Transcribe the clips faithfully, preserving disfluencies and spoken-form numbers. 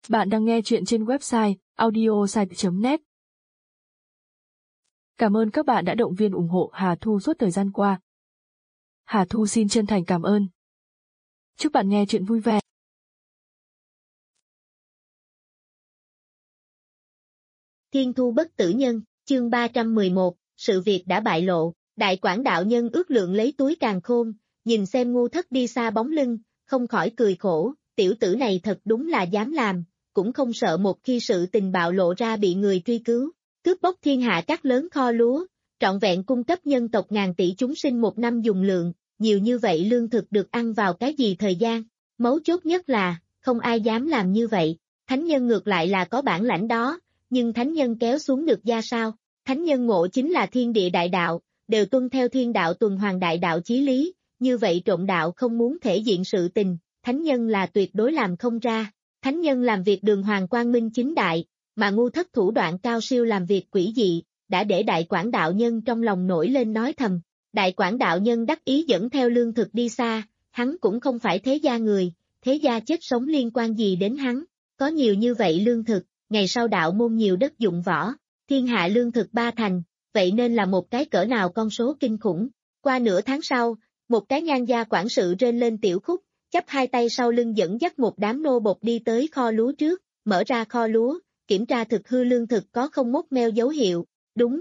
Bạn đang nghe chuyện trên website audiosite chấm net. Cảm ơn các bạn đã động viên ủng hộ Hà Thu suốt thời gian qua. Hà Thu xin chân thành cảm ơn. Chúc bạn nghe chuyện vui vẻ. Thiên thu bất tử nhân, chương ba trăm mười một, sự việc đã bại lộ, đại quảng đạo nhân ước lượng lấy túi càn khôn, nhìn xem ngu thất đi xa bóng lưng, không khỏi cười khổ, tiểu tử này thật đúng là dám làm, cũng không sợ một khi sự tình bạo lộ ra bị người truy cứu, cướp bóc thiên hạ các lớn kho lúa, trọn vẹn cung cấp nhân tộc ngàn tỷ chúng sinh một năm dùng lượng, nhiều như vậy lương thực được ăn vào cái gì thời gian, mấu chốt nhất là, không ai dám làm như vậy, thánh nhân ngược lại là có bản lãnh đó, nhưng thánh nhân kéo xuống được ra sao, thánh nhân ngộ chính là thiên địa đại đạo, đều tuân theo thiên đạo tuần hoàn đại đạo chí lý, như vậy trộm đạo không muốn thể diện sự tình, thánh nhân là tuyệt đối làm không ra, thánh nhân làm việc đường hoàng quang minh chính đại, mà ngu thất thủ đoạn cao siêu làm việc quỷ dị, đã để đại quảng đạo nhân trong lòng nổi lên nói thầm, đại quảng đạo nhân đắc ý dẫn theo lương thực đi xa, hắn cũng không phải thế gia người, thế gia chết sống liên quan gì đến hắn, có nhiều như vậy lương thực, ngày sau đạo môn nhiều đất dụng võ, thiên hạ lương thực ba thành, vậy nên là một cái cỡ nào con số kinh khủng, qua nửa tháng sau, một cái nhan gia quản sự rên lên tiểu khúc, chắp hai tay sau lưng dẫn dắt một đám nô bộc đi tới kho lúa trước, mở ra kho lúa, kiểm tra thực hư lương thực có không mốc meo dấu hiệu, đúng.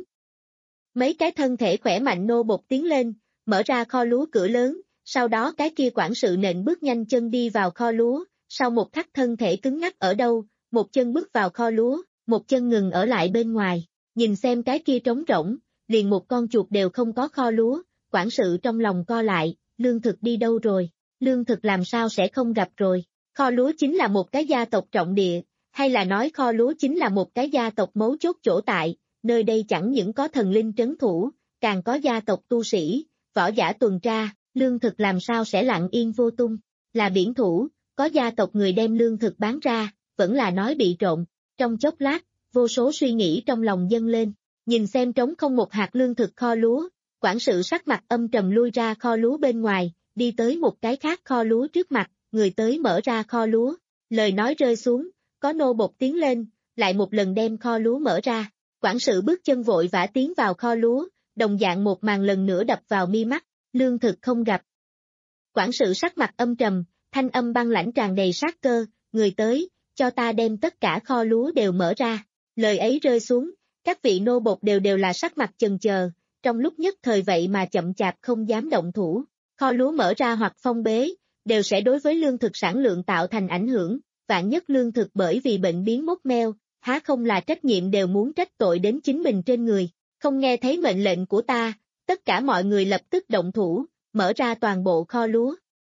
Mấy cái thân thể khỏe mạnh nô bộc tiến lên, mở ra kho lúa cửa lớn, sau đó cái kia quản sự nện bước nhanh chân đi vào kho lúa, sau một khắc thân thể cứng ngắc ở đâu, một chân bước vào kho lúa, một chân ngừng ở lại bên ngoài, nhìn xem cái kia trống rỗng, liền một con chuột đều không có kho lúa, quản sự trong lòng co lại, lương thực đi đâu rồi? Lương thực làm sao sẽ không gặp rồi, kho lúa chính là một cái gia tộc trọng địa, hay là nói kho lúa chính là một cái gia tộc mấu chốt chỗ tại, nơi đây chẳng những có thần linh trấn thủ, càng có gia tộc tu sĩ, võ giả tuần tra, lương thực làm sao sẽ lặng yên vô tung, là biển thủ, có gia tộc người đem lương thực bán ra, vẫn là nói bị trộm, trong chốc lát, vô số suy nghĩ trong lòng dâng lên, nhìn xem trống không một hạt lương thực kho lúa, quản sự sắc mặt âm trầm lui ra kho lúa bên ngoài, đi tới một cái khác kho lúa trước mặt, người tới mở ra kho lúa, lời nói rơi xuống, có nô bộc tiến lên, lại một lần đem kho lúa mở ra, quản sự bước chân vội vã tiến vào kho lúa, đồng dạng một màn lần nữa đập vào mi mắt, lương thực không gặp. Quản sự sắc mặt âm trầm, thanh âm băng lãnh tràn đầy sát cơ, người tới, cho ta đem tất cả kho lúa đều mở ra, lời ấy rơi xuống, các vị nô bộc đều đều là sắc mặt chần chờ, trong lúc nhất thời vậy mà chậm chạp không dám động thủ. Kho lúa mở ra hoặc phong bế, đều sẽ đối với lương thực sản lượng tạo thành ảnh hưởng, vạn nhất lương thực bởi vì bệnh biến mốc meo, há không là trách nhiệm đều muốn trách tội đến chính mình trên người, không nghe thấy mệnh lệnh của ta, tất cả mọi người lập tức động thủ, mở ra toàn bộ kho lúa.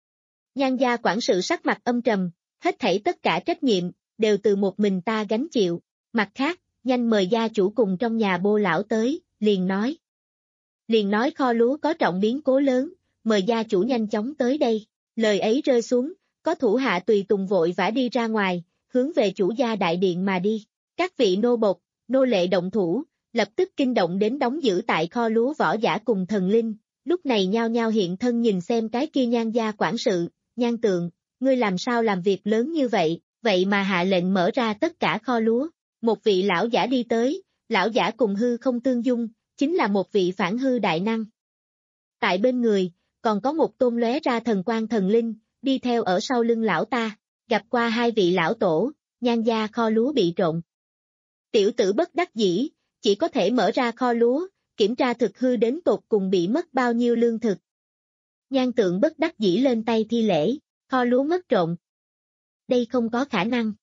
Nhan gia quản sự sắc mặt âm trầm, hết thảy tất cả trách nhiệm, đều từ một mình ta gánh chịu, mặt khác, nhanh mời gia chủ cùng trong nhà bô lão tới, liền nói. Liền nói kho lúa có trọng biến cố lớn, mời gia chủ nhanh chóng tới đây, lời ấy rơi xuống, có thủ hạ tùy tùng vội vã đi ra ngoài, hướng về chủ gia đại điện mà đi, các vị nô bộc, nô lệ động thủ, lập tức kinh động đến đóng giữ tại kho lúa võ giả cùng thần linh, lúc này nhao nhao hiện thân nhìn xem cái kia nhan gia quản sự, nhan tượng, ngươi làm sao làm việc lớn như vậy, vậy mà hạ lệnh mở ra tất cả kho lúa, một vị lão giả đi tới, lão giả cùng hư không tương dung, chính là một vị phản hư đại năng. Tại bên người, còn có một tôn lóe ra thần quang thần linh, đi theo ở sau lưng lão ta, gặp qua hai vị lão tổ, nhan gia kho lúa bị trộm. Tiểu tử bất đắc dĩ, chỉ có thể mở ra kho lúa, kiểm tra thực hư đến tột cùng bị mất bao nhiêu lương thực. Nhan tượng bất đắc dĩ lên tay thi lễ, kho lúa mất trộm. Đây không có khả năng.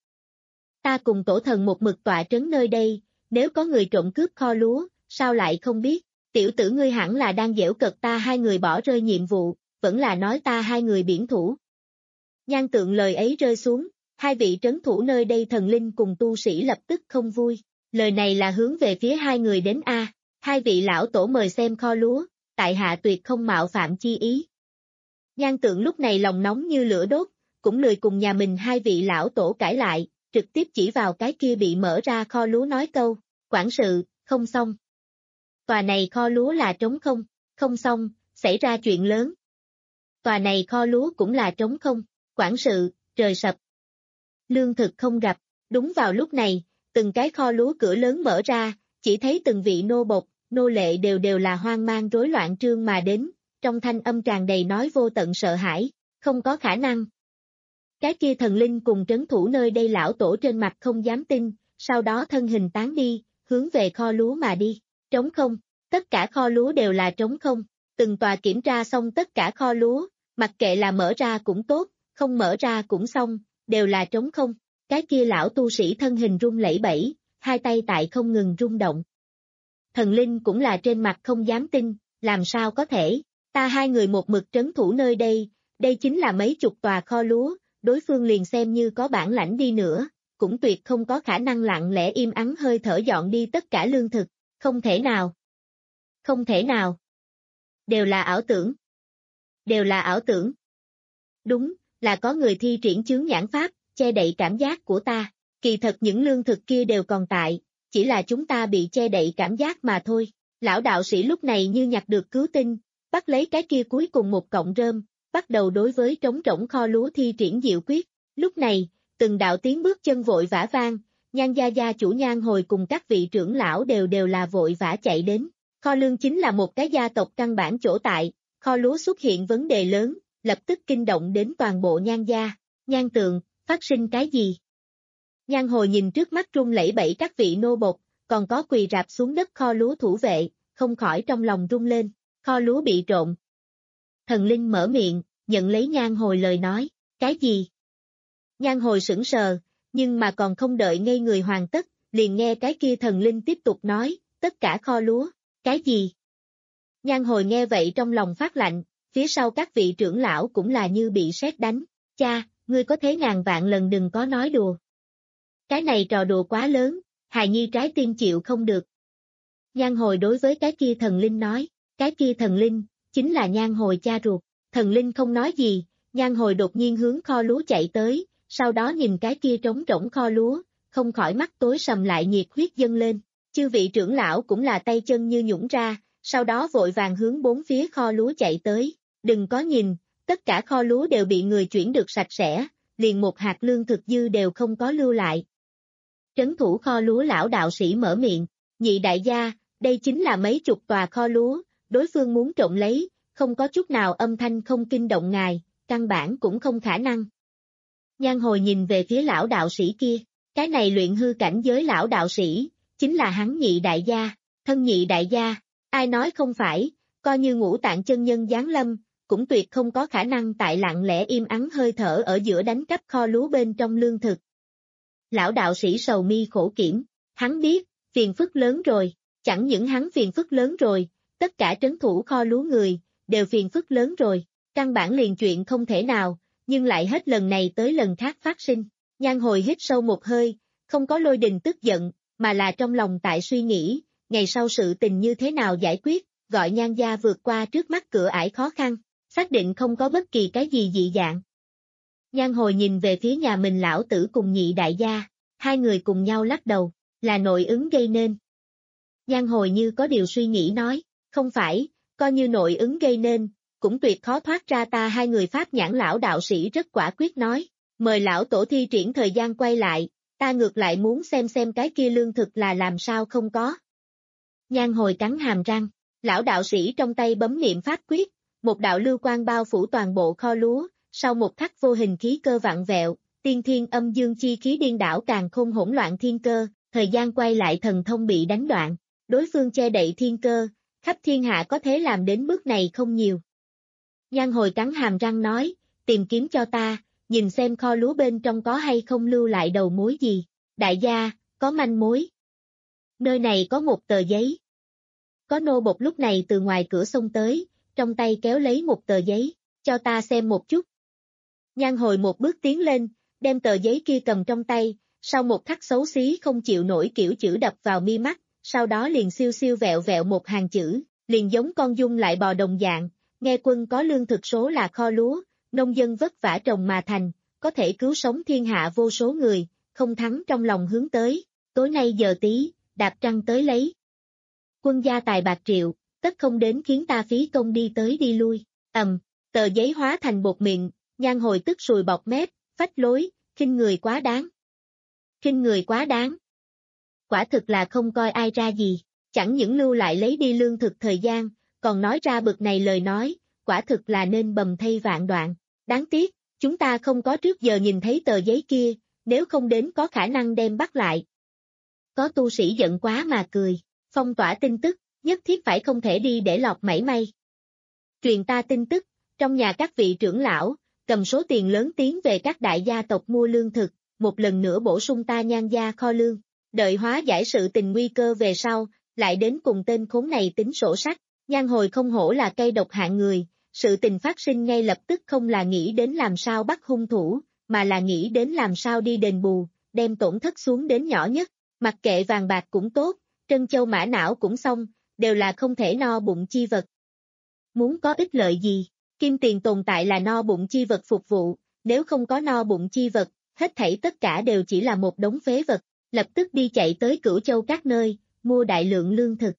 Ta cùng tổ thần một mực tọa trấn nơi đây, nếu có người trộm cướp kho lúa, sao lại không biết, tiểu tử ngươi hẳn là đang giễu cợt ta hai người bỏ rơi nhiệm vụ, vẫn là nói ta hai người biển thủ. Nhan tượng lời ấy rơi xuống, hai vị trấn thủ nơi đây thần linh cùng tu sĩ lập tức không vui, lời này là hướng về phía hai người đến A, hai vị lão tổ mời xem kho lúa, tại hạ tuyệt không mạo phạm chi ý. Nhan tượng lúc này lòng nóng như lửa đốt, cũng lười cùng nhà mình hai vị lão tổ cãi lại, trực tiếp chỉ vào cái kia bị mở ra kho lúa nói câu, quản sự, không xong. Tòa này kho lúa là trống không, không xong, xảy ra chuyện lớn. Tòa này kho lúa cũng là trống không, quản sự, trời sập. Lương thực không gặp, Đúng vào lúc này, từng cái kho lúa cửa lớn mở ra, chỉ thấy từng vị nô bộc, nô lệ đều đều là hoang mang rối loạn trương mà đến, trong thanh âm tràn đầy nói vô tận sợ hãi, không có khả năng. Cái kia thần linh cùng trấn thủ nơi đây lão tổ trên mặt không dám tin, sau đó thân hình tán đi, hướng về kho lúa mà đi, trống không, tất cả kho lúa đều là trống không, từng tòa kiểm tra xong tất cả kho lúa, mặc kệ là mở ra cũng tốt, không mở ra cũng xong, đều là trống không, cái kia lão tu sĩ thân hình run lẩy bẩy, hai tay tại không ngừng rung động. Thần linh cũng là trên mặt không dám tin, làm sao có thể, ta hai người một mực trấn thủ nơi đây, đây chính là mấy chục tòa kho lúa, đối phương liền xem như có bản lãnh đi nữa, cũng tuyệt không có khả năng lặng lẽ im ắng hơi thở dọn đi tất cả lương thực, không thể nào. Không thể nào. Đều là ảo tưởng. Đều là ảo tưởng. Đúng, là có người thi triển chướng nhãn pháp, che đậy cảm giác của ta, kỳ thật những lương thực kia đều còn tại, chỉ là chúng ta bị che đậy cảm giác mà thôi. Lão đạo sĩ lúc này như nhặt được cứu tinh, bắt lấy cái kia cuối cùng một cọng rơm, bắt đầu đối với trống rỗng kho lúa thi triển diệu quyết. Lúc này, từng đạo tiếng bước chân vội vã vang, Nhan gia gia chủ Nhan Hồi cùng các vị trưởng lão đều đều là vội vã chạy đến. Kho lương chính là một cái gia tộc căn bản chỗ tại, kho lúa xuất hiện vấn đề lớn, lập tức kinh động đến toàn bộ Nhan gia. Nhan Tượng, phát sinh cái gì? Nhan Hồi nhìn trước mắt run lẩy bẩy các vị nô bộc, còn có quỳ rạp xuống đất kho lúa thủ vệ, không khỏi trong lòng rung lên, kho lúa bị trộn. Thần linh mở miệng, nhận lấy Nhan Hồi lời nói, cái gì? Nhan Hồi sững sờ, nhưng mà còn không đợi ngây người hoàn tất, liền nghe cái kia thần linh tiếp tục nói, tất cả kho lúa, cái gì? Nhan Hồi nghe vậy trong lòng phát lạnh, phía sau các vị trưởng lão cũng là như bị sét đánh, cha, ngươi có thế ngàn vạn lần đừng có nói đùa. Cái này trò đùa quá lớn, hài nhi trái tim chịu không được. Nhan Hồi đối với cái kia thần linh nói, cái kia thần linh, chính là Nhan Hồi cha ruột, thần linh không nói gì, Nhan Hồi đột nhiên hướng kho lúa chạy tới, sau đó nhìn cái kia trống rỗng kho lúa, không khỏi mắt tối sầm lại nhiệt huyết dâng lên, chư vị trưởng lão cũng là tay chân như nhũn ra, sau đó vội vàng hướng bốn phía kho lúa chạy tới, đừng có nhìn, tất cả kho lúa đều bị người chuyển được sạch sẽ, liền một hạt lương thực dư đều không có lưu lại. Trấn thủ kho lúa lão đạo sĩ mở miệng, nhị đại gia, đây chính là mấy chục tòa kho lúa, đối phương muốn trộm lấy, không có chút nào âm thanh không kinh động ngài, căn bản cũng không khả năng. Nhan Hồi nhìn về phía lão đạo sĩ kia, cái này luyện hư cảnh giới lão đạo sĩ, chính là hắn nhị đại gia, thân nhị đại gia, ai nói không phải, coi như ngũ tạng chân nhân giáng lâm, cũng tuyệt không có khả năng tại lặng lẽ im ắng hơi thở ở giữa đánh cắp kho lúa bên trong lương thực. Lão đạo sĩ sầu mi khổ kiểm, hắn biết, phiền phức lớn rồi, chẳng những hắn phiền phức lớn rồi, tất cả trấn thủ kho lúa người, đều phiền phức lớn rồi, căn bản liền chuyện không thể nào, nhưng lại hết lần này tới lần khác phát sinh. Nhan Hồi hít sâu một hơi, không có lôi đình tức giận, mà là trong lòng tại suy nghĩ, ngày sau sự tình như thế nào giải quyết, gọi Nhan gia vượt qua trước mắt cửa ải khó khăn, xác định không có bất kỳ cái gì dị dạng. Nhan Hồi nhìn về phía nhà mình lão tử cùng nhị đại gia, hai người cùng nhau lắc đầu, là nội ứng gây nên. Nhan Hồi như có điều suy nghĩ nói, không phải, coi như nội ứng gây nên, cũng tuyệt khó thoát ra ta hai người pháp nhãn lão đạo sĩ rất quả quyết nói, mời lão tổ thi triển thời gian quay lại, ta ngược lại muốn xem xem cái kia lương thực là làm sao không có. Nhan Hồi cắn hàm răng, lão đạo sĩ trong tay bấm niệm pháp quyết, một đạo lưu quang bao phủ toàn bộ kho lúa, sau một khắc vô hình khí cơ vặn vẹo, tiên thiên âm dương chi khí điên đảo càng khôn hỗn loạn thiên cơ, thời gian quay lại thần thông bị đánh đoạn, đối phương che đậy thiên cơ, khắp thiên hạ có thể làm đến bước này không nhiều. Nhan Hồi cắn hàm răng nói, tìm kiếm cho ta, nhìn xem kho lúa bên trong có hay không lưu lại đầu mối gì, đại gia, có manh mối. Nơi này có một tờ giấy. Có nô bộc lúc này từ ngoài cửa xông tới, trong tay kéo lấy một tờ giấy, cho ta xem một chút. Nhan Hồi một bước tiến lên, đem tờ giấy kia cầm trong tay, sau một khắc xấu xí không chịu nổi kiểu chữ đập vào mi mắt, sau đó liền siêu siêu vẹo vẹo một hàng chữ, liền giống con dung lại bò đồng dạng, nghe quân có lương thực số là kho lúa, nông dân vất vả trồng mà thành, có thể cứu sống thiên hạ vô số người, không thắng trong lòng hướng tới, tối nay giờ tí, đạp trăng tới lấy. Quân gia tài bạc triệu, tất không đến khiến ta phí công đi tới đi lui, ầm, tờ giấy hóa thành bột mịn, Nhan Hồi tức sùi bọt mép, phách lối, khinh người quá đáng. khinh người quá đáng. Quả thực là không coi ai ra gì, chẳng những lưu lại lấy đi lương thực thời gian, còn nói ra bực này lời nói, quả thực là nên bầm thây vạn đoạn. Đáng tiếc, chúng ta không có trước giờ nhìn thấy tờ giấy kia, nếu không đến có khả năng đem bắt lại. Có tu sĩ giận quá mà cười, phong tỏa tin tức, nhất thiết phải không thể đi để lọt mảy may. Truyền ta tin tức, trong nhà các vị trưởng lão, cầm số tiền lớn tiến về các đại gia tộc mua lương thực, một lần nữa bổ sung ta Nhan gia kho lương, đợi hóa giải sự tình nguy cơ về sau, lại đến cùng tên khốn này tính sổ sách. Nhan Hồi không hổ là cây độc hạng người, sự tình phát sinh ngay lập tức không là nghĩ đến làm sao bắt hung thủ, mà là nghĩ đến làm sao đi đền bù, đem tổn thất xuống đến nhỏ nhất, mặc kệ vàng bạc cũng tốt, trân châu mã não cũng xong, đều là không thể no bụng chi vật. Muốn có ích lợi gì, kim tiền tồn tại là no bụng chi vật phục vụ, nếu không có no bụng chi vật, hết thảy tất cả đều chỉ là một đống phế vật, lập tức đi chạy tới Cửu Châu các nơi, mua đại lượng lương thực.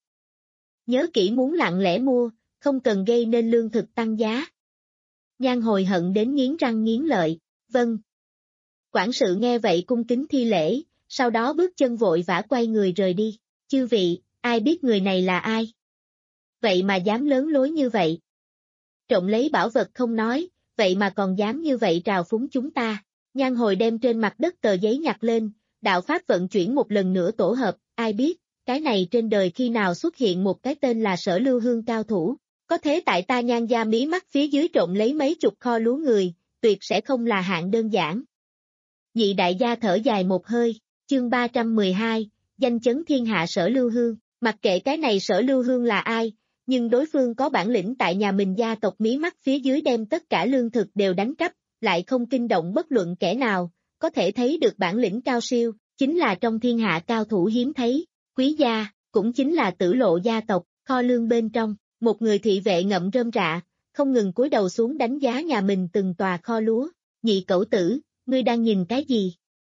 Nhớ kỹ muốn lặng lẽ mua, không cần gây nên lương thực tăng giá. Nhan Hồi hận đến nghiến răng nghiến lợi, vâng. Quản sự nghe vậy cung kính thi lễ, sau đó bước chân vội vã quay người rời đi, chư vị, ai biết người này là ai? Vậy mà dám lớn lối như vậy. Trộm lấy bảo vật không nói, vậy mà còn dám như vậy trào phúng chúng ta. Nhan Hồi đem trên mặt đất tờ giấy nhặt lên, đạo pháp vận chuyển một lần nữa tổ hợp, ai biết, cái này trên đời khi nào xuất hiện một cái tên là Sở Lưu Hương cao thủ, có thế tại ta Nhan gia mí mắt phía dưới trộm lấy mấy chục kho lúa người, tuyệt sẽ không là hạng đơn giản. Nhị đại gia thở dài một hơi, chương ba trăm mười hai, danh chấn thiên hạ Sở Lưu Hương, mặc kệ cái này Sở Lưu Hương là ai, nhưng đối phương có bản lĩnh tại nhà mình gia tộc mí mắt phía dưới đem tất cả lương thực đều đánh cắp, lại không kinh động bất luận kẻ nào, có thể thấy được bản lĩnh cao siêu, chính là trong thiên hạ cao thủ hiếm thấy. Quý gia, cũng chính là Tử Lộ gia tộc, kho lương bên trong, một người thị vệ ngậm rơm rạ, không ngừng cúi đầu xuống đánh giá nhà mình từng tòa kho lúa. Nhị cẩu tử, ngươi đang nhìn cái gì?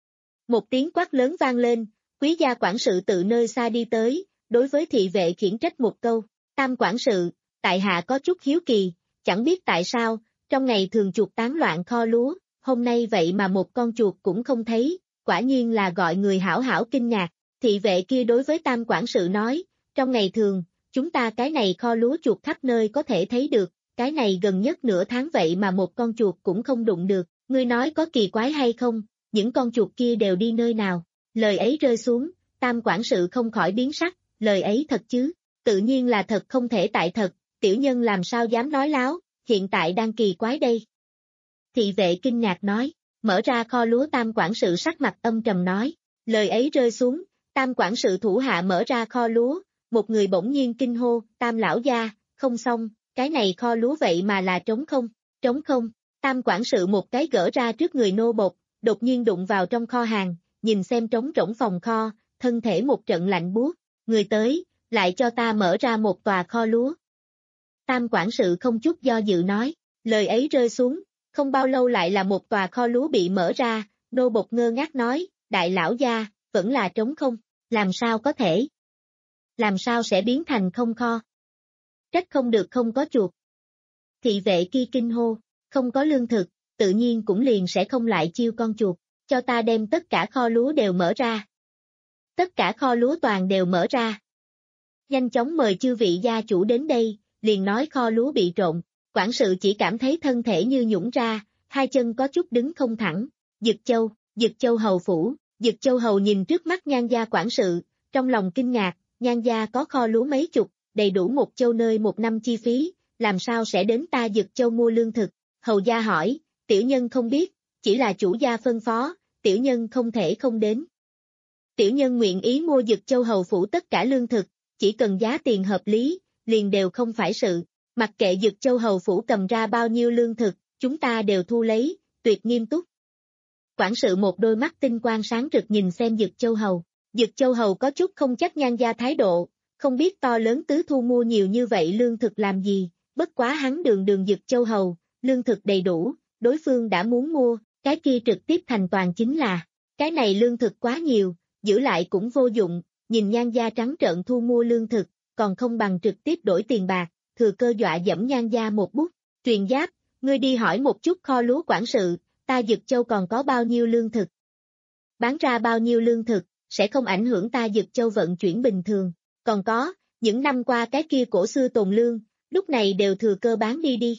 Một tiếng quát lớn vang lên, quý gia quản sự tự nơi xa đi tới, đối với thị vệ khiển trách một câu. Tam quản sự, tại hạ có chút hiếu kỳ, chẳng biết tại sao, trong ngày thường chuột tán loạn kho lúa, hôm nay vậy mà một con chuột cũng không thấy, quả nhiên là gọi người hảo hảo kinh ngạc. Thị vệ kia đối với tam quản sự nói, trong ngày thường, chúng ta cái này kho lúa chuột khắp nơi có thể thấy được, cái này gần nhất nửa tháng vậy mà một con chuột cũng không đụng được, ngươi nói có kỳ quái hay không, những con chuột kia đều đi nơi nào, lời ấy rơi xuống, tam quản sự không khỏi biến sắc, lời ấy thật chứ, tự nhiên là thật không thể tại thật, tiểu nhân làm sao dám nói láo, hiện tại đang kỳ quái đây. Thị vệ kinh ngạc nói, mở ra kho lúa tam quản sự sắc mặt âm trầm nói, lời ấy rơi xuống, tam quản sự thủ hạ mở ra kho lúa, một người bỗng nhiên kinh hô, tam lão gia, không xong, cái này kho lúa vậy mà là trống không, trống không, tam quản sự một cái gỡ ra trước người nô bộc, đột nhiên đụng vào trong kho hàng, nhìn xem trống rỗng phòng kho, thân thể một trận lạnh buốt, người tới, lại cho ta mở ra một tòa kho lúa. Tam quản sự không chút do dự nói, lời ấy rơi xuống, không bao lâu lại là một tòa kho lúa bị mở ra, nô bộc ngơ ngác nói, đại lão gia, vẫn là trống không, làm sao có thể? Làm sao sẽ biến thành không kho? Trách không được không có chuột. Thị vệ kia kinh hô, không có lương thực, tự nhiên cũng liền sẽ không lại chiêu con chuột, cho ta đem tất cả kho lúa đều mở ra. Tất cả kho lúa toàn đều mở ra. Nhanh chóng mời chư vị gia chủ đến đây, liền nói kho lúa bị trộn, quản sự chỉ cảm thấy thân thể như nhũn ra, hai chân có chút đứng không thẳng, Dực Châu, Dực Châu hầu phủ. Dực Châu hầu nhìn trước mắt Nhan gia quản sự, trong lòng kinh ngạc, Nhan gia có kho lúa mấy chục, đầy đủ một châu nơi một năm chi phí, làm sao sẽ đến ta Dực Châu mua lương thực? Hầu gia hỏi, tiểu nhân không biết, chỉ là chủ gia phân phó, tiểu nhân không thể không đến. Tiểu nhân nguyện ý mua Dực Châu hầu phủ tất cả lương thực, chỉ cần giá tiền hợp lý, liền đều không phải sự, mặc kệ Dực Châu hầu phủ cầm ra bao nhiêu lương thực, chúng ta đều thu lấy, tuyệt nghiêm túc. Quản sự một đôi mắt tinh quang sáng rực nhìn xem Dực Châu hầu, Dực Châu hầu có chút không chắc Nhan gia thái độ, không biết to lớn tứ thu mua nhiều như vậy lương thực làm gì, bất quá hắn đường đường Dực Châu hầu, lương thực đầy đủ, đối phương đã muốn mua, cái kia trực tiếp thành toàn chính là, cái này lương thực quá nhiều, giữ lại cũng vô dụng, nhìn Nhan gia trắng trợn thu mua lương thực, còn không bằng trực tiếp đổi tiền bạc, thừa cơ dọa dẫm Nhan gia một bút, Truyền Giáp, ngươi đi hỏi một chút kho lúa quản sự, ta Dực Châu còn có bao nhiêu lương thực. bán ra bao nhiêu lương thực, sẽ không ảnh hưởng ta Dực Châu vận chuyển bình thường. Còn có, những năm qua cái kia cổ xưa tồn lương, lúc này đều thừa cơ bán đi đi.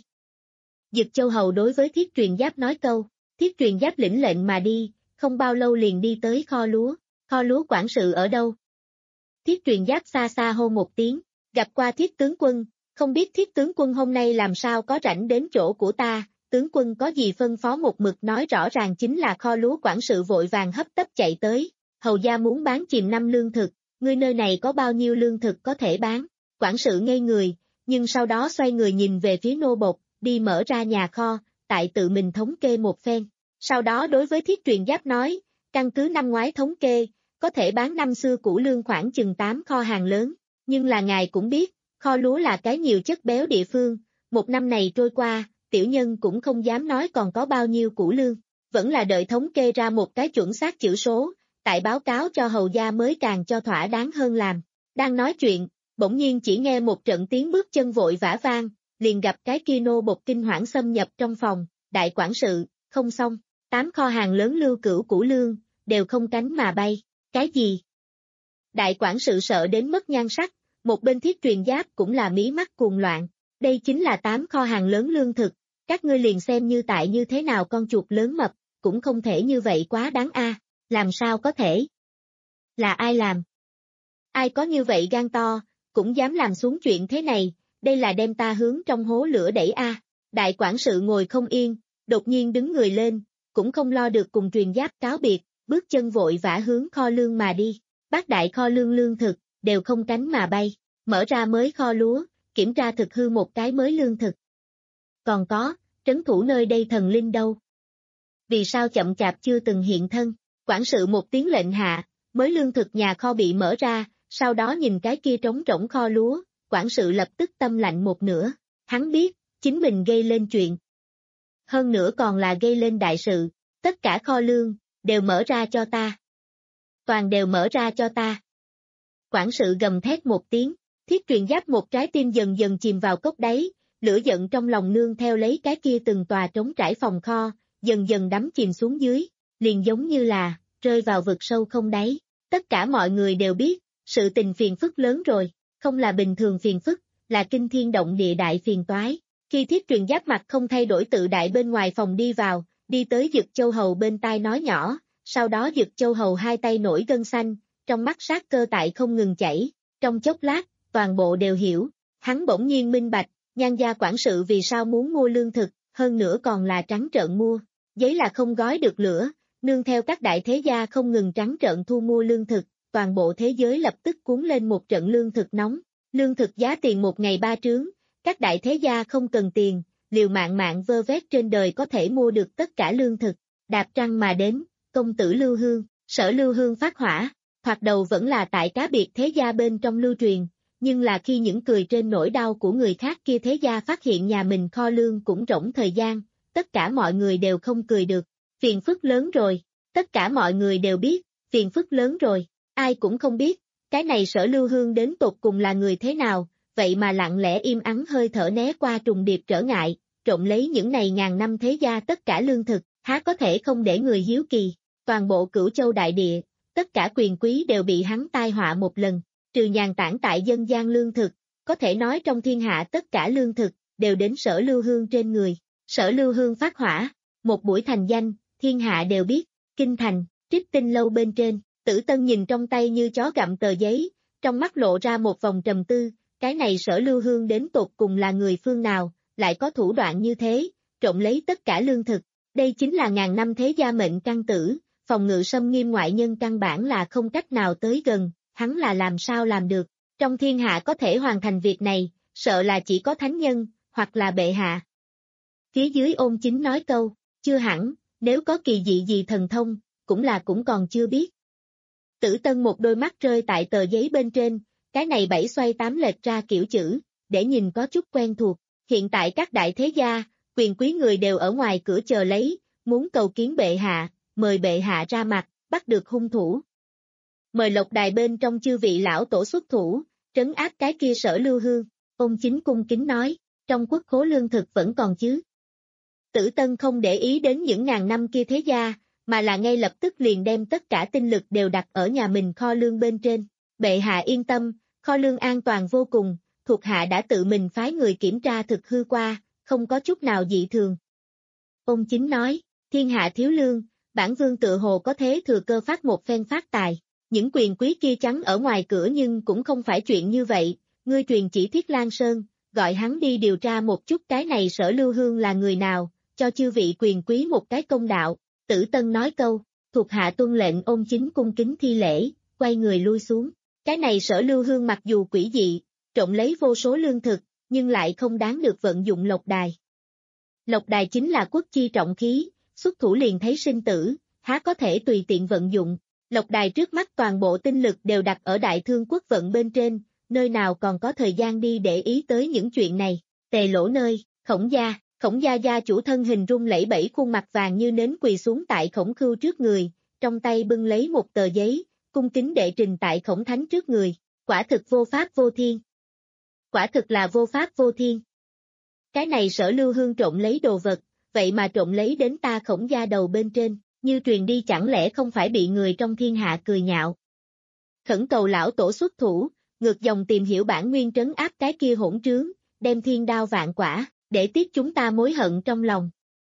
Dực Châu hầu đối với Thiết Truyền Giáp nói câu, Thiết Truyền Giáp lĩnh lệnh mà đi, không bao lâu liền đi tới kho lúa, kho lúa quản sự ở đâu? Thiết Truyền Giáp xa xa hô một tiếng, gặp qua Thiết tướng quân, không biết Thiết tướng quân hôm nay làm sao có rảnh đến chỗ của ta, tướng quân có gì phân phó một mực nói rõ ràng chính là kho lúa quản sự vội vàng hấp tấp chạy tới, hầu gia muốn bán chìm năm lương thực, ngươi nơi này có bao nhiêu lương thực có thể bán, quản sự ngây người, nhưng sau đó xoay người nhìn về phía nô bộc, đi mở ra nhà kho, tại tự mình thống kê một phen, sau đó đối với Thiết Truyền Giáp nói, căn cứ năm ngoái thống kê, có thể bán năm xưa củ lương khoảng chừng tám kho hàng lớn, nhưng là ngài cũng biết, kho lúa là cái nhiều chất béo địa phương, một năm này trôi qua, tiểu nhân cũng không dám nói còn có bao nhiêu củ lương, vẫn là đợi thống kê ra một cái chuẩn xác chữ số, tại báo cáo cho hầu gia mới càng cho thỏa đáng hơn làm. Đang nói chuyện, bỗng nhiên chỉ nghe một trận tiếng bước chân vội vã vang, liền gặp cái kia nô bộc kinh hoảng xâm nhập trong phòng, đại quản sự, không xong, tám kho hàng lớn lưu cửu củ lương, đều không cánh mà bay, cái gì? Đại quản sự sợ đến mất nhan sắc, một bên Thiết Truyền Giáp cũng là mí mắt cuồng loạn, đây chính là tám kho hàng lớn lương thực, các ngươi liền xem như tại như thế nào con chuột lớn mập, cũng không thể như vậy quá đáng a, làm sao có thể? Là ai làm? Ai có như vậy gan to, cũng dám làm xuống chuyện thế này, đây là đem ta hướng trong hố lửa đẩy a. Đại quản sự ngồi không yên, đột nhiên đứng người lên, cũng không lo được cùng Truyền Giáp cáo biệt, bước chân vội vã hướng kho lương mà đi, bác đại kho lương lương thực, đều không cánh mà bay, mở ra mới kho lúa, kiểm tra thực hư một cái mới lương thực. Còn có, trấn thủ nơi đây thần linh đâu? Vì sao chậm chạp chưa từng hiện thân? Quản sự một tiếng lệnh hạ, mới lương thực nhà kho bị mở ra, sau đó nhìn cái kia trống rỗng kho lúa, quản sự lập tức tâm lạnh một nửa, hắn biết, chính mình gây lên chuyện. Hơn nữa còn là gây lên đại sự, tất cả kho lương, đều mở ra cho ta. Toàn đều mở ra cho ta. Quản sự gầm thét một tiếng, Thiết Truyền Giáp một trái tim dần dần chìm vào cốc đáy, lửa giận trong lòng nương theo lấy cái kia từng tòa trống trải phòng kho, dần dần đắm chìm xuống dưới, liền giống như là, rơi vào vực sâu không đáy. Tất cả mọi người đều biết, sự tình phiền phức lớn rồi, không là bình thường phiền phức, là kinh thiên động địa đại phiền toái. Khi Thiết Truyền Giáp mặt không thay đổi tự đại bên ngoài phòng đi vào, đi tới Dực Châu hầu bên tai nói nhỏ, sau đó Dực Châu hầu hai tay nổi gân xanh, trong mắt sát cơ tại không ngừng chảy, trong chốc lát, toàn bộ đều hiểu, hắn bỗng nhiên minh bạch, Nhan gia quản sự vì sao muốn mua lương thực, hơn nữa còn là trắng trợn mua, giấy là không gói được lửa, nương theo các đại thế gia không ngừng trắng trợn thu mua lương thực, toàn bộ thế giới lập tức cuốn lên một trận lương thực nóng, lương thực giá tiền một ngày ba trướng, các đại thế gia không cần tiền, liều mạng mạng vơ vét trên đời có thể mua được tất cả lương thực, đạp trăng mà đến, công tử Lưu Hương, Sở Lưu Hương phát hỏa, thoạt đầu vẫn là tại cá biệt thế gia bên trong lưu truyền, nhưng là khi những cười trên nỗi đau của người khác kia thế gia phát hiện nhà mình kho lương cũng rỗng thời gian, tất cả mọi người đều không cười được, phiền phức lớn rồi, tất cả mọi người đều biết, phiền phức lớn rồi, ai cũng không biết, cái này Sở Lưu Hương đến tột cùng là người thế nào, vậy mà lặng lẽ im ắng hơi thở né qua trùng điệp trở ngại, trộm lấy những này ngàn năm thế gia tất cả lương thực, há có thể không để người hiếu kỳ, toàn bộ Cửu Châu đại địa, tất cả quyền quý đều bị hắn tai họa một lần, trừ nhàn tản tại dân gian lương thực, có thể nói trong thiên hạ tất cả lương thực, đều đến Sở Lưu Hương trên người, Sở Lưu Hương phát hỏa, một buổi thành danh, thiên hạ đều biết, kinh thành, Trích Tinh lâu bên trên, Tử Tân nhìn trong tay như chó gặm tờ giấy, trong mắt lộ ra một vòng trầm tư, cái này Sở Lưu Hương đến tột cùng là người phương nào, lại có thủ đoạn như thế, trộm lấy tất cả lương thực, đây chính là ngàn năm thế gia mệnh căn tử, phòng ngự xâm nghiêm ngoại nhân căn bản là không cách nào tới gần, hắn là làm sao làm được, trong thiên hạ có thể hoàn thành việc này, sợ là chỉ có thánh nhân, hoặc là bệ hạ. Phía dưới Ôn Chính nói câu, chưa hẳn, nếu có kỳ dị gì thần thông, cũng là cũng còn chưa biết. Tử Tân một đôi mắt rơi tại tờ giấy bên trên, cái này bảy xoay tám lệch ra kiểu chữ, để nhìn có chút quen thuộc, hiện tại các đại thế gia, quyền quý người đều ở ngoài cửa chờ lấy, muốn cầu kiến bệ hạ, mời bệ hạ ra mặt, bắt được hung thủ. Mời Lộc Đài bên trong chư vị lão tổ xuất thủ, trấn áp cái kia Sở Lưu Hương, Ôn Chính cung kính nói, trong quốc khố lương thực vẫn còn chứ. Tử Tân không để ý đến những ngàn năm kia thế gia, mà là ngay lập tức liền đem tất cả tinh lực đều đặt ở nhà mình kho lương bên trên. Bệ hạ yên tâm, kho lương an toàn vô cùng, thuộc hạ đã tự mình phái người kiểm tra thực hư qua, không có chút nào dị thường. Ông chính nói, thiên hạ thiếu lương, bản vương tự hồ có thế thừa cơ phát một phen phát tài. Những quyền quý kia trắng ở ngoài cửa nhưng cũng không phải chuyện như vậy, ngươi truyền chỉ Thiết Lang Sơn, gọi hắn đi điều tra một chút cái này Sở Lưu Hương là người nào, cho chư vị quyền quý một cái công đạo. Tử Tân nói câu, thuộc hạ tuân lệnh. Ôn chính cung kính thi lễ, quay người lui xuống. Cái này Sở Lưu Hương mặc dù quỷ dị, trộm lấy vô số lương thực, nhưng lại không đáng được vận dụng lộc đài. Lộc đài chính là quốc chi trọng khí, xuất thủ liền thấy sinh tử, há có thể tùy tiện vận dụng. Lộc đài trước mắt toàn bộ tinh lực đều đặt ở Đại Thương quốc vận bên trên, nơi nào còn có thời gian đi để ý tới những chuyện này. Tề Lỗ nơi, Khổng gia, Khổng gia gia chủ thân hình rung lẩy bẩy, khuôn mặt vàng như nến quỳ xuống tại Khổng Khưu trước người, trong tay bưng lấy một tờ giấy, cung kính đệ trình tại Khổng Thánh trước người. Quả thực vô pháp vô thiên. Quả thực là vô pháp vô thiên. Cái này Sở Lưu Hương trộm lấy đồ vật, vậy mà trộm lấy đến ta Khổng gia đầu bên trên, như truyền đi chẳng lẽ không phải bị người trong thiên hạ cười nhạo. Khẩn cầu lão tổ xuất thủ, ngược dòng tìm hiểu bản nguyên trấn áp cái kia hỗn trướng, đem thiên đao vạn quả, để tiếp chúng ta mối hận trong lòng.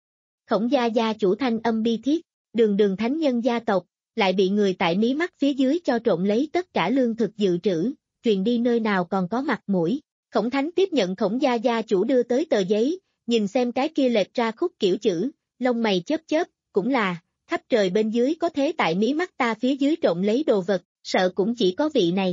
Khổng gia gia chủ thanh âm bi thiết, đường đường thánh nhân gia tộc, lại bị người tại mí mắt phía dưới cho trộm lấy tất cả lương thực dự trữ, truyền đi nơi nào còn có mặt mũi. Khổng Thánh tiếp nhận Khổng gia gia chủ đưa tới tờ giấy, nhìn xem cái kia lệch ra khúc kiểu chữ, lông mày chớp chớp, cũng là, khắp trời bên dưới có thế tại mí mắt ta phía dưới trộm lấy đồ vật, sợ cũng chỉ có vị này.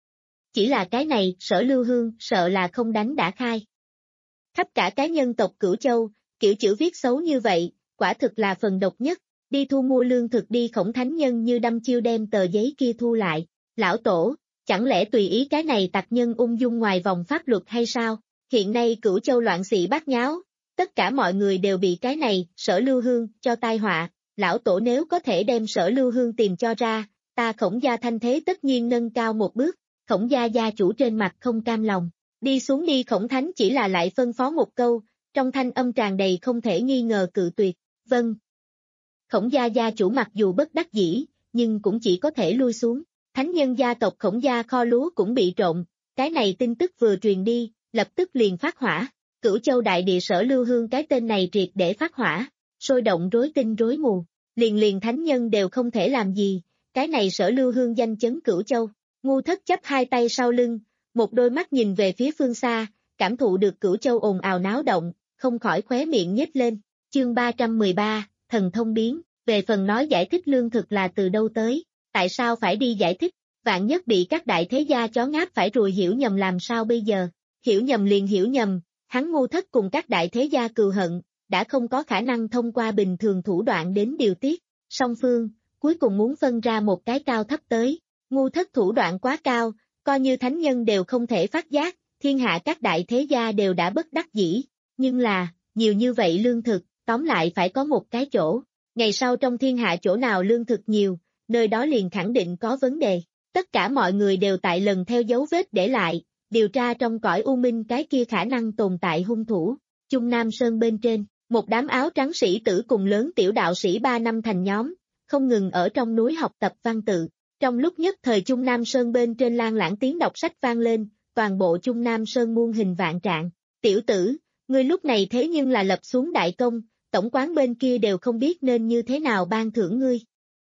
Chỉ là cái này, Sở Lưu Hương, sợ là không đánh đã khai. Khắp cả cái nhân tộc Cửu Châu, kiểu chữ viết xấu như vậy, quả thực là phần độc nhất, đi thu mua lương thực đi. Khổng Thánh nhân như đâm chiêu đem tờ giấy kia thu lại. Lão tổ, chẳng lẽ tùy ý cái này tặc nhân ung dung ngoài vòng pháp luật hay sao? Hiện nay Cửu Châu loạn xị bát nháo, tất cả mọi người đều bị cái này, Sở Lưu Hương, cho tai họa. Lão tổ nếu có thể đem Sở Lưu Hương tìm cho ra, ta Khổng gia thanh thế tất nhiên nâng cao một bước. Khổng gia gia chủ trên mặt không cam lòng. Đi xuống đi. Khổng Thánh chỉ là lại phân phó một câu, trong thanh âm tràn đầy không thể nghi ngờ cự tuyệt. Vâng. Khổng gia gia chủ mặc dù bất đắc dĩ, nhưng cũng chỉ có thể lui xuống. Thánh nhân gia tộc Khổng gia kho lúa cũng bị trộm, cái này tin tức vừa truyền đi, lập tức liền phát hỏa. Cửu Châu đại địa Sở Lưu Hương cái tên này triệt để phát hỏa, sôi động rối tinh rối mù, liền liền thánh nhân đều không thể làm gì, cái này Sở Lưu Hương danh chấn Cửu Châu. Ngu Thất chấp hai tay sau lưng, một đôi mắt nhìn về phía phương xa, cảm thụ được Cửu Châu ồn ào náo động, không khỏi khóe miệng nhếch lên. Chương ba trăm mười ba, thần thông biến, về phần nói giải thích lương thực là từ đâu tới, tại sao phải đi giải thích, vạn nhất bị các đại thế gia chó ngáp phải ruồi hiểu nhầm làm sao bây giờ, hiểu nhầm liền hiểu nhầm, hắn Ngu Thất cùng các đại thế gia cừu hận, đã không có khả năng thông qua bình thường thủ đoạn đến điều tiết, song phương, cuối cùng muốn phân ra một cái cao thấp tới. Ngu Thất thủ đoạn quá cao, coi như thánh nhân đều không thể phát giác, thiên hạ các đại thế gia đều đã bất đắc dĩ, nhưng là, nhiều như vậy lương thực, tóm lại phải có một cái chỗ, ngày sau trong thiên hạ chỗ nào lương thực nhiều, nơi đó liền khẳng định có vấn đề, tất cả mọi người đều tại lần theo dấu vết để lại, điều tra trong cõi u minh cái kia khả năng tồn tại hung thủ. Trung Nam Sơn bên trên, một đám áo trắng sĩ tử cùng lớn tiểu đạo sĩ ba năm thành nhóm, không ngừng ở trong núi học tập văn tự. Trong lúc nhất thời Trung Nam Sơn bên trên lan lãng tiếng đọc sách vang lên, toàn bộ Trung Nam Sơn muôn hình vạn trạng. Tiểu tử, ngươi lúc này thế nhưng là lập xuống đại công, tổng quán bên kia đều không biết nên như thế nào ban thưởng ngươi.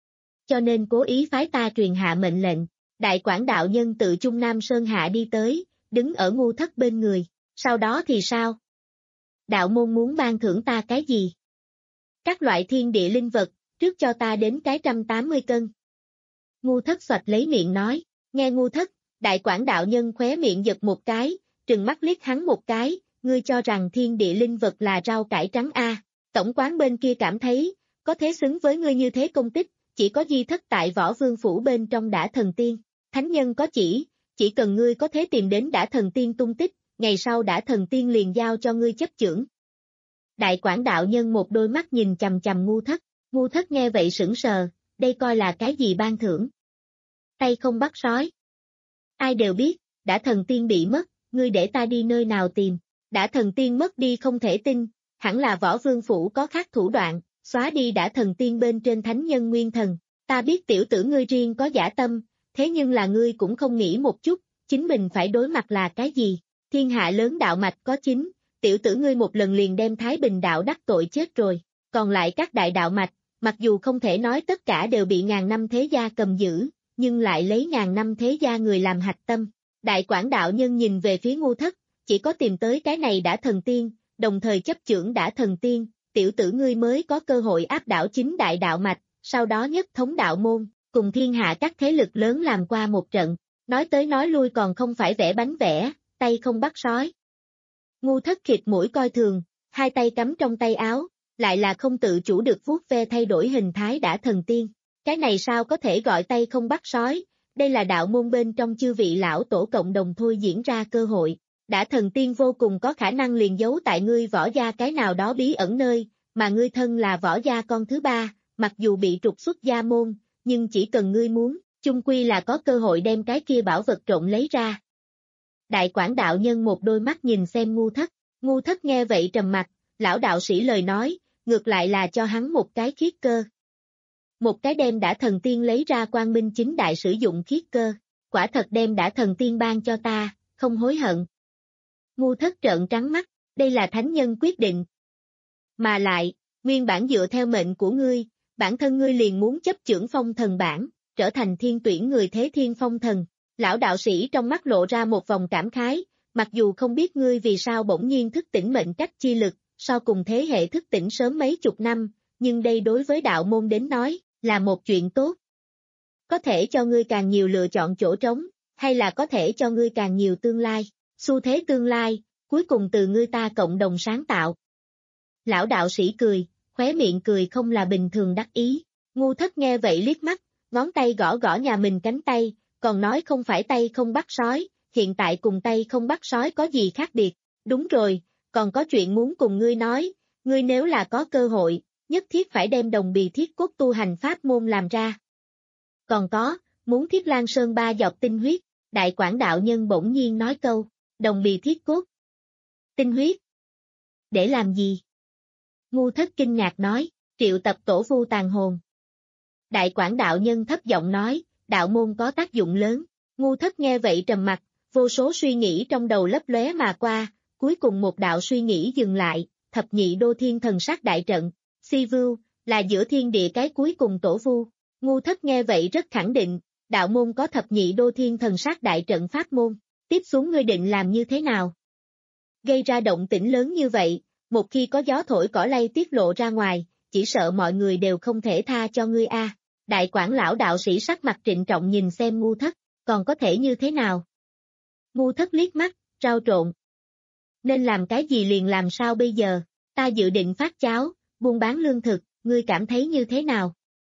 Cho nên cố ý phái ta truyền hạ mệnh lệnh, đại quảng đạo nhân tự Trung Nam Sơn hạ đi tới, đứng ở Ngu Thất bên người, sau đó thì sao? Đạo môn muốn ban thưởng ta cái gì? Các loại thiên địa linh vật, trước cho ta đến cái trăm tám mươi cân. Ngu Thất xoạch lấy miệng nói, nghe Ngu Thất, đại quảng đạo nhân khóe miệng giật một cái, trừng mắt liếc hắn một cái, ngươi cho rằng thiên địa linh vật là rau cải trắng a? À. Tổng quán bên kia cảm thấy, có thế xứng với ngươi như thế công tích, chỉ có Di Thất tại Võ Vương phủ bên trong đã thần tiên, thánh nhân có chỉ, chỉ cần ngươi có thể tìm đến đã thần tiên tung tích, ngày sau đã thần tiên liền giao cho ngươi chấp chưởng. Đại quảng đạo nhân một đôi mắt nhìn chằm chằm Ngu Thất, Ngu Thất nghe vậy sững sờ, đây coi là cái gì ban thưởng? Tay không bắt sói. Ai đều biết, đã thần tiên bị mất, ngươi để ta đi nơi nào tìm, đã thần tiên mất đi không thể tin, hẳn là Võ Vương phủ có khác thủ đoạn, xóa đi đã thần tiên bên trên thánh nhân nguyên thần. Ta biết tiểu tử ngươi riêng có dã tâm, thế nhưng là ngươi cũng không nghĩ một chút, chính mình phải đối mặt là cái gì. Thiên hạ lớn đạo mạch có chính, tiểu tử ngươi một lần liền đem Thái Bình đạo đắc tội chết rồi. Còn lại các đại đạo mạch, mặc dù không thể nói tất cả đều bị ngàn năm thế gia cầm giữ, nhưng lại lấy ngàn năm thế gia người làm hạch tâm. Đại Quảng đạo nhân nhìn về phía Ngu Thất, chỉ có tìm tới cái này đã thần tiên, đồng thời chấp chưởng đã thần tiên, tiểu tử ngươi mới có cơ hội áp đảo chính đại đạo mạch, sau đó nhất thống đạo môn, cùng thiên hạ các thế lực lớn làm qua một trận. Nói tới nói lui còn không phải vẽ bánh vẽ, tay không bắt sói. Ngu Thất khịt mũi coi thường, hai tay cắm trong tay áo, lại là không tự chủ được vuốt ve thay đổi hình thái đã thần tiên. Cái này sao có thể gọi tay không bắt sói, đây là đạo môn bên trong chư vị lão tổ cộng đồng thôi diễn ra cơ hội. Đã thần tiên vô cùng có khả năng liền giấu tại ngươi võ gia cái nào đó bí ẩn nơi, mà ngươi thân là võ gia con thứ ba, mặc dù bị trục xuất gia môn, nhưng chỉ cần ngươi muốn, chung quy là có cơ hội đem cái kia bảo vật trộn lấy ra. Đại Quảng đạo nhân một đôi mắt nhìn xem Ngu Thất, Ngu Thất nghe vậy trầm mặt, lão đạo sĩ lời nói, ngược lại là cho hắn một cái khiết cơ. Một cái đem đã thần tiên lấy ra quang minh chính đại sử dụng khiết cơ, quả thật đem đã thần tiên ban cho ta, không hối hận. Ngu Thất trợn trắng mắt, đây là thánh nhân quyết định. Mà lại, nguyên bản dựa theo mệnh của ngươi, bản thân ngươi liền muốn chấp chưởng phong thần bản, trở thành thiên tuyển người thế thiên phong thần. Lão đạo sĩ trong mắt lộ ra một vòng cảm khái, mặc dù không biết ngươi vì sao bỗng nhiên thức tỉnh mệnh cách chi lực, so cùng thế hệ thức tỉnh sớm mấy chục năm, nhưng đây đối với đạo môn đến nói, là một chuyện tốt. Có thể cho ngươi càng nhiều lựa chọn chỗ trống, hay là có thể cho ngươi càng nhiều tương lai, xu thế tương lai, cuối cùng từ ngươi ta cộng đồng sáng tạo. Lão đạo sĩ cười, khóe miệng cười không là bình thường đắc ý. Ngu Thất nghe vậy liếc mắt, ngón tay gõ gõ nhà mình cánh tay, còn nói không phải tay không bắt sói, hiện tại cùng tay không bắt sói có gì khác biệt. Đúng rồi, còn có chuyện muốn cùng ngươi nói, ngươi nếu là có cơ hội, nhất thiết phải đem đồng bì thiết cốt tu hành pháp môn làm ra. Còn có, muốn Thiết Lan Sơn ba giọt tinh huyết, Đại Quảng đạo nhân bỗng nhiên nói câu, đồng bì thiết cốt. Tinh huyết. Để làm gì? Ngu Thất kinh ngạc nói, triệu tập tổ vu tàn hồn. Đại Quảng đạo nhân thấp giọng nói, đạo môn có tác dụng lớn. Ngu Thất nghe vậy trầm mặt, vô số suy nghĩ trong đầu lấp lóe mà qua, cuối cùng một đạo suy nghĩ dừng lại, thập nhị đô thiên thần sát đại trận. Si Vưu, là giữa thiên địa cái cuối cùng tổ vu. Ngu Thất nghe vậy rất khẳng định, đạo môn có thập nhị đô thiên thần sát đại trận pháp môn. Tiếp xuống ngươi định làm như thế nào? Gây ra động tĩnh lớn như vậy, một khi có gió thổi cỏ lay tiết lộ ra ngoài, chỉ sợ mọi người đều không thể tha cho ngươi a. Đại Quảng lão đạo sĩ sắc mặt trịnh trọng nhìn xem Ngu Thất, còn có thể như thế nào? Ngu Thất liếc mắt, rau trộn. Nên làm cái gì liền làm sao bây giờ, ta dự định phát cháo, buôn bán lương thực, ngươi cảm thấy như thế nào?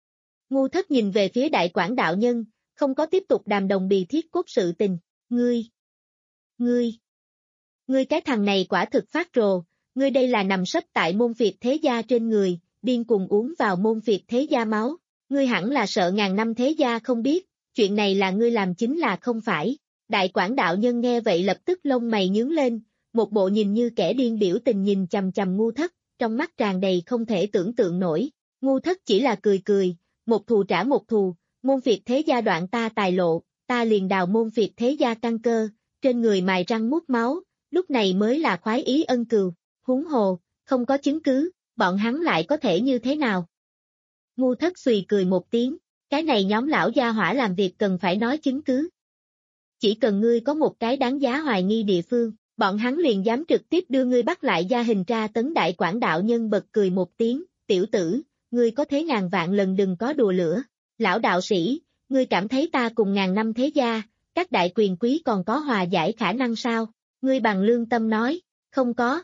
Ngu Thất nhìn về phía Đại Quảng đạo nhân, không có tiếp tục đàm đồng bì thiết cốt sự tình, ngươi, ngươi, ngươi cái thằng này quả thực phát rồ, ngươi đây là nằm sấp tại môn phiệt thế gia trên người, điên cuồng uống vào môn phiệt thế gia máu, ngươi hẳn là sợ ngàn năm thế gia không biết, chuyện này là ngươi làm chính là không phải. Đại Quảng đạo nhân nghe vậy lập tức lông mày nhướng lên, một bộ nhìn như kẻ điên biểu tình nhìn chằm chằm Ngu Thất, trong mắt tràn đầy không thể tưởng tượng nổi. Ngu Thất chỉ là cười cười, một thù trả một thù, môn phiệt thế gia đoạn ta tài lộ, ta liền đào môn phiệt thế gia căn cơ, trên người mài răng mút máu, lúc này mới là khoái ý ân cừu, huống hồ, không có chứng cứ, bọn hắn lại có thể như thế nào? Ngu Thất xùy cười một tiếng, cái này nhóm lão gia hỏa làm việc cần phải nói chứng cứ. Chỉ cần ngươi có một cái đáng giá hoài nghi địa phương, bọn hắn liền dám trực tiếp đưa ngươi bắt lại gia hình tra tấn. Đại Quảng đạo nhân bật cười một tiếng, tiểu tử, ngươi có thế ngàn vạn lần đừng có đùa lửa. Lão đạo sĩ, ngươi cảm thấy ta cùng ngàn năm thế gia, các đại quyền quý còn có hòa giải khả năng sao? Ngươi bằng lương tâm nói, không có.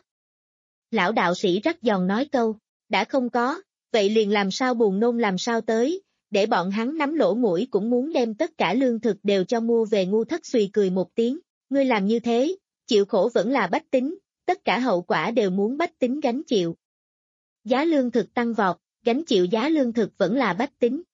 Lão đạo sĩ rắc giòn nói câu, đã không có, vậy liền làm sao buồn nôn làm sao tới, để bọn hắn nắm lỗ mũi cũng muốn đem tất cả lương thực đều cho mua về. Ngu Thất xùy cười một tiếng, ngươi làm như thế, chịu khổ vẫn là bách tính, tất cả hậu quả đều muốn bách tính gánh chịu. Giá lương thực tăng vọt, gánh chịu giá lương thực vẫn là bách tính.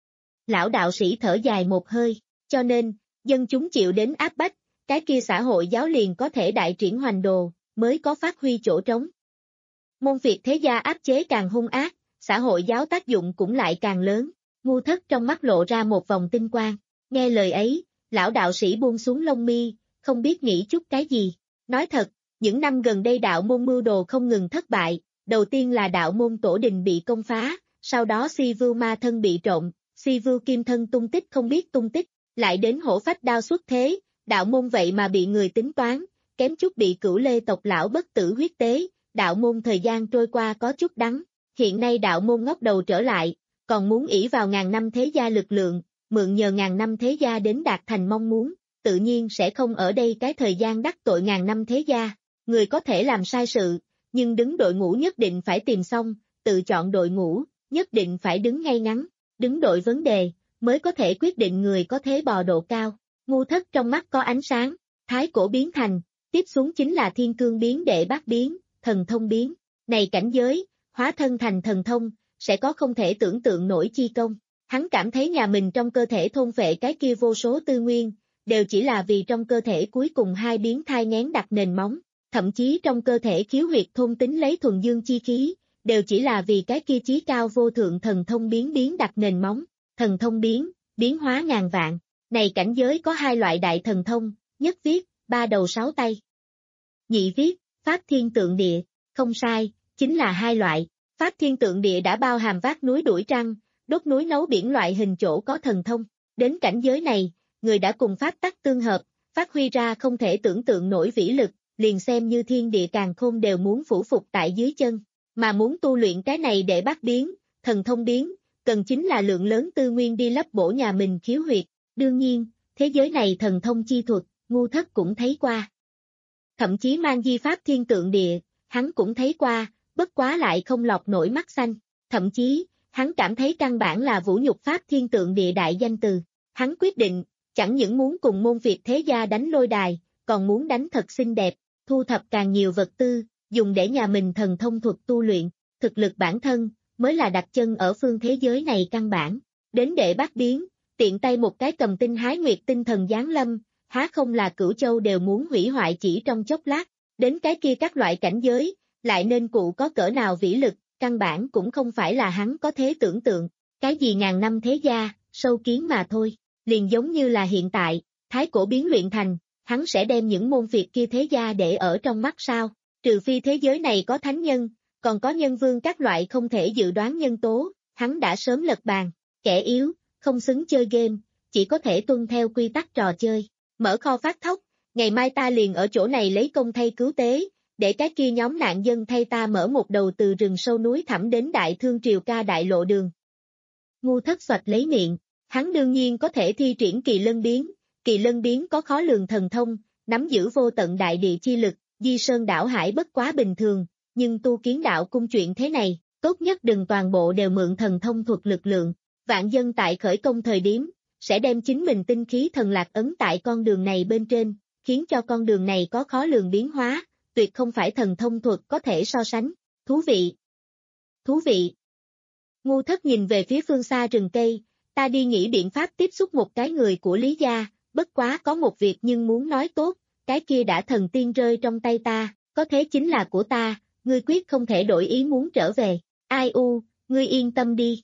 Lão đạo sĩ thở dài một hơi, cho nên, dân chúng chịu đến áp bách, cái kia xã hội giáo liền có thể đại triển hoành đồ, mới có phát huy chỗ trống. Môn phiệt thế gia áp chế càng hung ác, xã hội giáo tác dụng cũng lại càng lớn. Ngu Thất trong mắt lộ ra một vòng tinh quang. Nghe lời ấy, lão đạo sĩ buông xuống lông mi, không biết nghĩ chút cái gì. Nói thật, những năm gần đây đạo môn mưu đồ không ngừng thất bại, đầu tiên là đạo môn tổ đình bị công phá, sau đó si vưu ma thân bị trộm, si vưu kim thân tung tích không biết tung tích, lại đến hổ phách đao xuất thế, đạo môn vậy mà bị người tính toán, kém chút bị Cửu Lê tộc lão bất tử huyết tế, đạo môn thời gian trôi qua có chút đắng, hiện nay đạo môn ngóc đầu trở lại, còn muốn ỷ vào ngàn năm thế gia lực lượng, mượn nhờ ngàn năm thế gia đến đạt thành mong muốn, tự nhiên sẽ không ở đây cái thời gian đắc tội ngàn năm thế gia, người có thể làm sai sự, nhưng đứng đội ngũ nhất định phải tìm xong, tự chọn đội ngũ, nhất định phải đứng ngay ngắn, đứng đội vấn đề, mới có thể quyết định người có thế bò độ cao. Ngu Thất trong mắt có ánh sáng, thái cổ biến thành, tiếp xuống chính là thiên cương biến đệ bát biến, thần thông biến. Này cảnh giới, hóa thân thành thần thông, sẽ có không thể tưởng tượng nổi chi công. Hắn cảm thấy nhà mình trong cơ thể thôn phệ cái kia vô số tư nguyên, đều chỉ là vì trong cơ thể cuối cùng hai biến thai nghén đặt nền móng. Thậm chí trong cơ thể khiếu huyệt thôn tính lấy thuần dương chi khí, đều chỉ là vì cái kia chí cao vô thượng thần thông biến biến đặt nền móng. Thần thông biến, biến hóa ngàn vạn. Này cảnh giới có hai loại đại thần thông, nhất viết, ba đầu sáu tay. Nhị viết, Pháp Thiên Tượng Địa, không sai, chính là hai loại. Pháp Thiên Tượng Địa đã bao hàm vác núi đuổi trăng, đốt núi nấu biển loại hình chỗ có thần thông. Đến cảnh giới này, người đã cùng Pháp tắc tương hợp, phát huy ra không thể tưởng tượng nổi vĩ lực, liền xem như thiên địa càn khôn đều muốn phủ phục tại dưới chân. Mà muốn tu luyện cái này để bắt biến, thần thông biến, cần chính là lượng lớn tư nguyên đi lấp bổ nhà mình khiếu huyệt. Đương nhiên, thế giới này thần thông chi thuật, Ngu Thất cũng thấy qua. Thậm chí mang di Pháp Thiên Tượng Địa, hắn cũng thấy qua, bất quá lại không lọt nổi mắt xanh. Thậm chí, hắn cảm thấy căn bản là vũ nhục Pháp Thiên Tượng Địa đại danh từ. Hắn quyết định, chẳng những muốn cùng môn Việt thế gia đánh lôi đài, còn muốn đánh thật xinh đẹp, thu thập càng nhiều vật tư, dùng để nhà mình thần thông thuật tu luyện, thực lực bản thân, mới là đặt chân ở phương thế giới này căn bản. Đến đệ bát biến, tiện tay một cái cầm tinh hái nguyệt tinh thần giáng lâm, há không là Cửu Châu đều muốn hủy hoại chỉ trong chốc lát, đến cái kia các loại cảnh giới, lại nên cụ có cỡ nào vĩ lực, căn bản cũng không phải là hắn có thế tưởng tượng, cái gì ngàn năm thế gia, sâu kiến mà thôi, liền giống như là hiện tại, thái cổ biến luyện thành, hắn sẽ đem những môn việc kia thế gia để ở trong mắt sao, trừ phi thế giới này có thánh nhân, còn có nhân vương các loại không thể dự đoán nhân tố, hắn đã sớm lật bàn, kẻ yếu, không xứng chơi game, chỉ có thể tuân theo quy tắc trò chơi, mở kho phát thóc, ngày mai ta liền ở chỗ này lấy công thay cứu tế, để cái kia nhóm nạn dân thay ta mở một đầu từ rừng sâu núi thẳm đến đại thương triều ca đại lộ đường. Ngu Thất xoạch lấy miệng, hắn đương nhiên có thể thi triển kỳ lân biến, kỳ lân biến có khó lường thần thông, nắm giữ vô tận đại địa chi lực, di sơn đảo hải bất quá bình thường, nhưng tu kiến đạo cung chuyện thế này, tốt nhất đừng toàn bộ đều mượn thần thông thuật lực lượng, vạn dân tại khởi công thời điểm, sẽ đem chính mình tinh khí thần lạc ấn tại con đường này bên trên, khiến cho con đường này có khó lường biến hóa, tuyệt không phải thần thông thuật có thể so sánh, thú vị. Thú vị. Ngu Thất nhìn về phía phương xa rừng cây, ta đi nghĩ biện pháp tiếp xúc một cái người của Lý gia, bất quá có một việc nhưng muốn nói tốt, cái kia đã thần tiên rơi trong tay ta, có thế chính là của ta, ngươi quyết không thể đổi ý muốn trở về, ai u, ngươi yên tâm đi.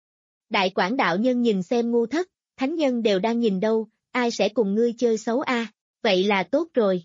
Đại Quảng đạo nhân nhìn xem Ngu Thất, thánh nhân đều đang nhìn đâu, ai sẽ cùng ngươi chơi xấu a? Vậy là tốt rồi.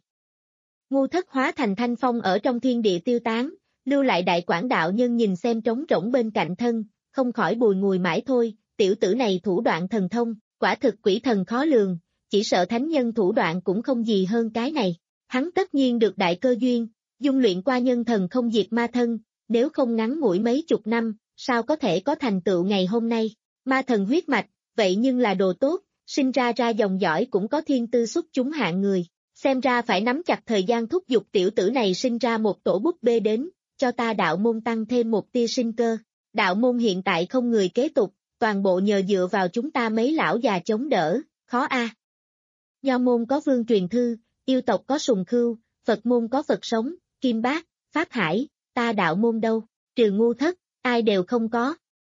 Ngu Thất hóa thành thanh phong ở trong thiên địa tiêu tán, lưu lại Đại Quảng đạo nhân nhìn xem trống rỗng bên cạnh thân, không khỏi bùi ngùi mãi thôi, tiểu tử này thủ đoạn thần thông, quả thực quỷ thần khó lường, chỉ sợ thánh nhân thủ đoạn cũng không gì hơn cái này. Hắn tất nhiên được đại cơ duyên, dung luyện qua nhân thần không diệt ma thân, nếu không ngắn ngủi mấy chục năm, sao có thể có thành tựu ngày hôm nay. Ma thần huyết mạch, vậy nhưng là đồ tốt, sinh ra ra dòng dõi cũng có thiên tư xuất chúng hạng người. Xem ra phải nắm chặt thời gian thúc giục tiểu tử này sinh ra một tổ búp bê đến, cho ta đạo môn tăng thêm một tia sinh cơ. Đạo môn hiện tại không người kế tục, toàn bộ nhờ dựa vào chúng ta mấy lão già chống đỡ, khó a. À. Nho môn có vương truyền thư, yêu tộc có sùng khưu, Phật môn có Phật sống, Kim Bát, Pháp Hải, ta đạo môn đâu, trừ Ngu Thất, ai đều không có.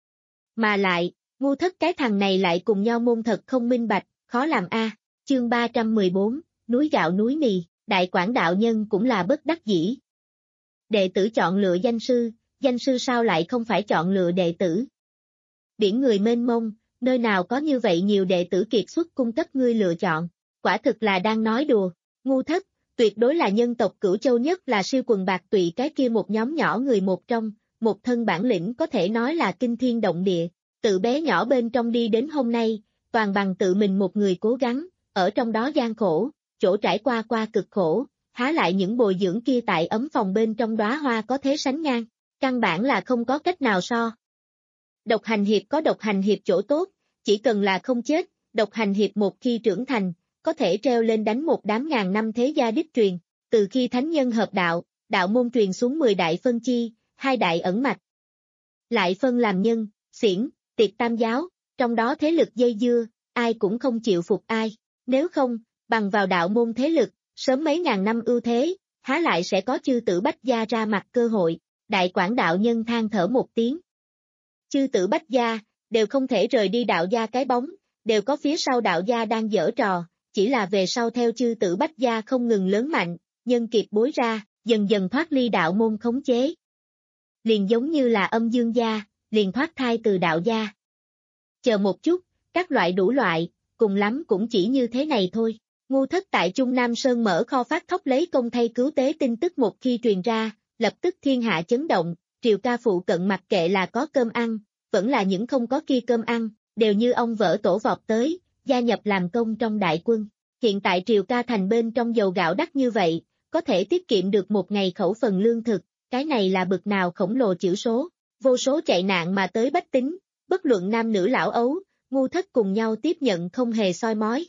Mà lại, Ngu Thất cái thằng này lại cùng Nho môn thật không minh bạch, khó làm a. À. Chương ba trăm mười bốn, núi gạo núi mì, Đại Quảng đạo nhân cũng là bất đắc dĩ. Đệ tử chọn lựa danh sư, danh sư sao lại không phải chọn lựa đệ tử. Biển người mênh mông, nơi nào có như vậy nhiều đệ tử kiệt xuất cung cấp ngươi lựa chọn, quả thực là đang nói đùa, ngu thất, tuyệt đối là nhân tộc Cửu Châu nhất là siêu quần bạc tụy cái kia một nhóm nhỏ người một trong, một thân bản lĩnh có thể nói là kinh thiên động địa, tự bé nhỏ bên trong đi đến hôm nay, toàn bằng tự mình một người cố gắng, ở trong đó gian khổ, chỗ trải qua qua cực khổ, há lại những bồi dưỡng kia tại ấm phòng bên trong đóa hoa có thế sánh ngang, căn bản là không có cách nào so. Độc hành hiệp có độc hành hiệp chỗ tốt, chỉ cần là không chết, độc hành hiệp một khi trưởng thành, có thể treo lên đánh một đám ngàn năm thế gia đích truyền, từ khi thánh nhân hợp đạo, đạo môn truyền xuống mười đại phân chi, hai đại ẩn mạch. Lại phân làm nhân, xiển, tiệt tam giáo, trong đó thế lực dây dưa, ai cũng không chịu phục ai, nếu không, bằng vào đạo môn thế lực, sớm mấy ngàn năm ưu thế, há lại sẽ có chư tử bách gia ra mặt cơ hội, đại quảng đạo nhân than thở một tiếng. Chư tử bách gia, đều không thể rời đi đạo gia cái bóng, đều có phía sau đạo gia đang giở trò, chỉ là về sau theo chư tử bách gia không ngừng lớn mạnh, nhân kiệt bối ra, dần dần thoát ly đạo môn khống chế. Liền giống như là âm dương gia, liền thoát thai từ đạo gia. Chờ một chút, các loại đủ loại, cùng lắm cũng chỉ như thế này thôi. Ngu thất tại Trung Nam Sơn mở kho phát thóc lấy công thay cứu tế tin tức một khi truyền ra, lập tức thiên hạ chấn động, triều ca phụ cận mặc kệ là có cơm ăn, vẫn là những không có kia cơm ăn, đều như ông vỡ tổ vọt tới, gia nhập làm công trong đại quân. Hiện tại triều ca thành bên trong dầu gạo đắt như vậy, có thể tiết kiệm được một ngày khẩu phần lương thực, cái này là bực nào khổng lồ chữ số, vô số chạy nạn mà tới bách tính, bất luận nam nữ lão ấu, ngu thất cùng nhau tiếp nhận không hề soi mói.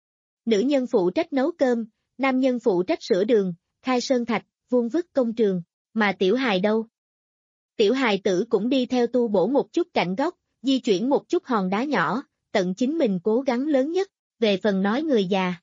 Nữ nhân phụ trách nấu cơm, nam nhân phụ trách sửa đường, khai sơn thạch, vuông vức công trường, mà tiểu hài đâu? Tiểu hài tử cũng đi theo tu bổ một chút cạnh góc, di chuyển một chút hòn đá nhỏ, tận chính mình cố gắng lớn nhất, về phần nói người già.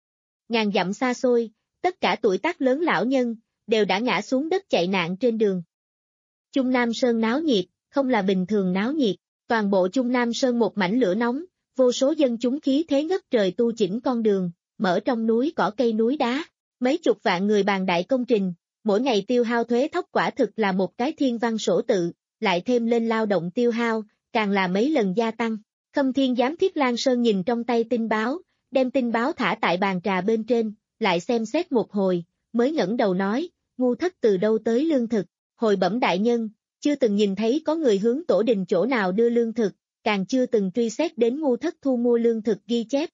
Ngàn dặm xa xôi, tất cả tuổi tác lớn lão nhân, đều đã ngã xuống đất chạy nạn trên đường. Trung Nam Sơn náo nhiệt, không là bình thường náo nhiệt, toàn bộ Trung Nam Sơn một mảnh lửa nóng, vô số dân chúng khí thế ngất trời tu chỉnh con đường, mở trong núi cỏ cây núi đá, mấy chục vạn người bàn đại công trình, mỗi ngày tiêu hao thuế thóc quả thực là một cái thiên văn sổ tự, lại thêm lên lao động tiêu hao, càng là mấy lần gia tăng. Khâm Thiên Giám Thiết Lang Sơn nhìn trong tay tin báo, đem tin báo thả tại bàn trà bên trên, lại xem xét một hồi, mới ngẩng đầu nói, ngu thất từ đâu tới lương thực, hồi bẩm đại nhân, chưa từng nhìn thấy có người hướng tổ đình chỗ nào đưa lương thực, càng chưa từng truy xét đến ngu thất thu mua lương thực ghi chép.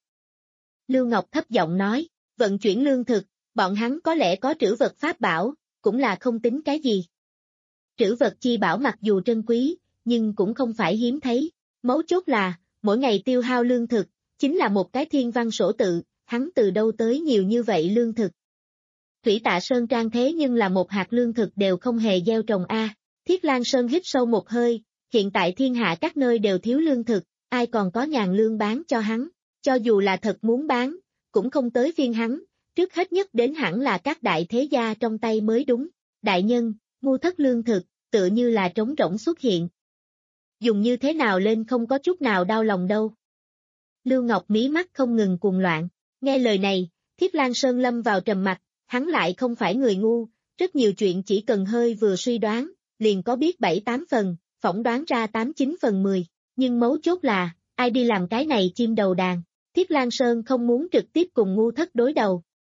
Lưu Ngọc thấp giọng nói, vận chuyển lương thực, bọn hắn có lẽ có trữ vật pháp bảo, cũng là không tính cái gì. Trữ vật chi bảo mặc dù trân quý, nhưng cũng không phải hiếm thấy, mấu chốt là, mỗi ngày tiêu hao lương thực, chính là một cái thiên văn sổ tự, hắn từ đâu tới nhiều như vậy lương thực. Thủy Tạ Sơn Trang thế nhưng là một hạt lương thực đều không hề gieo trồng a. Thiết Lang Sơn hít sâu một hơi, hiện tại thiên hạ các nơi đều thiếu lương thực, ai còn có nhàn lương bán cho hắn, cho dù là thật muốn bán, cũng không tới phiên hắn, trước hết nhất đến hẳn là các đại thế gia trong tay mới đúng. Đại nhân, ngu thất lương thực, tựa như là trống rỗng xuất hiện. Dùng như thế nào lên không có chút nào đau lòng đâu. Lưu Ngọc mí mắt không ngừng cuồng loạn, nghe lời này, Thiết Lang Sơn lâm vào trầm mặc, hắn lại không phải người ngu, rất nhiều chuyện chỉ cần hơi vừa suy đoán, liền có biết bảy tám phần, phỏng đoán ra tám chín phần mười, nhưng mấu chốt là, ai đi làm cái này chim đầu đàn, Thiết Lang Sơn không muốn trực tiếp cùng ngu thất đối đầu.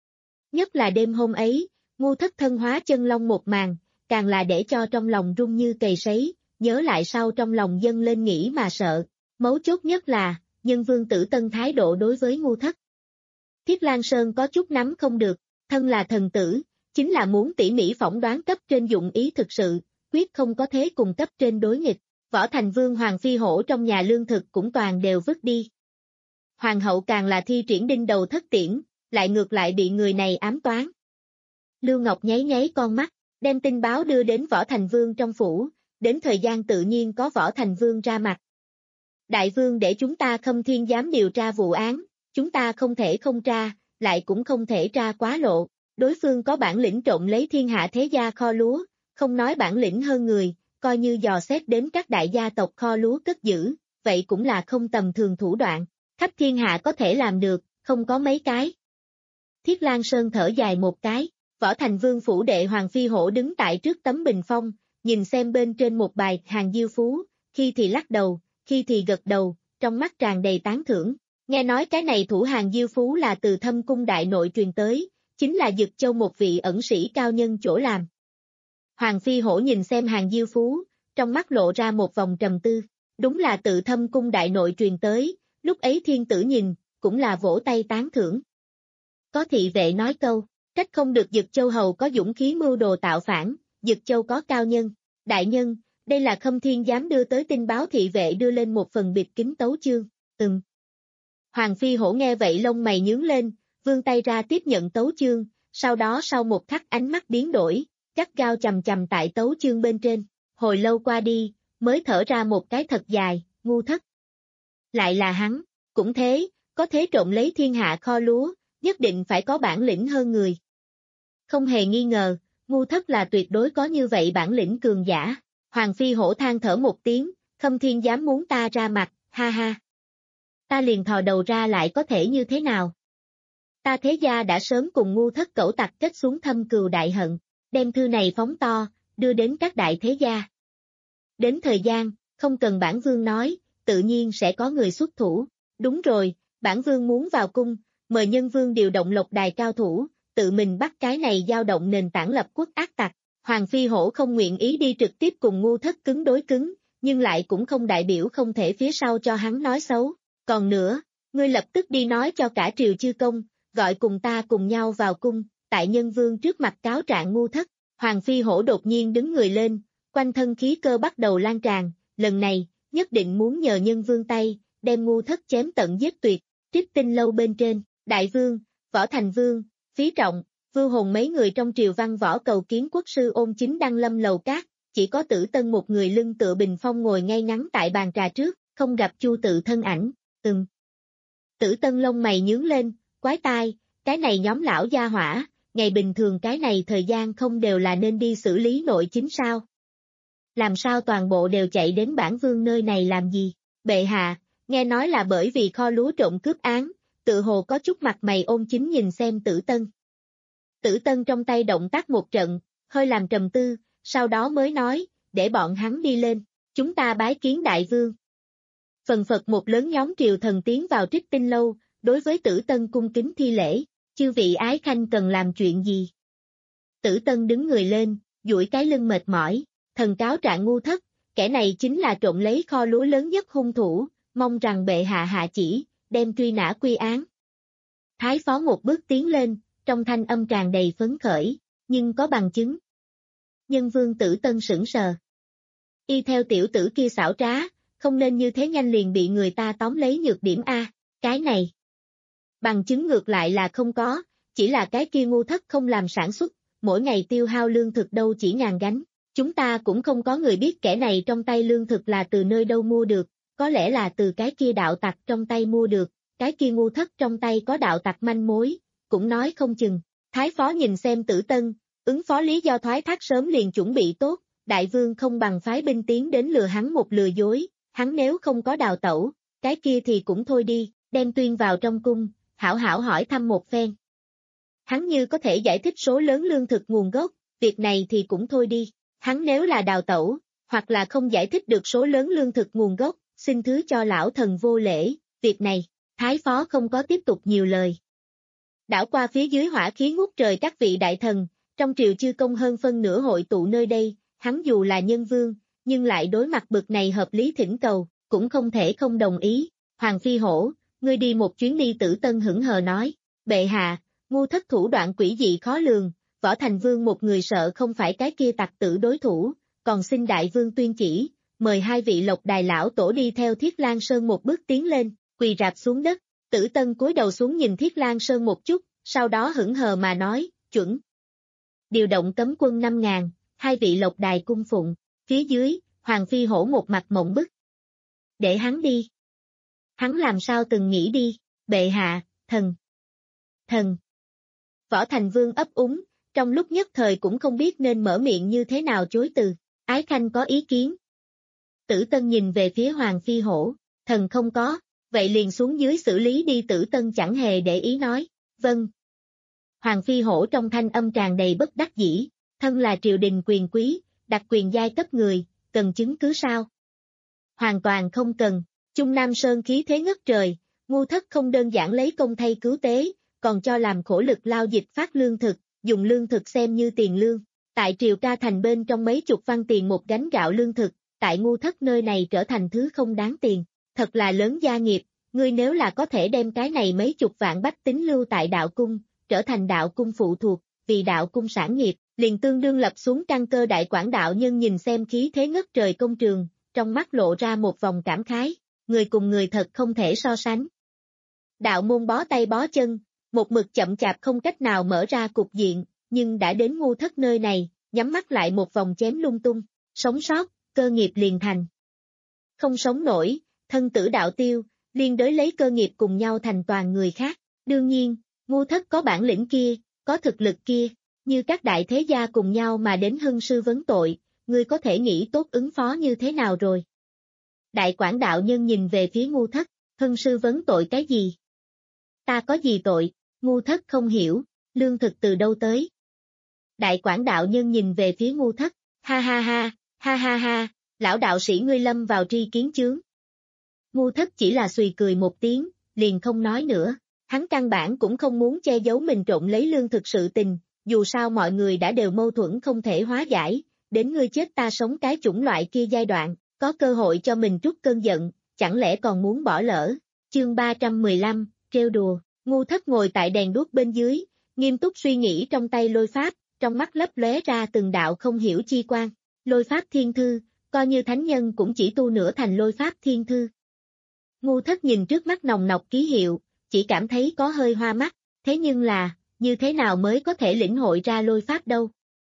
Nhất là đêm hôm ấy, ngu thất thân hóa chân long một màn, càng là để cho trong lòng rung như cầy sấy, nhớ lại sau trong lòng dâng lên nghĩ mà sợ, mấu chốt nhất là, nhân vương tử tân thái độ đối với ngu thất. Thiết Lang Sơn có chút nắm không được, thân là thần tử, chính là muốn tỉ mỉ phỏng đoán cấp trên dụng ý thực sự, quyết không có thế cùng cấp trên đối nghịch, Võ Thành Vương Hoàng Phi Hổ trong nhà lương thực cũng toàn đều vứt đi. Hoàng hậu càng là thi triển đinh đầu thất tiễn, lại ngược lại bị người này ám toán. Lưu Ngọc nháy nháy con mắt, đem tin báo đưa đến Võ Thành Vương trong phủ, đến thời gian tự nhiên có Võ Thành Vương ra mặt. Đại vương để chúng ta Khâm Thiên Giám điều tra vụ án, chúng ta không thể không tra, lại cũng không thể tra quá lộ, đối phương có bản lĩnh trộm lấy thiên hạ thế gia kho lúa, không nói bản lĩnh hơn người, coi như dò xét đến các đại gia tộc kho lúa cất giữ, vậy cũng là không tầm thường thủ đoạn, khắp thiên hạ có thể làm được, không có mấy cái. Thiết Lang Sơn thở dài một cái, Võ Thành Vương phủ đệ Hoàng Phi Hổ đứng tại trước tấm bình phong, nhìn xem bên trên một bài hàng diêu phú, khi thì lắc đầu, khi thì gật đầu, trong mắt tràn đầy tán thưởng. Nghe nói cái này thủ hàng diêu phú là từ Thâm cung đại nội truyền tới, chính là Dực Châu một vị ẩn sĩ cao nhân chỗ làm. Hoàng Phi Hổ nhìn xem hàng diêu phú, trong mắt lộ ra một vòng trầm tư, đúng là tự Thâm cung đại nội truyền tới, lúc ấy thiên tử nhìn, cũng là vỗ tay tán thưởng. Có thị vệ nói câu, trách không được Dực Châu hầu có dũng khí mưu đồ tạo phản, Dực Châu có cao nhân, đại nhân, đây là Khâm Thiên giám đưa tới tin báo. Thị vệ đưa lên một phần bịt kín tấu chương, ừm. Hoàng Phi Hổ nghe vậy lông mày nhướng lên, vươn tay ra tiếp nhận tấu chương, sau đó sau một khắc ánh mắt biến đổi, gắt gao chầm chầm tại tấu chương bên trên, hồi lâu qua đi, mới thở ra một cái thật dài, ngu thất. Lại là hắn, cũng thế, có thế trộm lấy thiên hạ kho lúa, nhất định phải có bản lĩnh hơn người. Không hề nghi ngờ, ngu thất là tuyệt đối có như vậy bản lĩnh cường giả. Hoàng Phi Hổ than thở một tiếng, Khâm Thiên dám muốn ta ra mặt, ha ha. Ta liền thò đầu ra lại có thể như thế nào? Ta thế gia đã sớm cùng ngu thất cẩu tặc kết xuống thâm cừu đại hận, đem thư này phóng to, đưa đến các đại thế gia. Đến thời gian, không cần bản vương nói, tự nhiên sẽ có người xuất thủ. Đúng rồi, bản vương muốn vào cung, mời nhân vương điều động lộc đài cao thủ, tự mình bắt cái này dao động nền tảng lập quốc ác tặc. Hoàng Phi Hổ không nguyện ý đi trực tiếp cùng ngu thất cứng đối cứng, nhưng lại cũng không đại biểu không thể phía sau cho hắn nói xấu. Còn nữa, ngươi lập tức đi nói cho cả triều chư công, gọi cùng ta cùng nhau vào cung, tại nhân vương trước mặt cáo trạng ngu thất. Hoàng Phi Hổ đột nhiên đứng người lên, quanh thân khí cơ bắt đầu lan tràn, lần này, nhất định muốn nhờ nhân vương tay, đem ngu thất chém tận giết tuyệt. Trích Tinh lâu bên trên, đại vương, Võ Thành Vương, Phí Trọng, Vưu Hồn mấy người trong triều văn võ cầu kiến quốc sư Ôn Chính đăng lâm lầu cát, chỉ có Tử Tân một người lưng tựa bình phong ngồi ngay ngắn tại bàn trà trước, không gặp Chu Tự thân ảnh, ừm. Tử Tân lông mày nhướng lên, quái tai, cái này nhóm lão gia hỏa, ngày bình thường cái này thời gian không đều là nên đi xử lý nội chính sao? Làm sao toàn bộ đều chạy đến bản vương nơi này làm gì? Bệ hạ, nghe nói là bởi vì kho lúa trộm cướp án, tự hồ có chút mặt mày. Ôn Chính nhìn xem Tử Tân. Tử Tân trong tay động tác một trận, hơi làm trầm tư, sau đó mới nói, để bọn hắn đi lên, chúng ta bái kiến đại vương. Phần phật một lớn nhóm triều thần tiến vào Trích Tinh lâu, đối với Tử Tân cung kính thi lễ, chư vị ái khanh cần làm chuyện gì? Tử Tân đứng người lên, duỗi cái lưng mệt mỏi, thần cáo trạng ngu thất, kẻ này chính là trộm lấy kho lúa lớn nhất hung thủ, mong rằng bệ hạ hạ chỉ, đem truy nã quy án. Thái phó một bước tiến lên, trong thanh âm tràn đầy phấn khởi, nhưng có bằng chứng. Nhân vương Tử Tân sững sờ. Y theo tiểu tử kia xảo trá, không nên như thế nhanh liền bị người ta tóm lấy nhược điểm A, cái này. Bằng chứng ngược lại là không có, chỉ là cái kia ngu thất không làm sản xuất, mỗi ngày tiêu hao lương thực đâu chỉ ngàn gánh. Chúng ta cũng không có người biết kẻ này trong tay lương thực là từ nơi đâu mua được, có lẽ là từ cái kia đạo tặc trong tay mua được, cái kia ngu thất trong tay có đạo tặc manh mối, cũng nói không chừng. Thái phó nhìn xem Tử Tân, ứng phó lý do thoái thác sớm liền chuẩn bị tốt, đại vương không bằng phái binh tiến đến lừa hắn một lừa dối, hắn nếu không có đào tẩu, cái kia thì cũng thôi đi, đem Tuyên vào trong cung, hảo hảo hỏi thăm một phen. Hắn như có thể giải thích số lớn lương thực nguồn gốc, việc này thì cũng thôi đi. Hắn nếu là đào tẩu, hoặc là không giải thích được số lớn lương thực nguồn gốc, xin thứ cho lão thần vô lễ, việc này, Thái phó không có tiếp tục nhiều lời. Đảo qua phía dưới hỏa khí ngút trời các vị đại thần, trong triều chư công hơn phân nửa hội tụ nơi đây, hắn dù là nhân vương, nhưng lại đối mặt bực này hợp lý thỉnh cầu, cũng không thể không đồng ý. Hoàng Phi Hổ, ngươi đi một chuyến đi. Tử Tân hững hờ nói, bệ hạ, ngu thất thủ đoạn quỷ dị khó lường, Võ Thành Vương một người sợ không phải cái kia tặc tử đối thủ, còn xin đại vương tuyên chỉ, mời hai vị lộc đài lão tổ đi theo Thiết Lang Sơn một bước tiến lên, quỳ rạp xuống đất. Tử Tân cúi đầu xuống nhìn Thiết Lang Sơn một chút, sau đó hững hờ mà nói, chuẩn. Điều động cấm quân năm ngàn, hai vị lộc đài cung phụng, phía dưới, Hoàng Phi Hổ một mặt mộng bức. Để hắn đi. Hắn làm sao từng nghĩ đi, bệ hạ, thần. Thần. Võ Thành Vương ấp úng, trong lúc nhất thời cũng không biết nên mở miệng như thế nào chối từ, ái khanh có ý kiến. Tử Tân nhìn về phía Hoàng Phi Hổ, thần không có, vậy liền xuống dưới xử lý đi. Tử Tân chẳng hề để ý nói, vâng. Hoàng Phi Hổ trong thanh âm tràn đầy bất đắc dĩ, thân là triều đình quyền quý, đặc quyền giai cấp người, cần chứng cứ sao? Hoàn toàn không cần, Chung Nam Sơn khí thế ngất trời, Ngu Thất không đơn giản lấy công thay cứu tế, còn cho làm khổ lực lao dịch phát lương thực, dùng lương thực xem như tiền lương. Tại Triều Ca Thành bên trong mấy chục văn tiền một gánh gạo lương thực, tại Ngu Thất nơi này trở thành thứ không đáng tiền, thật là lớn gia nghiệp, ngươi nếu là có thể đem cái này mấy chục vạn bách tính lưu tại đạo cung, trở thành đạo cung phụ thuộc, vì đạo cung sản nghiệp, liền tương đương lập xuống căn cơ. Đại Quảng đạo nhân nhìn xem khí thế ngất trời công trường, trong mắt lộ ra một vòng cảm khái, người cùng người thật không thể so sánh. Đạo môn bó tay bó chân, một mực chậm chạp không cách nào mở ra cục diện, nhưng đã đến Ngu Thất nơi này, nhắm mắt lại một vòng chém lung tung, sống sót, cơ nghiệp liền thành. Không sống nổi, thân tử đạo tiêu, liên đới lấy cơ nghiệp cùng nhau thành toàn người khác. Đương nhiên, Ngu Thất có bản lĩnh kia, có thực lực kia, như các đại thế gia cùng nhau mà đến hưng sư vấn tội, ngươi có thể nghĩ tốt ứng phó như thế nào rồi. Đại Quảng đạo nhân nhìn về phía Ngu Thất, hưng sư vấn tội cái gì? Ta có gì tội? Ngu Thất không hiểu, lương thực từ đâu tới? Đại Quảng đạo nhân nhìn về phía Ngu Thất, ha ha ha, ha ha ha, lão đạo sĩ ngươi lâm vào tri kiến chướng. Ngu Thất chỉ là xùy cười một tiếng, liền không nói nữa, hắn căn bản cũng không muốn che giấu mình trộm lấy lương thực sự tình, dù sao mọi người đã đều mâu thuẫn không thể hóa giải, đến ngươi chết ta sống cái chủng loại kia giai đoạn, có cơ hội cho mình trút cơn giận, chẳng lẽ còn muốn bỏ lỡ. Chương ba trăm mười lăm, trêu đùa, Ngu Thất ngồi tại đèn đuốc bên dưới, nghiêm túc suy nghĩ trong tay lôi pháp, trong mắt lấp lóe ra từng đạo không hiểu chi quan, lôi pháp thiên thư, coi như thánh nhân cũng chỉ tu nửa thành lôi pháp thiên thư. Ngu Thất nhìn trước mắt nồng nọc ký hiệu, chỉ cảm thấy có hơi hoa mắt, thế nhưng là, như thế nào mới có thể lĩnh hội ra lôi pháp đâu.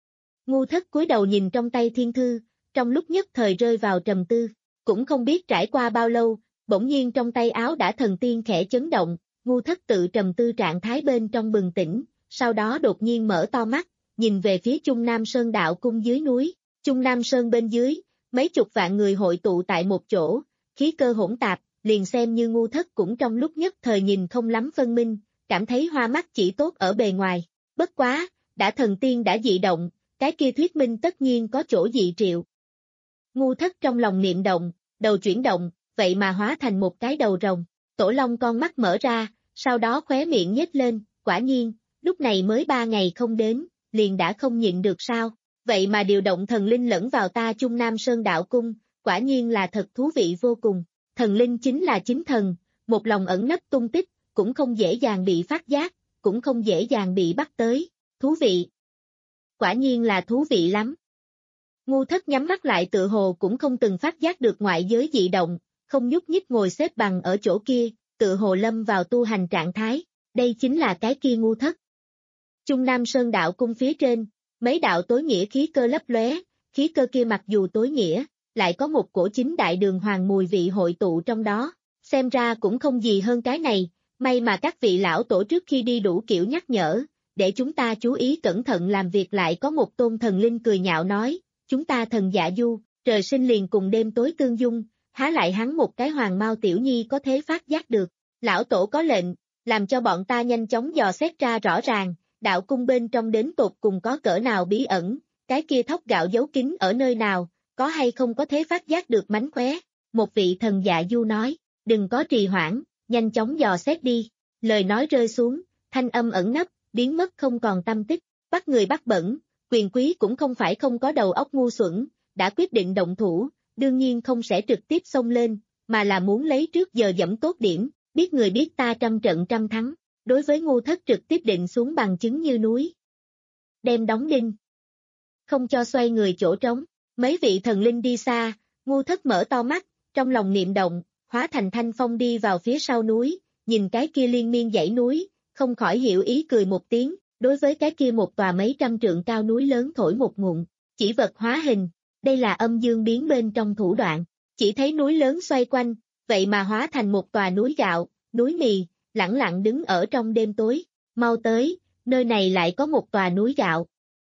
Ngu Thất cúi đầu nhìn trong tay thiên thư, trong lúc nhất thời rơi vào trầm tư, cũng không biết trải qua bao lâu, bỗng nhiên trong tay áo đã thần tiên khẽ chấn động, Ngu Thất tự trầm tư trạng thái bên trong bừng tỉnh, sau đó đột nhiên mở to mắt, nhìn về phía Chung Nam Sơn đạo cung dưới núi, Chung Nam Sơn bên dưới, mấy chục vạn người hội tụ tại một chỗ, khí cơ hỗn tạp, liền xem như Ngu Thất cũng trong lúc nhất thời nhìn không lắm phân minh, cảm thấy hoa mắt chỉ tốt ở bề ngoài, bất quá, đã thần tiên đã dị động, cái kia thuyết minh tất nhiên có chỗ dị triệu. Ngu Thất trong lòng niệm động, đầu chuyển động, vậy mà hóa thành một cái đầu rồng, Tổ Long con mắt mở ra, sau đó khóe miệng nhếch lên, quả nhiên, lúc này mới ba ngày không đến, liền đã không nhịn được sao, vậy mà điều động thần linh lẫn vào ta Chung Nam Sơn đạo cung, quả nhiên là thật thú vị vô cùng, thần linh chính là chính thần, một lòng ẩn nấp tung tích, cũng không dễ dàng bị phát giác, cũng không dễ dàng bị bắt tới, thú vị. Quả nhiên là thú vị lắm. Ngu Thất nhắm mắt lại tựa hồ cũng không từng phát giác được ngoại giới dị động, không nhúc nhích ngồi xếp bằng ở chỗ kia, tựa hồ lâm vào tu hành trạng thái, đây chính là cái kia Ngu Thất. Chung Nam Sơn đạo cung phía trên, mấy đạo tối nghĩa khí cơ lấp lóe, khí cơ kia mặc dù tối nghĩa, lại có một cổ chính đại đường hoàng mùi vị hội tụ trong đó, xem ra cũng không gì hơn cái này, may mà các vị lão tổ trước khi đi đủ kiểu nhắc nhở, để chúng ta chú ý cẩn thận làm việc. Lại có một tôn thần linh cười nhạo nói, chúng ta thần Dạ Du, trời sinh liền cùng đêm tối tương dung, há lại hắn một cái hoàng mao tiểu nhi có thể phát giác được, lão tổ có lệnh, làm cho bọn ta nhanh chóng dò xét ra rõ ràng, đạo cung bên trong đến tột cùng có cỡ nào bí ẩn, cái kia thóc gạo giấu kín ở nơi nào, có hay không có thể phát giác được mánh khóe. Một vị thần Dạ Du nói, đừng có trì hoãn, nhanh chóng dò xét đi, lời nói rơi xuống, thanh âm ẩn nấp, biến mất không còn tâm tích, bắt người bắt bẩn, quyền quý cũng không phải không có đầu óc ngu xuẩn, đã quyết định động thủ, đương nhiên không sẽ trực tiếp xông lên, mà là muốn lấy trước giờ dẫm tốt điểm, biết người biết ta trăm trận trăm thắng, đối với Ngu Thất trực tiếp định xuống bằng chứng như núi. Đem đóng đinh, không cho xoay người chỗ trống, mấy vị thần linh đi xa, Ngu Thất mở to mắt, trong lòng niệm động, hóa thành thanh phong đi vào phía sau núi, nhìn cái kia liên miên dãy núi, không khỏi hiểu ý cười một tiếng, đối với cái kia một tòa mấy trăm trượng cao núi lớn thổi một ngụm, chỉ vật hóa hình, đây là âm dương biến bên trong thủ đoạn, chỉ thấy núi lớn xoay quanh, vậy mà hóa thành một tòa núi gạo, núi mì, lẳng lặng đứng ở trong đêm tối, mau tới, nơi này lại có một tòa núi gạo.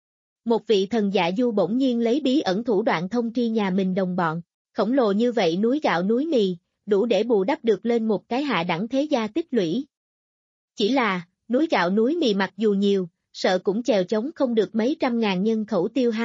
Một vị thần Dạ Du bỗng nhiên lấy bí ẩn thủ đoạn thông tri nhà mình đồng bọn, khổng lồ như vậy núi gạo núi mì, đủ để bù đắp được lên một cái hạ đẳng thế gia tích lũy. Chỉ là, núi gạo núi mì mặc dù nhiều, sợ cũng chèo chống không được mấy trăm ngàn nhân khẩu tiêu hao,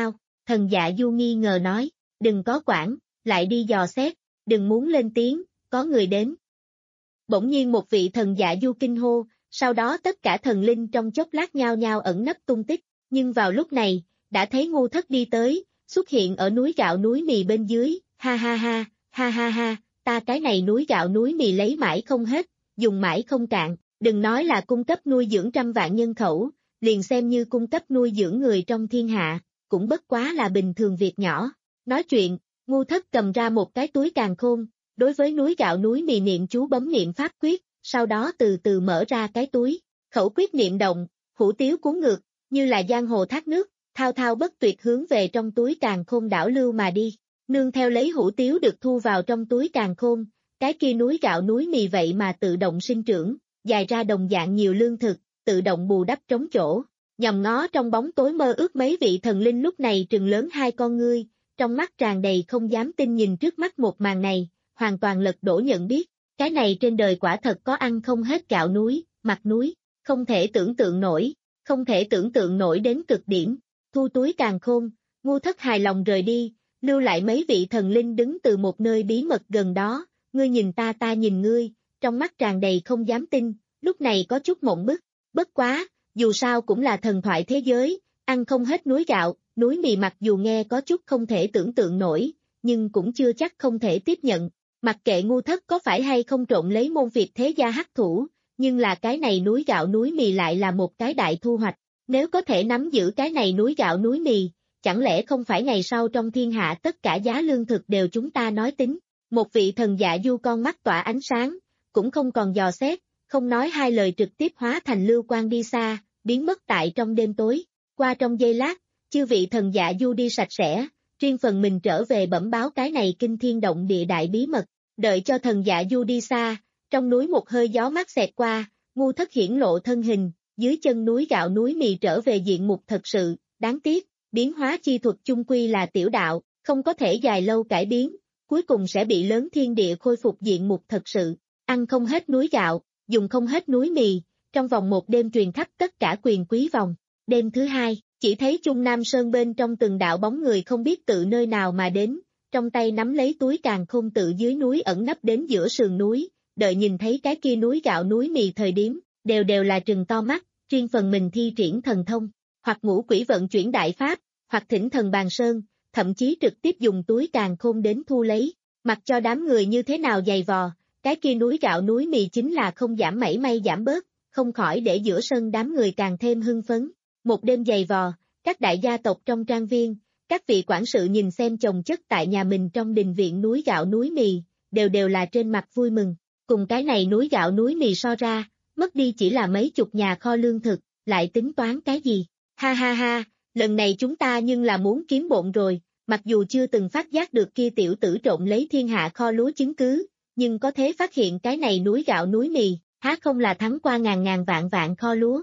Thần Dạ Du nghi ngờ nói, đừng có quản, lại đi dò xét, đừng muốn lên tiếng, có người đến. Bỗng nhiên một vị thần Dạ Du kinh hô, sau đó tất cả thần linh trong chốc lát nhao nhao ẩn nấp tung tích, nhưng vào lúc này, đã thấy Ngu Thất đi tới, xuất hiện ở núi gạo núi mì bên dưới, ha ha ha, ha ha ha, ta cái này núi gạo núi mì lấy mãi không hết, dùng mãi không cạn, đừng nói là cung cấp nuôi dưỡng trăm vạn nhân khẩu, liền xem như cung cấp nuôi dưỡng người trong thiên hạ, cũng bất quá là bình thường việc nhỏ. Nói chuyện, Ngu Thất cầm ra một cái túi càn khôn, đối với núi gạo núi mì niệm chú bấm niệm pháp quyết, sau đó từ từ mở ra cái túi, khẩu quyết niệm động, hủ tiếu cuốn ngược, như là giang hồ thác nước, thao thao bất tuyệt hướng về trong túi càn khôn đảo lưu mà đi. Nương theo lấy hủ tiếu được thu vào trong túi càn khôn, cái kia núi gạo núi mì vậy mà tự động sinh trưởng, dài ra đồng dạng nhiều lương thực, tự động bù đắp trống chỗ. Nhằm ngó trong bóng tối mơ ước mấy vị thần linh lúc này trừng lớn hai con ngươi, trong mắt tràn đầy không dám tin nhìn trước mắt một màn này, hoàn toàn lật đổ nhận biết, cái này trên đời quả thật có ăn không hết gạo núi, mặt núi, không thể tưởng tượng nổi, không thể tưởng tượng nổi đến cực điểm. Thu túi càn khôn, Ngu Thất hài lòng rời đi, lưu lại mấy vị thần linh đứng từ một nơi bí mật gần đó, ngươi nhìn ta ta nhìn ngươi, trong mắt tràn đầy không dám tin, lúc này có chút mộng bức, bất quá, dù sao cũng là thần thoại thế giới, ăn không hết núi gạo, núi mì mặc dù nghe có chút không thể tưởng tượng nổi, nhưng cũng chưa chắc không thể tiếp nhận, mặc kệ Ngu Thất có phải hay không trộn lấy môn Việt thế gia hắc thủ, nhưng là cái này núi gạo núi mì lại là một cái đại thu hoạch, nếu có thể nắm giữ cái này núi gạo núi mì, chẳng lẽ không phải ngày sau trong thiên hạ tất cả giá lương thực đều chúng ta nói tính. Một vị thần Dạ Du con mắt tỏa ánh sáng, cũng không còn dò xét, không nói hai lời trực tiếp hóa thành lưu quang đi xa, biến mất tại trong đêm tối. Qua trong giây lát, chư vị thần Dạ Du đi sạch sẽ, riêng phần mình trở về bẩm báo cái này kinh thiên động địa đại bí mật. Đợi cho thần Dạ Du đi xa, trong núi một hơi gió mát xẹt qua, Ngu Thất hiển lộ thân hình, dưới chân núi gạo núi mì trở về diện mục thật sự, đáng tiếc, biến hóa chi thuật chung quy là tiểu đạo, không có thể dài lâu cải biến, cuối cùng sẽ bị lớn thiên địa khôi phục diện mục thật sự, ăn không hết núi gạo, dùng không hết núi mì, trong vòng một đêm truyền khắp tất cả quyền quý vòng. Đêm thứ hai, chỉ thấy Trung Nam Sơn bên trong từng đạo bóng người không biết tự nơi nào mà đến, trong tay nắm lấy túi càn khôn tự dưới núi ẩn nấp đến giữa sườn núi, đợi nhìn thấy cái kia núi gạo núi mì thời điểm, đều đều là trừng to mắt, riêng phần mình thi triển thần thông, hoặc ngũ quỷ vận chuyển đại pháp, hoặc thỉnh thần bàn sơn, thậm chí trực tiếp dùng túi càn khôn đến thu lấy, mặc cho đám người như thế nào dày vò, cái kia núi gạo núi mì chính là không giảm mảy may giảm bớt, không khỏi để giữa sân đám người càng thêm hưng phấn. Một đêm dày vò, các đại gia tộc trong trang viên, các vị quản sự nhìn xem chồng chất tại nhà mình trong đình viện núi gạo núi mì, đều đều là trên mặt vui mừng, cùng cái này núi gạo núi mì so ra, mất đi chỉ là mấy chục nhà kho lương thực, lại tính toán cái gì, ha ha ha, lần này chúng ta nhưng là muốn kiếm bộn rồi, mặc dù chưa từng phát giác được kia tiểu tử trộn lấy thiên hạ kho lúa chứng cứ, nhưng có thể phát hiện cái này núi gạo núi mì, há không là thắng qua ngàn ngàn vạn vạn kho lúa.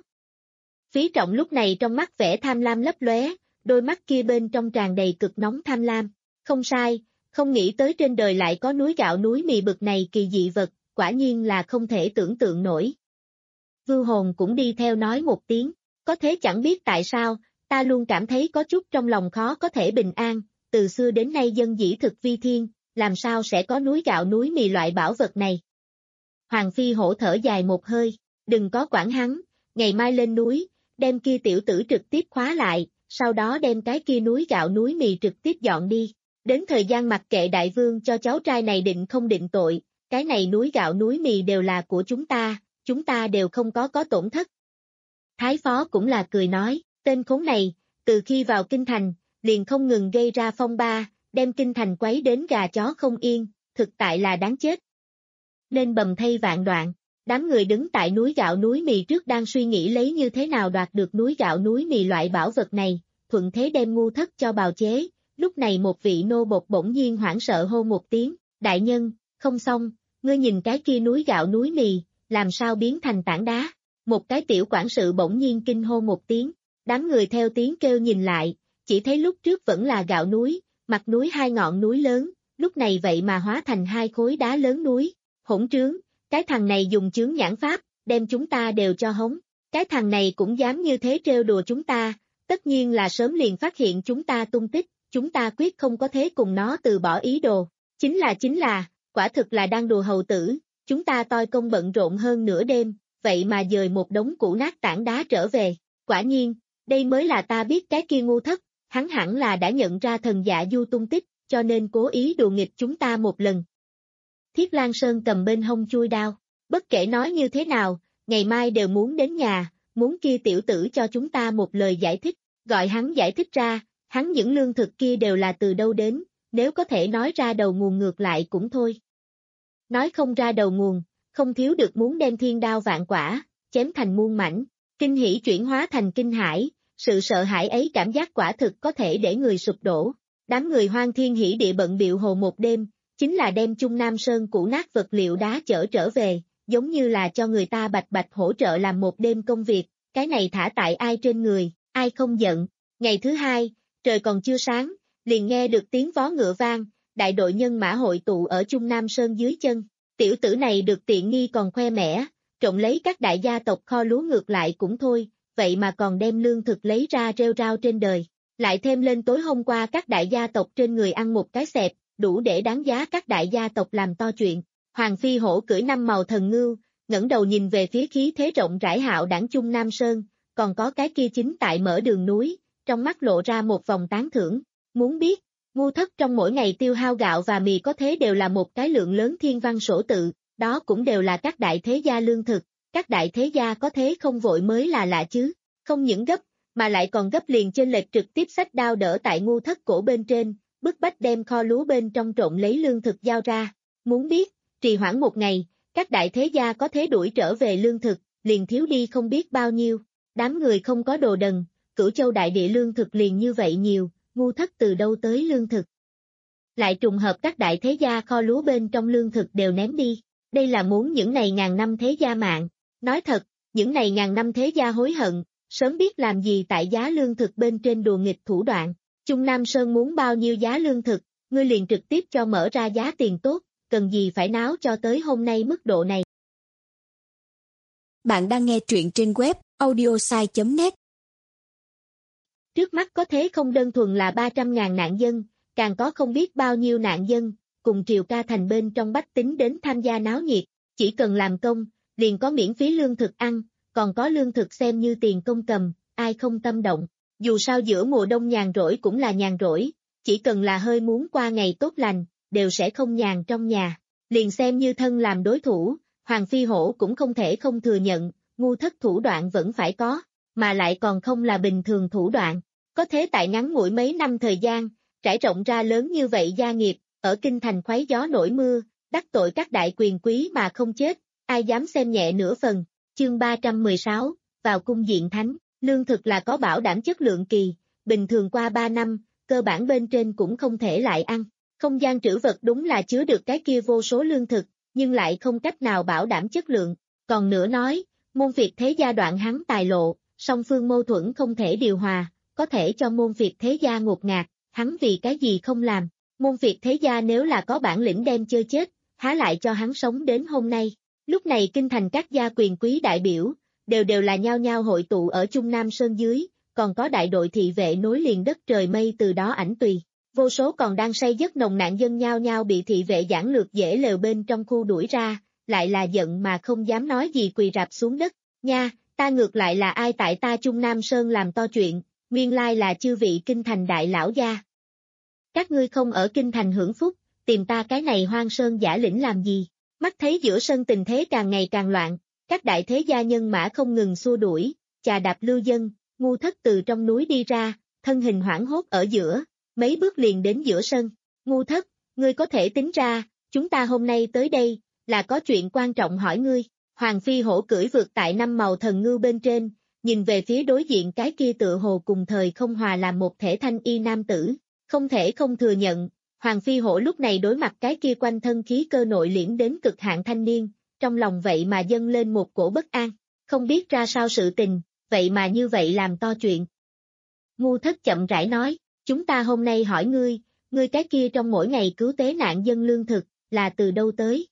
Phí Trọng lúc này trong mắt vẻ tham lam lấp lóe, đôi mắt kia bên trong tràn đầy cực nóng tham lam, không sai, không nghĩ tới trên đời lại có núi gạo núi mì bực này kỳ dị vật, quả nhiên là không thể tưởng tượng nổi. Vưu Hồn cũng đi theo nói một tiếng, có thế chẳng biết tại sao, ta luôn cảm thấy có chút trong lòng khó có thể bình an, từ xưa đến nay dân dĩ thực vi thiên, làm sao sẽ có núi gạo núi mì loại bảo vật này. Hoàng Phi Hổ thở dài một hơi, đừng có quản hắn, ngày mai lên núi, đem kia tiểu tử trực tiếp khóa lại, sau đó đem cái kia núi gạo núi mì trực tiếp dọn đi. Đến thời gian mặc kệ đại vương cho cháu trai này định không định tội, cái này núi gạo núi mì đều là của chúng ta, chúng ta đều không có có tổn thất. Thái phó cũng là cười nói, tên khốn này, từ khi vào kinh thành, liền không ngừng gây ra phong ba, đem kinh thành quấy đến gà chó không yên, thực tại là đáng chết. Nên bầm thây vạn đoạn, đám người đứng tại núi gạo núi mì trước đang suy nghĩ lấy như thế nào đoạt được núi gạo núi mì loại bảo vật này, thuận thế đem Ngu Thất cho bào chế, lúc này một vị nô bột bỗng nhiên hoảng sợ hô một tiếng, đại nhân, không xong, ngươi nhìn cái kia núi gạo núi mì, làm sao biến thành tảng đá, một cái tiểu quản sự bỗng nhiên kinh hô một tiếng, đám người theo tiếng kêu nhìn lại, chỉ thấy lúc trước vẫn là gạo núi, mặt núi hai ngọn núi lớn, lúc này vậy mà hóa thành hai khối đá lớn núi, hỗn trướng, cái thằng này dùng chướng nhãn pháp, đem chúng ta đều cho hống, cái thằng này cũng dám như thế trêu đùa chúng ta, tất nhiên là sớm liền phát hiện chúng ta tung tích, chúng ta quyết không có thế cùng nó từ bỏ ý đồ. Chính là chính là, quả thực là đang đùa hầu tử, chúng ta toi công bận rộn hơn nửa đêm, vậy mà dời một đống củ nát tảng đá trở về. Quả nhiên, đây mới là ta biết cái kia ngu thất, hắn hẳn là đã nhận ra thần dạ du tung tích, cho nên cố ý đùa nghịch chúng ta một lần. Thiết Lang Sơn cầm bên hông chui đao, bất kể nói như thế nào, ngày mai đều muốn đến nhà, muốn kia tiểu tử cho chúng ta một lời giải thích, gọi hắn giải thích ra, hắn những lương thực kia đều là từ đâu đến, nếu có thể nói ra đầu nguồn ngược lại cũng thôi. Nói không ra đầu nguồn, không thiếu được muốn đem thiên đao vạn quả, chém thành muôn mảnh, kinh hỉ chuyển hóa thành kinh hãi, sự sợ hãi ấy cảm giác quả thực có thể để người sụp đổ. Đám người Hoang Thiên Hỉ Địa bận bịu hồ một đêm, chính là đem Trung Nam Sơn củ nát vật liệu đá chở trở về, giống như là cho người ta bạch bạch hỗ trợ làm một đêm công việc, cái này thả tại ai trên người, ai không giận. Ngày thứ hai, trời còn chưa sáng, liền nghe được tiếng vó ngựa vang, đại đội nhân mã hội tụ ở Trung Nam Sơn dưới chân. Tiểu tử này được tiện nghi còn khoe mẽ, trộm lấy các đại gia tộc kho lúa ngược lại cũng thôi, vậy mà còn đem lương thực lấy ra rêu rao trên đời. Lại thêm lên tối hôm qua các đại gia tộc trên người ăn một cái xẹp, đủ để đáng giá các đại gia tộc làm to chuyện. Hoàng Phi Hổ cưỡi năm màu thần ngưu, ngẩng đầu nhìn về phía khí thế rộng rãi hạo đảng Trung Nam Sơn, còn có cái kia chính tại mở đường núi, trong mắt lộ ra một vòng tán thưởng. Muốn biết, ngu thất trong mỗi ngày tiêu hao gạo và mì có thế đều là một cái lượng lớn thiên văn sổ tự, đó cũng đều là các đại thế gia lương thực, các đại thế gia có thế không vội mới là lạ chứ, không những gấp, mà lại còn gấp liền chênh lệch trực tiếp xách đao đỡ tại ngu thất cổ bên trên, bức bách đem kho lúa bên trong trộn lấy lương thực giao ra. Muốn biết, trì hoãn một ngày, các đại thế gia có thế đuổi trở về lương thực, liền thiếu đi không biết bao nhiêu. Đám người không có đồ đần, Cửu Châu đại địa lương thực liền như vậy nhiều, ngu thất từ đâu tới lương thực. Lại trùng hợp các đại thế gia kho lúa bên trong lương thực đều ném đi, đây là muốn những này ngàn năm thế gia mạng. Nói thật, những này ngàn năm thế gia hối hận, sớm biết làm gì tại giá lương thực bên trên đùa nghịch thủ đoạn. Trung Nam Sơn muốn bao nhiêu giá lương thực, ngươi liền trực tiếp cho mở ra giá tiền tốt, cần gì phải náo cho tới hôm nay mức độ này. Bạn đang nghe truyện trên web audiosai chấm net. Trước mắt có thế không đơn thuần là ba trăm ngàn nạn dân, càng có không biết bao nhiêu nạn dân, cùng Triều Ca thành bên trong bách tính đến tham gia náo nhiệt, chỉ cần làm công, liền có miễn phí lương thực ăn, còn có lương thực xem như tiền công cầm, ai không tâm động. Dù sao giữa mùa đông nhàn rỗi cũng là nhàn rỗi, chỉ cần là hơi muốn qua ngày tốt lành, đều sẽ không nhàn trong nhà. Liền xem như thân làm đối thủ, Hoàng Phi Hổ cũng không thể không thừa nhận, ngu thất thủ đoạn vẫn phải có, mà lại còn không là bình thường thủ đoạn. Có thế tại ngắn ngủi mấy năm thời gian, trải rộng ra lớn như vậy gia nghiệp, ở kinh thành khoáy gió nổi mưa, đắc tội các đại quyền quý mà không chết, ai dám xem nhẹ nửa phần. Chương ba trăm mười sáu, vào cung diện thánh, lương thực là có bảo đảm chất lượng kỳ, bình thường qua ba năm, cơ bản bên trên cũng không thể lại ăn. Không gian trữ vật đúng là chứa được cái kia vô số lương thực, nhưng lại không cách nào bảo đảm chất lượng. Còn nữa nói, môn phiệt thế gia đoạn hắn tài lộ, song phương mâu thuẫn không thể điều hòa, có thể cho môn phiệt thế gia ngột ngạt, hắn vì cái gì không làm. Môn phiệt thế gia nếu là có bản lĩnh đem chơi chết, há lại cho hắn sống đến hôm nay. Lúc này kinh thành các gia quyền quý đại biểu, đều đều là nhao nhao hội tụ ở Trung Nam Sơn dưới, còn có đại đội thị vệ nối liền đất trời mây từ đó ảnh tùy. Vô số còn đang say giấc nồng nạn dân nhao nhao bị thị vệ giản lược dễ lều bên trong khu đuổi ra, lại là giận mà không dám nói gì quỳ rạp xuống đất. Nha, ta ngược lại là ai tại ta Trung Nam Sơn làm to chuyện, nguyên lai là chư vị kinh thành đại lão gia. Các ngươi không ở kinh thành hưởng phúc, tìm ta cái này hoang sơn giả lĩnh làm gì? Mắt thấy giữa sân tình thế càng ngày càng loạn, các đại thế gia nhân mã không ngừng xua đuổi, chà đạp lưu dân, ngu thất từ trong núi đi ra, thân hình hoảng hốt ở giữa, mấy bước liền đến giữa sân. Ngu thất, ngươi có thể tính ra, chúng ta hôm nay tới đây, là có chuyện quan trọng hỏi ngươi. Hoàng Phi Hổ cưỡi vượt tại năm màu thần ngưu bên trên, nhìn về phía đối diện cái kia tựa hồ cùng thời không hòa làm một thể thanh y nam tử, không thể không thừa nhận. Hoàng Phi Hổ lúc này đối mặt cái kia quanh thân khí cơ nội liễm đến cực hạn thanh niên, trong lòng vậy mà dâng lên một cổ bất an, không biết ra sao sự tình, vậy mà như vậy làm to chuyện. Ngu thất chậm rãi nói, chúng ta hôm nay hỏi ngươi, ngươi cái kia trong mỗi ngày cứu tế nạn dân lương thực, là từ đâu tới?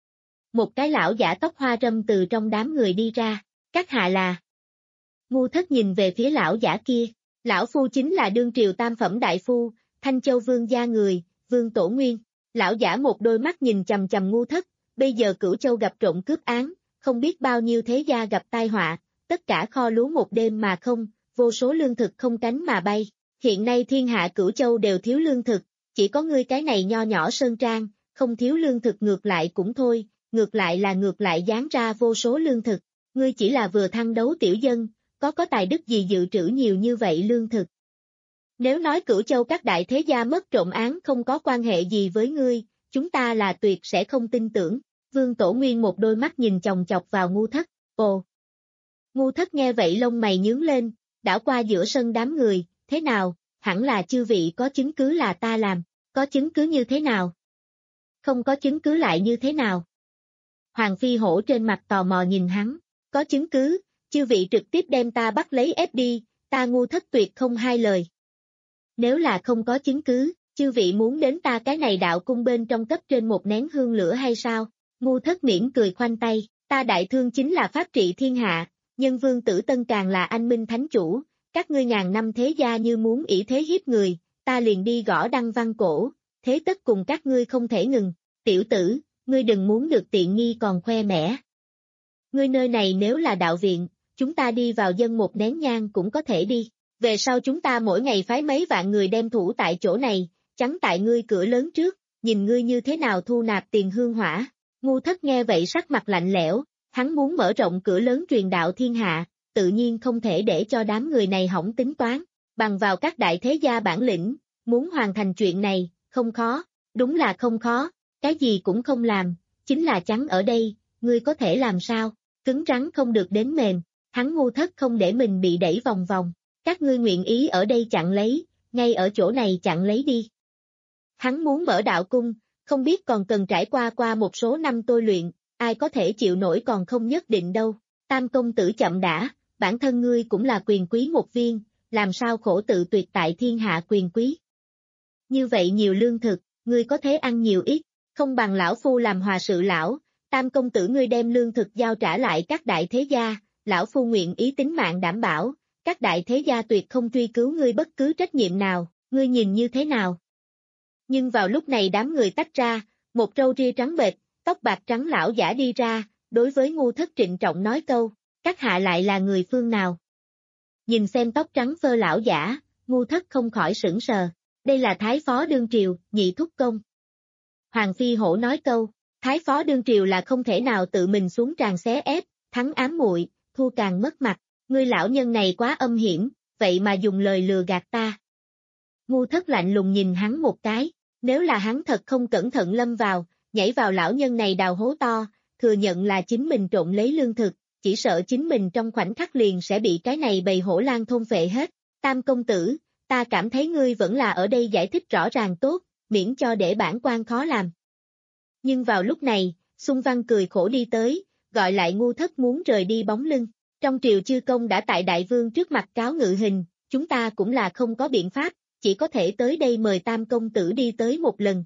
Một cái lão giả tóc hoa râm từ trong đám người đi ra, các hạ là. Ngu thất nhìn về phía lão giả kia, Lão phu chính là đương triều tam phẩm đại phu, Thanh Châu vương gia người, Vương Tổ Nguyên. Lão giả một đôi mắt nhìn chằm chằm Ngu Thất, bây giờ Cửu Châu gặp trộm cướp án, không biết bao nhiêu thế gia gặp tai họa, tất cả kho lúa một đêm mà không, vô số lương thực không cánh mà bay. Hiện nay thiên hạ Cửu Châu đều thiếu lương thực, chỉ có ngươi cái này nho nhỏ sơn trang, không thiếu lương thực ngược lại cũng thôi, ngược lại là ngược lại giáng ra vô số lương thực. Ngươi chỉ là vừa thăng đấu tiểu dân, có có tài đức gì dự trữ nhiều như vậy lương thực. Nếu nói Cửu Châu các đại thế gia mất trộm án không có quan hệ gì với ngươi, chúng ta là tuyệt sẽ không tin tưởng. Vương Tổ Nguyên một đôi mắt nhìn chòng chọc vào Ngu Thất, ồ. Ngu Thất nghe vậy lông mày nhướng lên, đảo qua giữa sân đám người, thế nào, hẳn là chư vị có chứng cứ là ta làm, có chứng cứ như thế nào? Không có chứng cứ lại như thế nào? Hoàng Phi Hổ trên mặt tò mò nhìn hắn, có chứng cứ, chư vị trực tiếp đem ta bắt lấy ép đi, ta Ngu Thất tuyệt không hai lời. Nếu là không có chứng cứ, chư vị muốn đến ta cái này đạo cung bên trong cấp trên một nén hương lửa hay sao? Ngu Thất mỉm cười khoanh tay, ta đại thương chính là pháp trị thiên hạ, nhân Vương Tử Tân càng là anh minh thánh chủ, các ngươi ngàn năm thế gia như muốn ỷ thế hiếp người, ta liền đi gõ đăng văn cổ, thế tất cùng các ngươi không thể ngừng. Tiểu tử, ngươi đừng muốn được tiện nghi còn khoe mẽ. Ngươi nơi này nếu là đạo viện, chúng ta đi vào dân một nén nhang cũng có thể đi. Về sau chúng ta mỗi ngày phái mấy vạn người đem thủ tại chỗ này, chắn tại ngươi cửa lớn trước, nhìn ngươi như thế nào thu nạp tiền hương hỏa. Ngu Thất nghe vậy sắc mặt lạnh lẽo, hắn muốn mở rộng cửa lớn truyền đạo thiên hạ, tự nhiên không thể để cho đám người này hỏng tính toán, bằng vào các đại thế gia bản lĩnh, muốn hoàn thành chuyện này, không khó, đúng là không khó, cái gì cũng không làm, chính là chắn ở đây, ngươi có thể làm sao, cứng rắn không được đến mềm, hắn Ngu Thất không để mình bị đẩy vòng vòng. Các ngươi nguyện ý ở đây chặn lấy, ngay ở chỗ này chặn lấy đi. Hắn muốn mở đạo cung, không biết còn cần trải qua qua một số năm tôi luyện, ai có thể chịu nổi còn không nhất định đâu. Tam công tử chậm đã, bản thân ngươi cũng là quyền quý một viên, làm sao khổ tự tuyệt tại thiên hạ quyền quý. Như vậy nhiều lương thực, ngươi có thể ăn nhiều ít, không bằng lão phu làm hòa sự lão, tam công tử ngươi đem lương thực giao trả lại các đại thế gia, lão phu nguyện ý tính mạng đảm bảo. Các đại thế gia tuyệt không truy cứu ngươi bất cứ trách nhiệm nào, ngươi nhìn như thế nào? Nhưng vào lúc này đám người tách ra, một râu ria trắng bệch, tóc bạc trắng lão giả đi ra, đối với Ngu Thất trịnh trọng nói câu, các hạ lại là người phương nào? Nhìn xem tóc trắng phơ lão giả, Ngu Thất không khỏi sững sờ, đây là Thái Phó Đương Triều, Nhị Thúc Công. Hoàng Phi Hổ nói câu, Thái Phó Đương Triều là không thể nào tự mình xuống tràng xé ép, thắng ám muội, thua càng mất mặt. Ngươi lão nhân này quá âm hiểm, vậy mà dùng lời lừa gạt ta. Ngu Thất lạnh lùng nhìn hắn một cái, nếu là hắn thật không cẩn thận lâm vào, nhảy vào lão nhân này đào hố to, thừa nhận là chính mình trộm lấy lương thực, chỉ sợ chính mình trong khoảnh khắc liền sẽ bị cái này bầy hổ lang thôn phệ hết. Tam công tử, ta cảm thấy ngươi vẫn là ở đây giải thích rõ ràng tốt, miễn cho để bản quan khó làm. Nhưng vào lúc này, Xung Văn cười khổ đi tới, gọi lại Ngu Thất muốn rời đi bóng lưng. Trong triều chư công đã tại đại vương trước mặt cáo ngự hình, chúng ta cũng là không có biện pháp, chỉ có thể tới đây mời tam công tử đi tới một lần.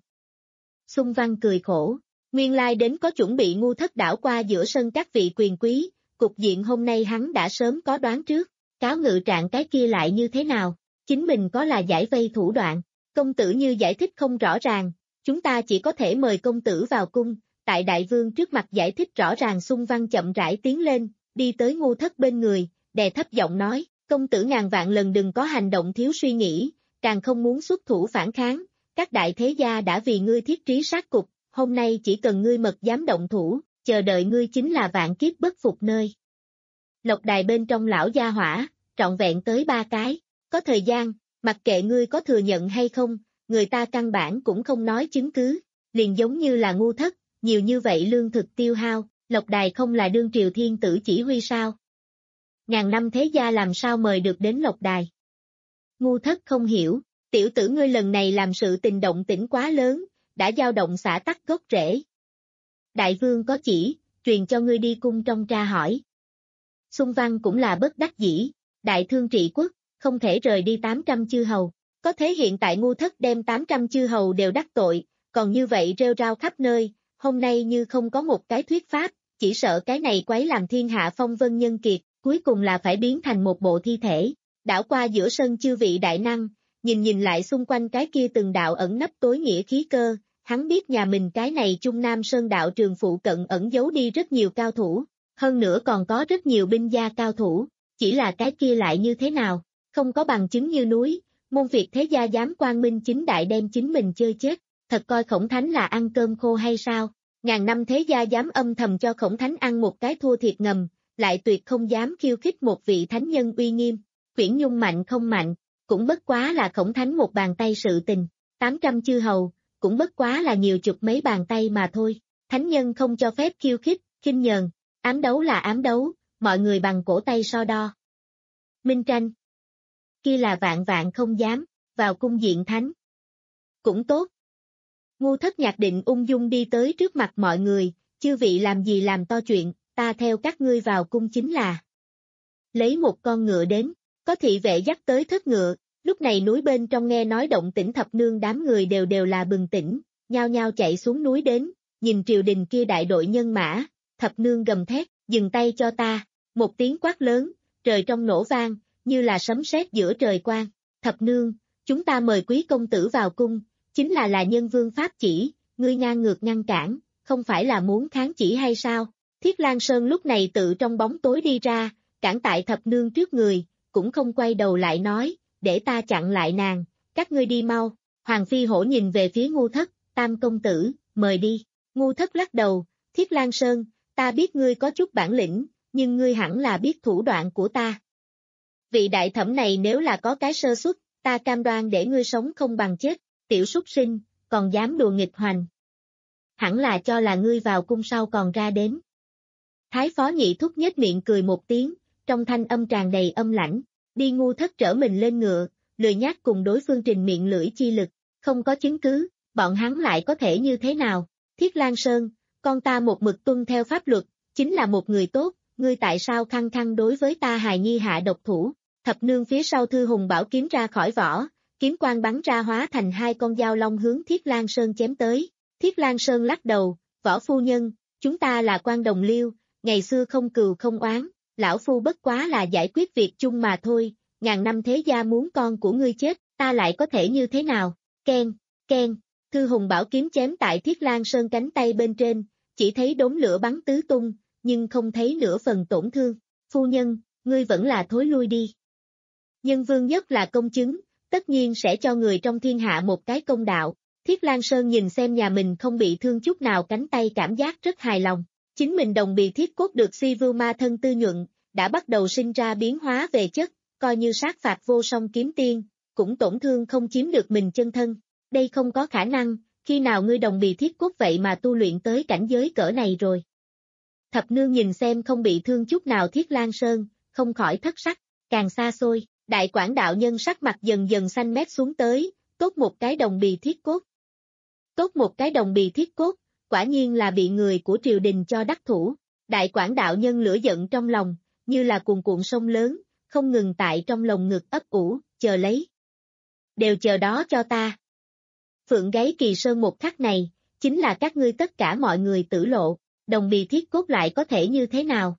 Xung Văn cười khổ, nguyên lai đến có chuẩn bị. Ngu Thất đảo qua giữa sân các vị quyền quý, cục diện hôm nay hắn đã sớm có đoán trước, cáo ngự trạng cái kia lại như thế nào, chính mình có là giải vây thủ đoạn, công tử như giải thích không rõ ràng, chúng ta chỉ có thể mời công tử vào cung, tại đại vương trước mặt giải thích rõ ràng. Xung Văn chậm rãi tiến lên, đi tới Ngu Thất bên người, đè thấp giọng nói, công tử ngàn vạn lần đừng có hành động thiếu suy nghĩ, càng không muốn xuất thủ phản kháng, các đại thế gia đã vì ngươi thiết trí sát cục, hôm nay chỉ cần ngươi mật dám động thủ, chờ đợi ngươi chính là vạn kiếp bất phục nơi. Lộc đài bên trong lão gia hỏa, trọn vẹn tới ba cái, có thời gian, mặc kệ ngươi có thừa nhận hay không, người ta căn bản cũng không nói chứng cứ, liền giống như là Ngu Thất, nhiều như vậy lương thực tiêu hao. Lộc đài không là đương triều thiên tử chỉ huy sao? Ngàn năm thế gia làm sao mời được đến lộc đài? Ngu Thất không hiểu, tiểu tử ngươi lần này làm sự tình động tĩnh quá lớn, đã dao động xả tắc gốc rễ. Đại vương có chỉ, truyền cho ngươi đi cung trong tra hỏi. Xung Văn cũng là bất đắc dĩ, đại thương trị quốc, không thể rời đi tám trăm chư hầu. Có thế hiện tại Ngu Thất đem tám trăm chư hầu đều đắc tội, còn như vậy rêu rao khắp nơi, hôm nay như không có một cái thuyết pháp, chỉ sợ cái này quấy làm thiên hạ phong vân nhân kiệt, cuối cùng là phải biến thành một bộ thi thể. đảo qua giữa sân chư vị đại năng, nhìn nhìn lại xung quanh cái kia từng đạo ẩn nấp tối nghĩa khí cơ, hắn biết nhà mình cái này Trung Nam Sơn đạo trường phụ cận ẩn giấu đi rất nhiều cao thủ, hơn nữa còn có rất nhiều binh gia cao thủ, chỉ là cái kia lại như thế nào, không có bằng chứng như núi, môn Việt thế gia dám quang minh chính đại đem chính mình chơi chết, thật coi Khổng Thánh là ăn cơm khô hay sao, ngàn năm thế gia dám âm thầm cho Khổng Thánh ăn một cái thua thiệt ngầm, lại tuyệt không dám khiêu khích một vị thánh nhân uy nghiêm, Quyển Nhung mạnh không mạnh, cũng bất quá là Khổng Thánh một bàn tay sự tình, tám trăm chư hầu, cũng bất quá là nhiều chục mấy bàn tay mà thôi, thánh nhân không cho phép khiêu khích, khinh nhờn, ám đấu là ám đấu, mọi người bằng cổ tay so đo. Minh tranh, kia là vạn vạn không dám, vào cung diện thánh. Cũng tốt. Ngu Thất Nhạc định ung dung đi tới trước mặt mọi người, chư vị làm gì làm to chuyện, ta theo các ngươi vào cung chính là. Lấy một con ngựa đến, có thị vệ dắt tới thất ngựa, lúc này núi bên trong nghe nói động tĩnh thập nương đám người đều đều là bừng tỉnh, nhao nhao chạy xuống núi đến, nhìn triều đình kia đại đội nhân mã, thập nương gầm thét, dừng tay cho ta, một tiếng quát lớn, trời trong nổ vang, như là sấm sét giữa trời quang, thập nương, chúng ta mời quý công tử vào cung, chính là là nhân vương pháp chỉ, ngươi ngang ngược ngăn cản, không phải là muốn kháng chỉ hay sao, Thiết Lang Sơn lúc này tự trong bóng tối đi ra, cản tại thập nương trước người, cũng không quay đầu lại nói, để ta chặn lại nàng, các ngươi đi mau, Hoàng Phi Hổ nhìn về phía Ngu Thất, tam công tử, mời đi, Ngu Thất lắc đầu, Thiết Lang Sơn, ta biết ngươi có chút bản lĩnh, nhưng ngươi hẳn là biết thủ đoạn của ta. Vị đại thẩm này nếu là có cái sơ suất, ta cam đoan để ngươi sống không bằng chết, tiểu súc sinh, còn dám đùa nghịch hoành. Hẳn là cho là ngươi vào cung sau còn ra đến. Thái phó nhị thúc nhếch miệng cười một tiếng, trong thanh âm tràn đầy âm lãnh, đi Ngu Thất trở mình lên ngựa, lười nhác cùng đối phương trình miệng lưỡi chi lực, không có chứng cứ, bọn hắn lại có thể như thế nào, Thiết Lang Sơn, con ta một mực tuân theo pháp luật, chính là một người tốt, ngươi tại sao khăng khăng đối với ta hài nhi hạ độc thủ, thập nương phía sau thư hùng bảo kiếm ra khỏi vỏ, kiếm quang bắn ra hóa thành hai con dao long hướng Thiết Lang Sơn chém tới, Thiết Lang Sơn lắc đầu, võ phu nhân, chúng ta là quan đồng liêu, ngày xưa không cừu không oán, lão phu bất quá là giải quyết việc chung mà thôi, ngàn năm thế gia muốn con của ngươi chết, ta lại có thể như thế nào, ken, ken, thư hùng bảo kiếm chém tại Thiết Lang Sơn cánh tay bên trên, chỉ thấy đốm lửa bắn tứ tung, nhưng không thấy nửa phần tổn thương, phu nhân, ngươi vẫn là thối lui đi. Nhân vương nhất là công chứng, tất nhiên sẽ cho người trong thiên hạ một cái công đạo, Thiết Lang Sơn nhìn xem nhà mình không bị thương chút nào cánh tay cảm giác rất hài lòng, chính mình đồng bì thiết cốt được si vưu ma thân tư nhuận, đã bắt đầu sinh ra biến hóa về chất, coi như sát phạt vô song kiếm tiên, cũng tổn thương không chiếm được mình chân thân, đây không có khả năng, khi nào ngươi đồng bì thiết cốt vậy mà tu luyện tới cảnh giới cỡ này rồi. Thập nương nhìn xem không bị thương chút nào Thiết Lang Sơn, không khỏi thất sắc, càng xa xôi, đại quảng đạo nhân sắc mặt dần dần xanh mét xuống tới, tốt một cái đồng bì thiết cốt. Tốt một cái đồng bì thiết cốt, quả nhiên là bị người của triều đình cho đắc thủ, đại quảng đạo nhân lửa giận trong lòng, như là cuồn cuộn sông lớn, không ngừng tại trong lồng ngực ấp ủ, chờ lấy. Đều chờ đó cho ta. Phượng gáy Kỳ Sơn một khắc này, chính là các ngươi tất cả mọi người tử lộ, đồng bì thiết cốt lại có thể như thế nào?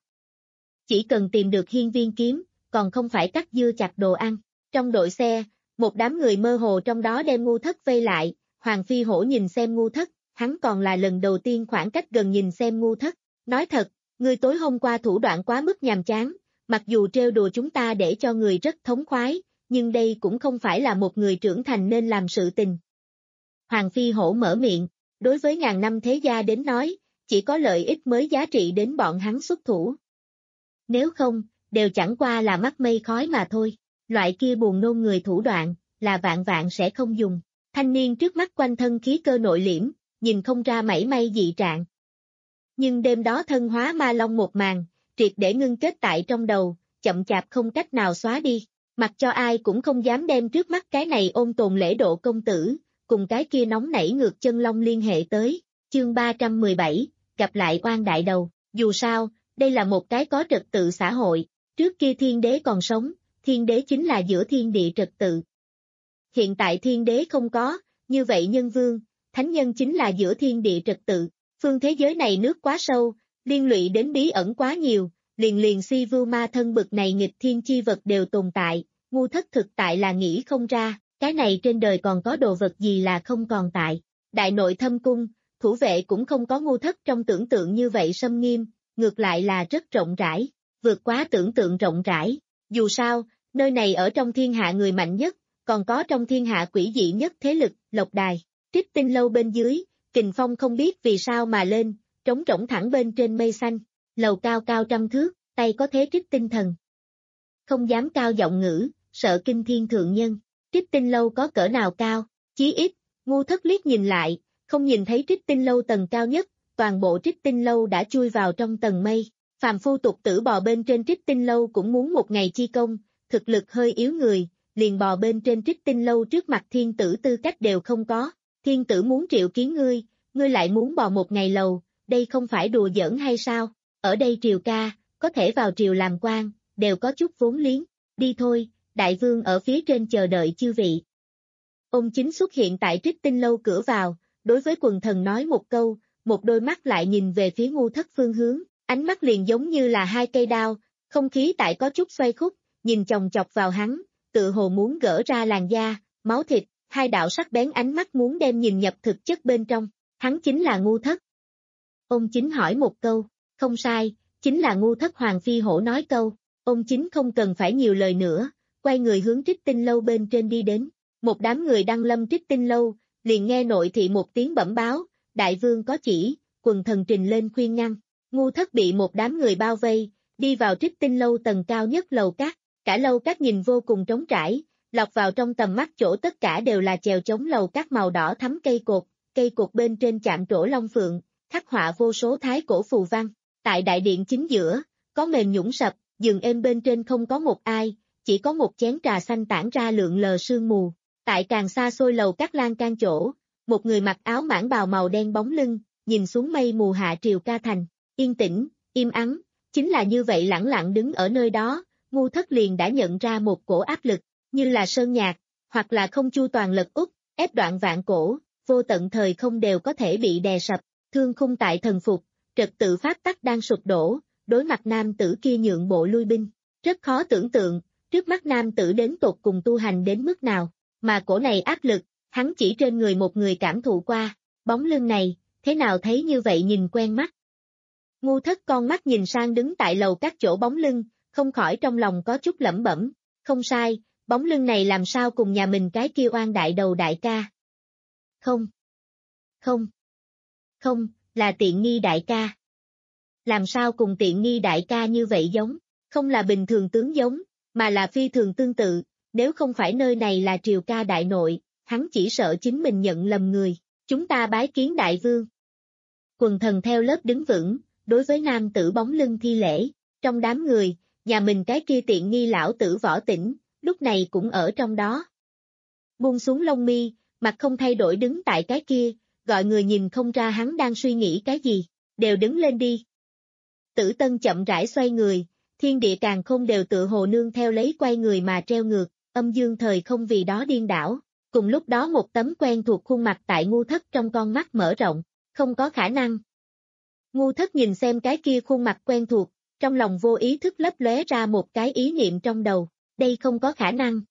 Chỉ cần tìm được hiên viên kiếm, còn không phải cắt dưa chặt đồ ăn. Trong đội xe, một đám người mơ hồ trong đó đem Ngu Thất vây lại, Hoàng Phi Hổ nhìn xem Ngu Thất, hắn còn là lần đầu tiên khoảng cách gần nhìn xem Ngu Thất, nói thật, ngươi tối hôm qua thủ đoạn quá mức nhàm chán, mặc dù trêu đùa chúng ta để cho người rất thống khoái, nhưng đây cũng không phải là một người trưởng thành nên làm sự tình. Hoàng Phi Hổ mở miệng, đối với ngàn năm thế gia đến nói, chỉ có lợi ích mới giá trị đến bọn hắn xuất thủ. Nếu không, đều chẳng qua là mắt mây khói mà thôi, loại kia buồn nôn người thủ đoạn, là vạn vạn sẽ không dùng. Thanh niên trước mắt quanh thân khí cơ nội liễm, nhìn không ra mảy may dị trạng. Nhưng đêm đó thân hóa ma long một màn, triệt để ngưng kết tại trong đầu, chậm chạp không cách nào xóa đi, mặc cho ai cũng không dám đem trước mắt cái này ôn tồn lễ độ công tử, cùng cái kia nóng nảy ngược chân long liên hệ tới, chương ba trăm mười bảy, gặp lại oan đại đầu, dù sao, đây là một cái có trật tự xã hội, trước kia thiên đế còn sống, thiên đế chính là giữa thiên địa trật tự. Hiện tại thiên đế không có, như vậy nhân vương, thánh nhân chính là giữa thiên địa trật tự, phương thế giới này nước quá sâu, liên lụy đến bí ẩn quá nhiều, liền liền si vưu ma thân bực này nghịch thiên chi vật đều tồn tại, Ngu Thất thực tại là nghĩ không ra, cái này trên đời còn có đồ vật gì là không còn tại. Đại nội thâm cung, thủ vệ cũng không có Ngu Thất trong tưởng tượng như vậy xâm nghiêm, ngược lại là rất rộng rãi, vượt quá tưởng tượng rộng rãi. Dù sao, nơi này ở trong thiên hạ người mạnh nhất, còn có trong thiên hạ quỷ dị nhất thế lực, Lộc Đài. Trích Tinh lâu bên dưới, kình phong không biết vì sao mà lên, trống rỗng thẳng bên trên mây xanh, lầu cao cao trăm thước, tay có thế trích tinh thần. Không dám cao giọng ngữ, sợ kinh thiên thượng nhân. Trích Tinh lâu có cỡ nào cao, chí ít, Ngu Thất liếc nhìn lại, không nhìn thấy Trích Tinh lâu tầng cao nhất, toàn bộ Trích Tinh lâu đã chui vào trong tầng mây. Phàm phu tục tử bò bên trên Trích Tinh lâu cũng muốn một ngày chi công, thực lực hơi yếu người, liền bò bên trên Trích Tinh lâu trước mặt thiên tử tư cách đều không có. Thiên tử muốn triệu kiến ngươi, ngươi lại muốn bò một ngày lầu, đây không phải đùa giỡn hay sao? Ở đây triều ca, có thể vào triều làm quan, đều có chút vốn liếng. Đi thôi, đại vương ở phía trên chờ đợi chư vị. Ông chính xuất hiện tại Trích Tinh lâu cửa vào, đối với quần thần nói một câu, một đôi mắt lại nhìn về phía Ngu Thất phương hướng, ánh mắt liền giống như là hai cây đao, không khí tại có chút xoay khúc, nhìn chòng chọc vào hắn, tự hồ muốn gỡ ra làn da, máu thịt, hai đạo sắc bén ánh mắt muốn đem nhìn nhập thực chất bên trong, hắn chính là Ngu Thất. Ông chính hỏi một câu, không sai, chính là Ngu Thất. Hoàng Phi Hổ nói câu, ông chính không cần phải nhiều lời nữa, quay người hướng Trích Tinh lâu bên trên đi đến. Một đám người đăng lâm Trích Tinh lâu, liền nghe nội thị một tiếng bẩm báo, đại vương có chỉ, quần thần trình lên khuyên ngăn. Ngu Thất bị một đám người bao vây, đi vào Trích Tinh lâu tầng cao nhất lầu các, cả lầu các nhìn vô cùng trống trải, lọt vào trong tầm mắt chỗ tất cả đều là chèo chống lầu các màu đỏ thắm cây cột, cây cột bên trên chạm trổ long phượng, khắc họa vô số thái cổ phù văn. Tại đại điện chính giữa, có mền nhũng sập, giường êm bên trên không có một ai, chỉ có một chén trà xanh tản ra lượn lờ sương mù. Tại càng xa xôi lầu các lan can chỗ, một người mặc áo mãng bào màu đen bóng lưng, nhìn xuống mây mù hạ triều ca thành, yên tĩnh, im ắng, chính là như vậy lẳng lặng đứng ở nơi đó, Ngu Thất liền đã nhận ra một cổ áp lực, như là sơn nhạc, hoặc là không chu toàn lật úp, ép đoạn vạn cổ, vô tận thời không đều có thể bị đè sập, thương khung tại thần phục, trật tự pháp tắc đang sụp đổ, đối mặt nam tử kia nhượng bộ lui binh, rất khó tưởng tượng, trước mắt nam tử đến tột cùng tu hành đến mức nào, mà cổ này áp lực, hắn chỉ trên người một người cảm thụ qua, bóng lưng này, thế nào thấy như vậy nhìn quen mắt. Ngu Thất con mắt nhìn sang đứng tại lầu các chỗ bóng lưng, không khỏi trong lòng có chút lẩm bẩm, không sai, bóng lưng này làm sao cùng nhà mình cái kia oan đại đầu đại ca. Không, không, không, là Tiện Nghi đại ca. Làm sao cùng Tiện Nghi đại ca như vậy giống, không là bình thường tướng giống, mà là phi thường tương tự, nếu không phải nơi này là triều ca đại nội, hắn chỉ sợ chính mình nhận lầm người, chúng ta bái kiến đại vương. Quần thần theo lớp đứng vững, đối với nam tử bóng lưng thi lễ, trong đám người, nhà mình cái kia Tiện Nghi lão tử Võ Tĩnh, lúc này cũng ở trong đó. Buông xuống lông mi, mặt không thay đổi đứng tại cái kia, gọi người nhìn không ra hắn đang suy nghĩ cái gì, đều đứng lên đi. Tử Tân chậm rãi xoay người, thiên địa càng không đều tự hồ nương theo lấy quay người mà treo ngược, âm dương thời không vì đó điên đảo. Cùng lúc đó một tấm quen thuộc khuôn mặt tại Ngu Thất trong con mắt mở rộng, không có khả năng. Ngu Thất nhìn xem cái kia khuôn mặt quen thuộc, trong lòng vô ý thức lấp lóe ra một cái ý niệm trong đầu, đây không có khả năng.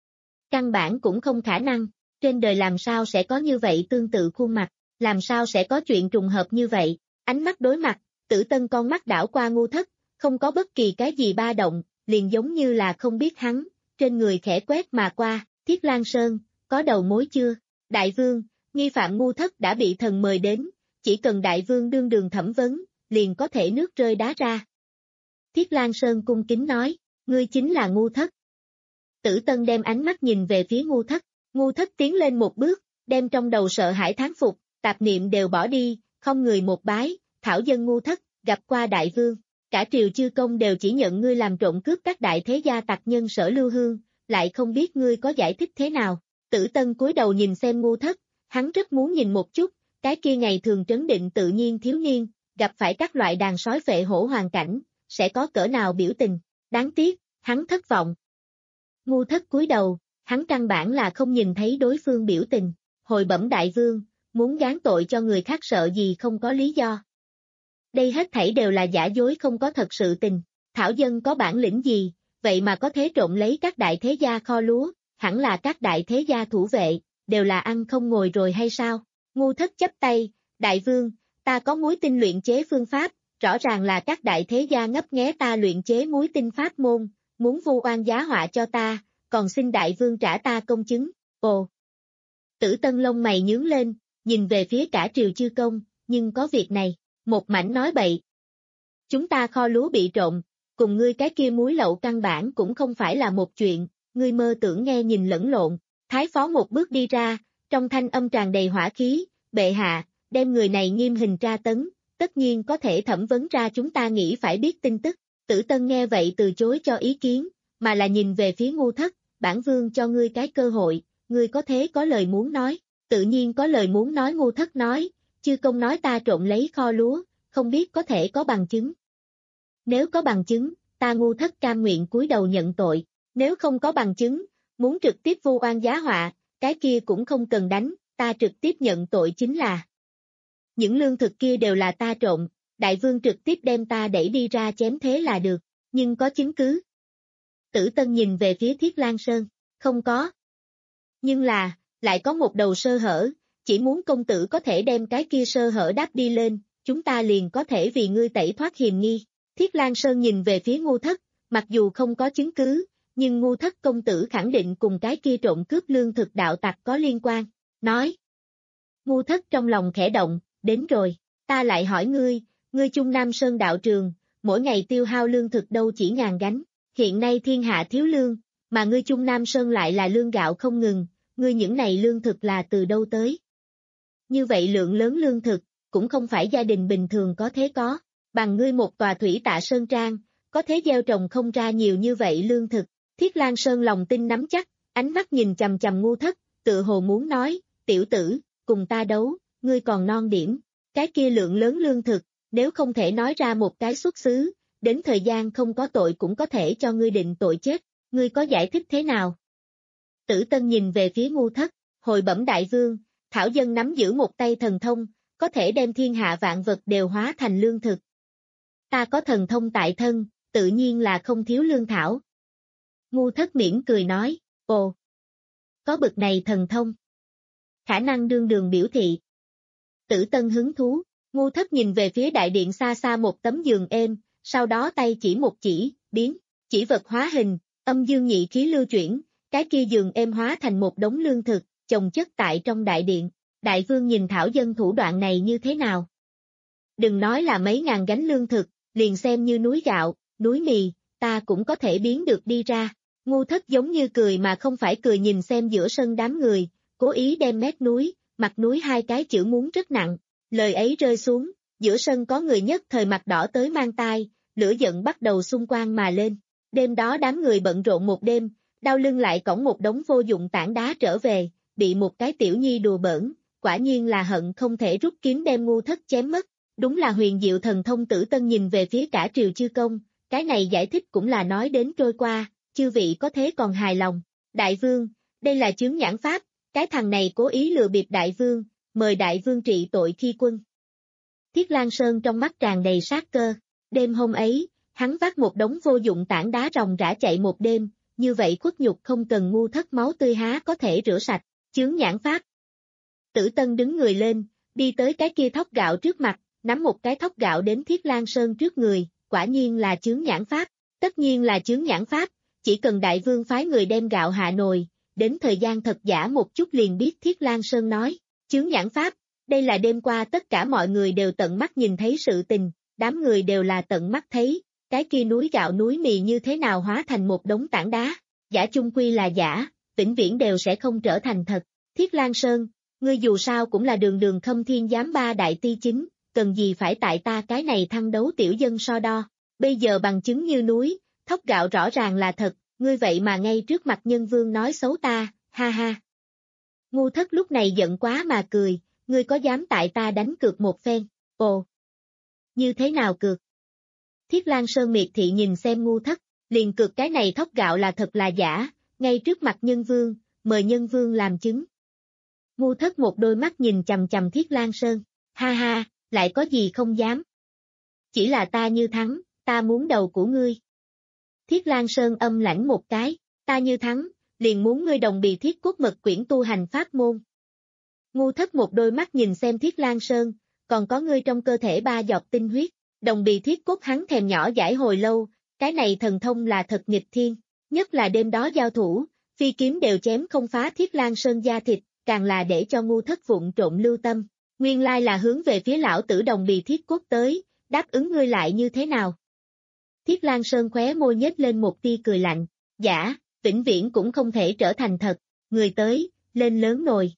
Căn bản cũng không khả năng, trên đời làm sao sẽ có như vậy tương tự khuôn mặt, làm sao sẽ có chuyện trùng hợp như vậy, ánh mắt đối mặt, Tử Tân con mắt đảo qua Ngu Thất, không có bất kỳ cái gì ba động, liền giống như là không biết hắn, trên người khẽ quét mà qua, Thiết Lan Sơn, có đầu mối chưa? Đại vương, nghi phạm Ngu Thất đã bị thần mời đến, chỉ cần đại vương đương đường thẩm vấn, liền có thể nước rơi đá ra. Thiết Lan Sơn cung kính nói, ngươi chính là Ngu Thất. Tử Tân đem ánh mắt nhìn về phía Ngu Thất, Ngu Thất tiến lên một bước, đem trong đầu sợ hãi thán phục, tạp niệm đều bỏ đi, không người một bái, thảo dân Ngu Thất, gặp qua đại vương, cả triều chư công đều chỉ nhận ngươi làm trộm cướp các đại thế gia tặc nhân Sở Lưu Hương, lại không biết ngươi có giải thích thế nào. Tử Tân cúi đầu nhìn xem Ngu Thất, hắn rất muốn nhìn một chút, cái kia ngày thường trấn định tự nhiên thiếu niên, gặp phải các loại đàn sói phệ hổ hoàn cảnh, sẽ có cỡ nào biểu tình, đáng tiếc, hắn thất vọng. Ngu Thất cúi đầu, hắn căn bản là không nhìn thấy đối phương biểu tình, hồi bẩm đại vương, muốn gán tội cho người khác sợ gì không có lý do. Đây hết thảy đều là giả dối không có thật sự tình, thảo dân có bản lĩnh gì, vậy mà có thế trộm lấy các đại thế gia kho lúa, hẳn là các đại thế gia thủ vệ, đều là ăn không ngồi rồi hay sao? Ngu Thất chắp tay, đại vương, ta có muối tinh luyện chế phương pháp, rõ ràng là các đại thế gia ngấp nghé ta luyện chế muối tinh pháp môn, muốn vu oan giá họa cho ta, còn xin đại vương trả ta công chứng. Ồ! Tử Tân lông mày nhướng lên, nhìn về phía cả triều chư công, nhưng có việc này, một mảnh nói bậy. Chúng ta kho lúa bị trộm, cùng ngươi cái kia muối lậu căn bản cũng không phải là một chuyện, ngươi mơ tưởng nghe nhìn lẫn lộn. Thái phó một bước đi ra, trong thanh âm tràn đầy hỏa khí, bệ hạ, đem người này nghiêm hình tra tấn, tất nhiên có thể thẩm vấn ra chúng ta nghĩ phải biết tin tức. Tử Tân nghe vậy từ chối cho ý kiến, mà là nhìn về phía Ngu Thất, bản vương cho ngươi cái cơ hội, ngươi có thế có lời muốn nói, tự nhiên có lời muốn nói. Ngu Thất nói, chư công nói ta trộm lấy kho lúa, không biết có thể có bằng chứng. Nếu có bằng chứng, ta Ngu Thất cam nguyện cúi đầu nhận tội, nếu không có bằng chứng, muốn trực tiếp vu oan giá họa, cái kia cũng không cần đánh, ta trực tiếp nhận tội chính là. Những lương thực kia đều là ta trộm, đại vương trực tiếp đem ta đẩy đi ra chém thế là được, nhưng có chứng cứ. Tử Tân nhìn về phía Thiết Lang Sơn, không có. Nhưng là, lại có một đầu sơ hở, chỉ muốn công tử có thể đem cái kia sơ hở đáp đi lên, chúng ta liền có thể vì ngươi tẩy thoát hiềm nghi. Thiết Lang Sơn nhìn về phía Ngu Thất, mặc dù không có chứng cứ, nhưng Ngu Thất công tử khẳng định cùng cái kia trộm cướp lương thực đạo tặc có liên quan, nói. Ngu Thất trong lòng khẽ động, đến rồi, ta lại hỏi ngươi, ngươi Trung Nam Sơn đạo trường, mỗi ngày tiêu hao lương thực đâu chỉ ngàn gánh, hiện nay thiên hạ thiếu lương, mà ngươi Trung Nam Sơn lại là lương gạo không ngừng, ngươi những này lương thực là từ đâu tới? Như vậy lượng lớn lương thực, cũng không phải gia đình bình thường có thế có, bằng ngươi một tòa thủy tạ sơn trang, có thế gieo trồng không ra nhiều như vậy lương thực. Thiết Lang Sơn lòng tin nắm chắc, ánh mắt nhìn chằm chằm Ngu Thất, tự hồ muốn nói, tiểu tử, cùng ta đấu, ngươi còn non điểm, cái kia lượng lớn lương thực, nếu không thể nói ra một cái xuất xứ, đến thời gian không có tội cũng có thể cho ngươi định tội chết, ngươi có giải thích thế nào? Tử Tân nhìn về phía Ngu Thất, hồi bẩm đại vương, thảo dân nắm giữ một tay thần thông, có thể đem thiên hạ vạn vật đều hóa thành lương thực. Ta có thần thông tại thân, tự nhiên là không thiếu lương thảo. Ngu Thất mỉm cười nói, ồ, có bực này thần thông. Khả năng đương đường biểu thị. Tử Tân hứng thú, Ngu Thất nhìn về phía đại điện xa xa một tấm giường êm, sau đó tay chỉ một chỉ, biến, chỉ vật hóa hình, âm dương nhị khí lưu chuyển, cái kia giường êm hóa thành một đống lương thực, chồng chất tại trong đại điện. Đại vương nhìn thảo dân thủ đoạn này như thế nào? Đừng nói là mấy ngàn gánh lương thực, liền xem như núi gạo, núi mì, ta cũng có thể biến được đi ra. Ngu Thất giống như cười mà không phải cười nhìn xem giữa sân đám người, cố ý đem mét núi, mặt núi hai cái chữ muốn rất nặng. Lời ấy rơi xuống, giữa sân có người nhất thời mặt đỏ tới mang tai, lửa giận bắt đầu xung quanh mà lên. Đêm đó đám người bận rộn một đêm, đau lưng lại cõng một đống vô dụng tảng đá trở về, bị một cái tiểu nhi đùa bỡn, quả nhiên là hận không thể rút kiếm đem Ngu Thất chém mất. Đúng là huyền diệu thần thông. Tử Tân nhìn về phía cả triều chư công, cái này giải thích cũng là nói đến trôi qua, chư vị có thế còn hài lòng. Đại vương, đây là chướng nhãn pháp, cái thằng này cố ý lừa bịp đại vương, mời đại vương trị tội khi quân. Thiết Lang Sơn trong mắt tràn đầy sát cơ, đêm hôm ấy, hắn vác một đống vô dụng tảng đá ròng rã chạy một đêm, như vậy khuất nhục không cần Ngu Thất máu tươi há có thể rửa sạch, chướng nhãn pháp. Tử Tân đứng người lên, đi tới cái kia thóc gạo trước mặt, nắm một cái thóc gạo đến Thiết Lang Sơn trước người, quả nhiên là chướng nhãn pháp, tất nhiên là chướng nhãn pháp, chỉ cần đại vương phái người đem gạo hạ nồi, đến thời gian thật giả một chút liền biết. Thiết Lang Sơn nói, chướng nhãn pháp, đây là đêm qua tất cả mọi người đều tận mắt nhìn thấy sự tình, đám người đều là tận mắt thấy, cái kia núi gạo núi mì như thế nào hóa thành một đống tảng đá, giả chung quy là giả, vĩnh viễn đều sẽ không trở thành thật. Thiết Lang Sơn, ngươi dù sao cũng là đường đường Khâm Thiên Giám ba đại ti chính, cần gì phải tại ta cái này thăng đấu tiểu dân so đo, bây giờ bằng chứng như núi, thóc gạo rõ ràng là thật, ngươi vậy mà ngay trước mặt nhân vương nói xấu ta, ha ha. Ngu Thất lúc này giận quá mà cười, ngươi có dám tại ta đánh cược một phen, ồ. Như thế nào cược? Thiết Lang Sơn miệt thị nhìn xem Ngu Thất, liền cược cái này thóc gạo là thật là giả, ngay trước mặt nhân vương, mời nhân vương làm chứng. Ngu Thất một đôi mắt nhìn chằm chằm Thiết Lang Sơn, ha ha, lại có gì không dám. Chỉ là ta như thắng, ta muốn đầu của ngươi. Thiết Lang Sơn âm lãnh một cái, ta như thắng, liền muốn ngươi đồng bì thiết cốt mật quyển tu hành pháp môn. Ngu Thất một đôi mắt nhìn xem Thiết Lang Sơn, còn có ngươi trong cơ thể ba giọt tinh huyết, đồng bì thiết cốt hắn thèm nhỏ dãi hồi lâu, cái này thần thông là thật nghịch thiên, nhất là đêm đó giao thủ, phi kiếm đều chém không phá Thiết Lang Sơn da thịt, càng là để cho Ngu Thất vụng trộn lưu tâm, nguyên lai là hướng về phía lão tử đồng bì thiết cốt tới, đáp ứng ngươi lại như thế nào? Thiết Lang Sơn khóe môi nhếch lên một tia cười lạnh, giả, vĩnh viễn cũng không thể trở thành thật, người tới, lên lớn nồi.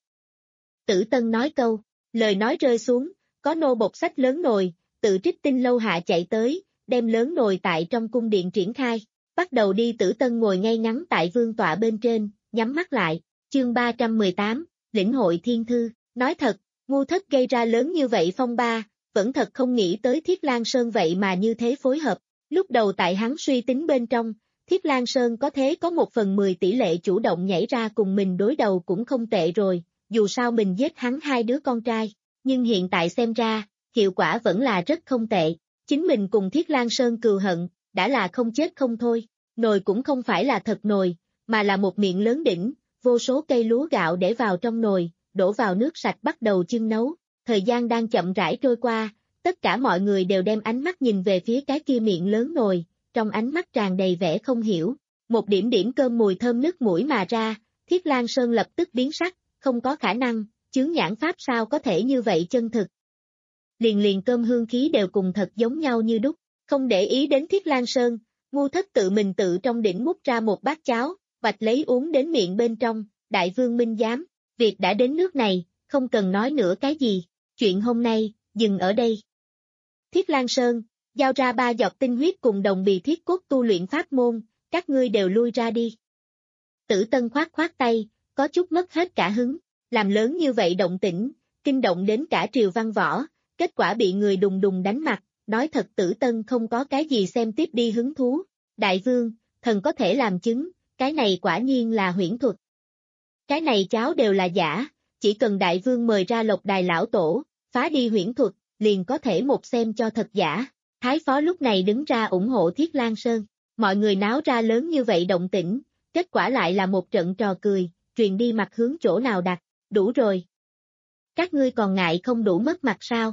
Tử Tân nói câu, lời nói rơi xuống, có nô bộc sách lớn nồi, tự Trích Tinh lâu hạ chạy tới, đem lớn nồi tại trong cung điện triển khai, bắt đầu đi. Tử Tân ngồi ngay ngắn tại vương tọa bên trên, nhắm mắt lại, chương ba trăm mười tám, lĩnh hội thiên thư, nói thật, Ngu Thất gây ra lớn như vậy phong ba, vẫn thật không nghĩ tới Thiết Lang Sơn vậy mà như thế phối hợp, lúc đầu tại hắn suy tính bên trong, Thiết Lang Sơn có thế có một phần mười tỷ lệ chủ động nhảy ra cùng mình đối đầu cũng không tệ rồi, dù sao mình giết hắn hai đứa con trai, nhưng hiện tại xem ra, hiệu quả vẫn là rất không tệ, chính mình cùng Thiết Lang Sơn cừu hận, đã là không chết không thôi, nồi cũng không phải là thật nồi, mà là một miệng lớn đỉnh, vô số cây lúa gạo để vào trong nồi, đổ vào nước sạch bắt đầu chưng nấu, thời gian đang chậm rãi trôi qua, tất cả mọi người đều đem ánh mắt nhìn về phía cái kia miệng lớn nồi, trong ánh mắt tràn đầy vẻ không hiểu, một điểm điểm cơm mùi thơm nức mũi mà ra, Thiết Lang Sơn lập tức biến sắc, không có khả năng, chướng nhãn pháp sao có thể như vậy chân thực. Liền liền cơm hương khí đều cùng thật giống nhau như đúc, không để ý đến Thiết Lang Sơn, Ngu Thất tự mình tự trong đỉnh múc ra một bát cháo, vạch lấy uống đến miệng bên trong, đại vương minh giám, việc đã đến nước này, không cần nói nữa cái gì, chuyện hôm nay, dừng ở đây. Thiết Lang Sơn, giao ra ba giọt tinh huyết cùng đồng bì thiết cốt tu luyện pháp môn, các ngươi đều lui ra đi. Tử Tân khoát khoát tay, có chút mất hết cả hứng, làm lớn như vậy động tĩnh, kinh động đến cả triều văn võ, kết quả bị người đùng đùng đánh mặt, nói thật Tử Tân không có cái gì xem tiếp đi hứng thú. Đại vương, thần có thể làm chứng, cái này quả nhiên là huyễn thuật. Cái này cháo đều là giả, chỉ cần đại vương mời ra Lộc Đài lão tổ, phá đi huyễn thuật, liền có thể một xem cho thật giả. Thái phó lúc này đứng ra ủng hộ Thiết Lang Sơn, mọi người náo ra lớn như vậy động tĩnh, kết quả lại là một trận trò cười, truyền đi mặt hướng chỗ nào đặt, đủ rồi. Các ngươi còn ngại không đủ mất mặt sao?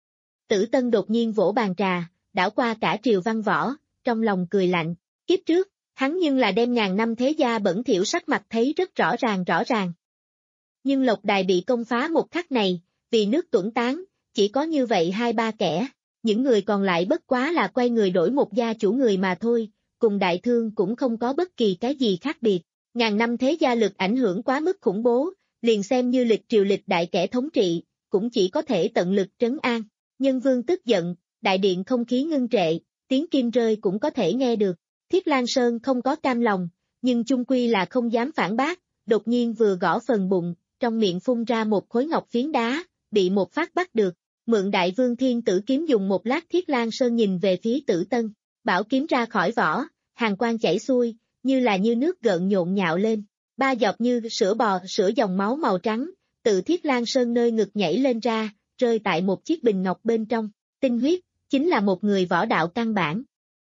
Tử Tân đột nhiên vỗ bàn trà, đảo qua cả triều văn võ, trong lòng cười lạnh, kiếp trước, hắn nhưng là đem ngàn năm thế gia bẩn thỉu sắc mặt thấy rất rõ ràng rõ ràng. Nhưng Lộc Đài bị công phá một khắc này, vì nước tuẫn tán, chỉ có như vậy hai ba kẻ, những người còn lại bất quá là quay người đổi một gia chủ người mà thôi, cùng đại thương cũng không có bất kỳ cái gì khác biệt. Ngàn năm thế gia lực ảnh hưởng quá mức khủng bố, liền xem như lịch triều lịch đại kẻ thống trị, cũng chỉ có thể tận lực trấn an. Nhân vương tức giận, đại điện không khí ngưng trệ, tiếng kim rơi cũng có thể nghe được. Thiết Lang Sơn không có cam lòng, nhưng chung quy là không dám phản bác, đột nhiên vừa gõ phần bụng, trong miệng phun ra một khối ngọc phiến đá, bị một phát bắt được. Mượn đại vương thiên tử kiếm dùng một lát. Thiết Lang Sơn nhìn về phía Tử Tân, bảo kiếm ra khỏi vỏ, hàn quang chảy xuôi, như là như nước gợn nhộn nhạo lên, ba giọt như sữa bò sữa dòng máu màu trắng, từ Thiết Lang Sơn nơi ngực nhảy lên ra, rơi tại một chiếc bình ngọc bên trong, tinh huyết, chính là một người võ đạo căn bản.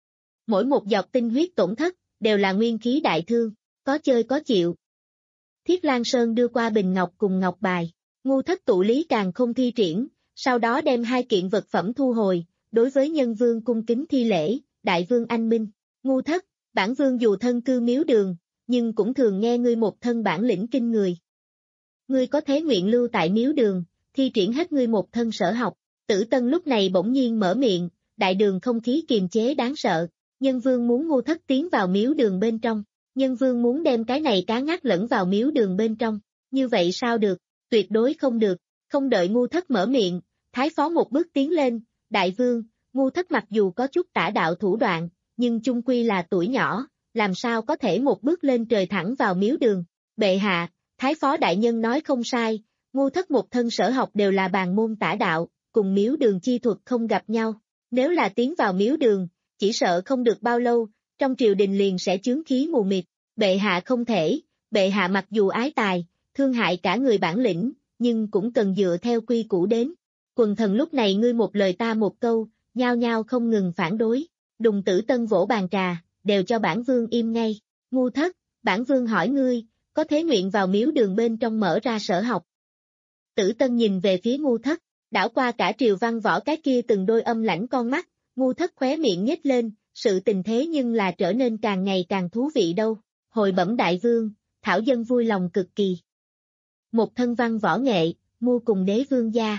Mỗi một giọt tinh huyết tổn thất, đều là nguyên khí đại thương, có chơi có chịu. Thiết Lang Sơn đưa qua bình ngọc cùng ngọc bài, Ngu Thất tụ lý càng không thi triển, sau đó đem hai kiện vật phẩm thu hồi, đối với nhân vương cung kính thi lễ, đại vương anh minh, Ngu Thất, bản vương dù thân cư miếu đường, nhưng cũng thường nghe ngươi một thân bản lĩnh kinh người. Ngươi có thế nguyện lưu tại miếu đường, thi triển hết ngươi một thân sở học. Tử Tân lúc này bỗng nhiên mở miệng, đại đường không khí kiềm chế đáng sợ, nhân vương muốn Ngu Thất tiến vào miếu đường bên trong, nhân vương muốn đem cái này cá ngát lẫn vào miếu đường bên trong, như vậy sao được, tuyệt đối không được, không đợi Ngu Thất mở miệng, thái phó một bước tiến lên, đại vương, Ngu Thất mặc dù có chút tả đạo thủ đoạn, nhưng chung quy là tuổi nhỏ, làm sao có thể một bước lên trời thẳng vào miếu đường. Bệ hạ, thái phó đại nhân nói không sai, Ngu Thất một thân sở học đều là bàn môn tả đạo, cùng miếu đường chi thuật không gặp nhau, nếu là tiến vào miếu đường, chỉ sợ không được bao lâu, trong triều đình liền sẽ chướng khí mù mịt. Bệ hạ không thể, bệ hạ mặc dù ái tài, thương hại cả người bản lĩnh, nhưng cũng cần dựa theo quy củ đến. Quần thần lúc này ngươi một lời ta một câu, nhao nhao không ngừng phản đối. Đùng Tử Tân vỗ bàn trà, đều cho bản vương im ngay. Ngu thất, bản vương hỏi ngươi, có thế nguyện vào miếu đường bên trong mở ra sở học. Tử Tân nhìn về phía ngu thất, đảo qua cả triều văn võ cái kia từng đôi âm lãnh con mắt, ngu thất khóe miệng nhếch lên, sự tình thế nhưng là trở nên càng ngày càng thú vị đâu. Hồi bẩm đại vương, thảo dân vui lòng cực kỳ. Một thân văn võ nghệ, mua cùng đế vương gia.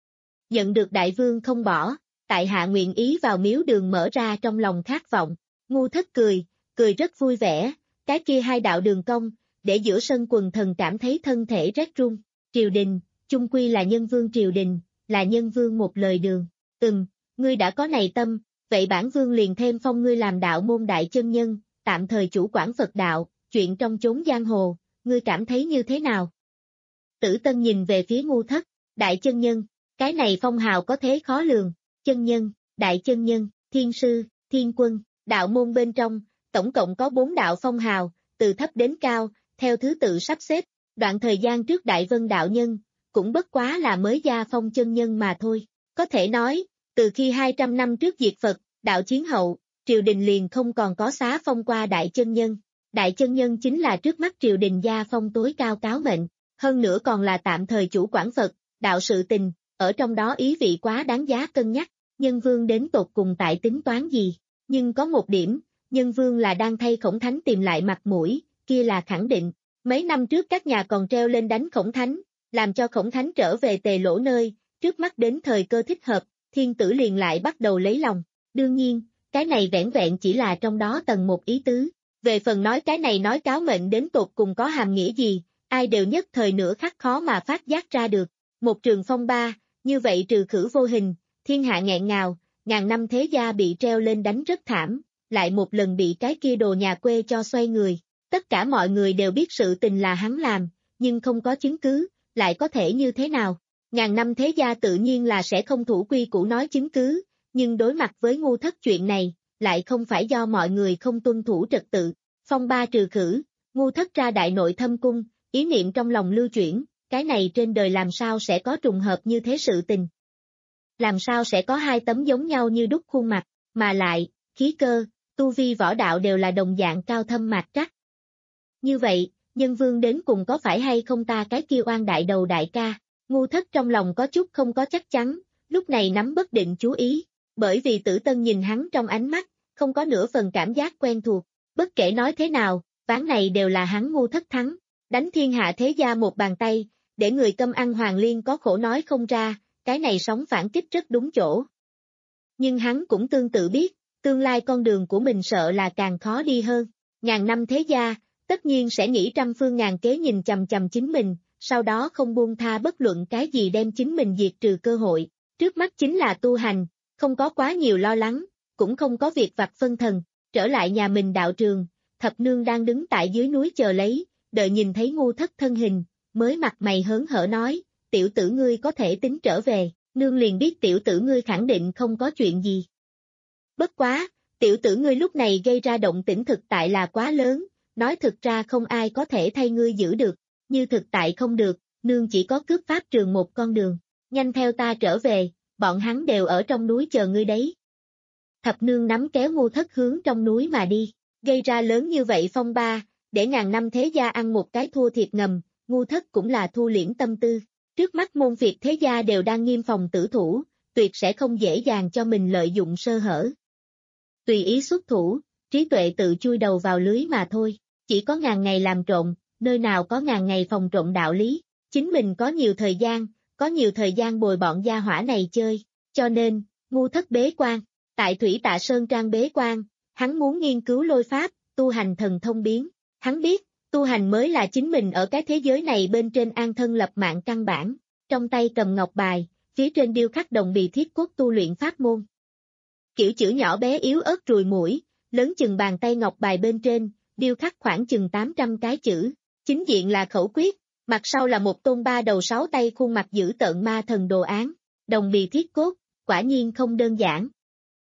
Nhận được đại vương không bỏ, tại hạ nguyện ý vào miếu đường mở ra trong lòng khát vọng. Ngu thất cười, cười rất vui vẻ, cái kia hai đạo đường cong, để giữa sân quần thần cảm thấy thân thể rét run. Triều đình, chung quy là nhân vương triều đình, là nhân vương một lời đường. Ừm, ngươi đã có này tâm, vậy bản vương liền thêm phong ngươi làm đạo môn đại chân nhân, tạm thời chủ quản Phật đạo, chuyện trong chốn giang hồ, ngươi cảm thấy như thế nào? Tử Tân nhìn về phía ngu thất, đại chân nhân, cái này phong hào có thế khó lường, chân nhân, đại chân nhân, thiên sư, thiên quân, đạo môn bên trong, tổng cộng có bốn đạo phong hào, từ thấp đến cao, theo thứ tự sắp xếp, đoạn thời gian trước đại vân đạo nhân, cũng bất quá là mới gia phong chân nhân mà thôi. Có thể nói, từ khi hai trăm năm trước diệt Phật, đạo chiến hậu, triều đình liền không còn có xá phong qua đại chân nhân. Đại chân nhân chính là trước mắt triều đình gia phong tối cao cáo mệnh, hơn nữa còn là tạm thời chủ quản Phật, đạo sự tình, ở trong đó ý vị quá đáng giá cân nhắc, nhân vương đến tột cùng tại tính toán gì. Nhưng có một điểm, nhân vương là đang thay Khổng Thánh tìm lại mặt mũi, kia là khẳng định. Mấy năm trước các nhà còn treo lên đánh Khổng Thánh, làm cho Khổng Thánh trở về tề lỗ nơi, trước mắt đến thời cơ thích hợp, thiên tử liền lại bắt đầu lấy lòng. Đương nhiên, cái này vẻn vẹn chỉ là trong đó tầng một ý tứ. Về phần nói cái này nói cáo mệnh đến tột cùng có hàm nghĩa gì, ai đều nhất thời nửa khắc khó mà phát giác ra được. Một trường phong ba, như vậy trừ khử vô hình, thiên hạ nghẹn ngào, ngàn năm thế gia bị treo lên đánh rất thảm, lại một lần bị cái kia đồ nhà quê cho xoay người. Tất cả mọi người đều biết sự tình là hắn làm, nhưng không có chứng cứ, lại có thể như thế nào? Ngàn năm thế gia tự nhiên là sẽ không thủ quy củ nói chứng cứ, nhưng đối mặt với ngu thất chuyện này, lại không phải do mọi người không tuân thủ trật tự. Phong ba trừ khử, ngu thất ra đại nội thâm cung, ý niệm trong lòng lưu chuyển, cái này trên đời làm sao sẽ có trùng hợp như thế sự tình? Làm sao sẽ có hai tấm giống nhau như đúc khuôn mặt, mà lại, khí cơ, tu vi võ đạo đều là đồng dạng cao thâm mạc trắc. Như vậy, nhân vương đến cùng có phải hay không ta cái kia oan đại đầu đại ca? Ngu thất trong lòng có chút không có chắc chắn, lúc này nắm bất định chú ý, bởi vì Tử Tân nhìn hắn trong ánh mắt, không có nửa phần cảm giác quen thuộc, bất kể nói thế nào, ván này đều là hắn ngu thất thắng, đánh thiên hạ thế gia một bàn tay, để người câm ăn hoàng liên có khổ nói không ra, cái này sóng phản kích rất đúng chỗ. Nhưng hắn cũng tương tự biết, tương lai con đường của mình sợ là càng khó đi hơn, ngàn năm thế gia, tất nhiên sẽ nghĩ trăm phương ngàn kế nhìn chằm chằm chính mình, sau đó không buông tha bất luận cái gì đem chính mình diệt trừ cơ hội. Trước mắt chính là tu hành, không có quá nhiều lo lắng, cũng không có việc vặt phân thần, trở lại nhà mình đạo trường, thập nương đang đứng tại dưới núi chờ lấy, đợi nhìn thấy ngu thất thân hình, mới mặt mày hớn hở nói, tiểu tử ngươi có thể tính trở về, nương liền biết tiểu tử ngươi khẳng định không có chuyện gì. Bất quá, tiểu tử ngươi lúc này gây ra động tĩnh thực tại là quá lớn, nói thực ra không ai có thể thay ngươi giữ được, như thực tại không được, nương chỉ có cướp pháp trường một con đường, nhanh theo ta trở về, bọn hắn đều ở trong núi chờ ngươi đấy. Thập nương nắm kéo ngu thất hướng trong núi mà đi, gây ra lớn như vậy phong ba, để ngàn năm thế gia ăn một cái thua thiệt ngầm, ngu thất cũng là thu liễm tâm tư, trước mắt môn phiệt thế gia đều đang nghiêm phòng tử thủ, tuyệt sẽ không dễ dàng cho mình lợi dụng sơ hở. Tùy ý xuất thủ, trí tuệ tự chui đầu vào lưới mà thôi, chỉ có ngàn ngày làm trộm, nơi nào có ngàn ngày phòng trộm đạo lý, chính mình có nhiều thời gian, có nhiều thời gian bồi bọn gia hỏa này chơi, cho nên, ngu thất bế quan, tại Thủy Tạ Sơn Trang bế quan, hắn muốn nghiên cứu lôi pháp, tu hành thần thông biến, hắn biết, tu hành mới là chính mình ở cái thế giới này bên trên an thân lập mạng căn bản, trong tay cầm ngọc bài, phía trên điêu khắc đồng bì thiết cốt tu luyện pháp môn. Kiểu chữ nhỏ bé yếu ớt rùi mũi, lớn chừng bàn tay ngọc bài bên trên, điêu khắc khoảng chừng tám trăm cái chữ, chính diện là khẩu quyết, mặt sau là một tôn ba đầu sáu tay khuôn mặt dữ tợn ma thần đồ án, đồng bì thiết cốt, quả nhiên không đơn giản.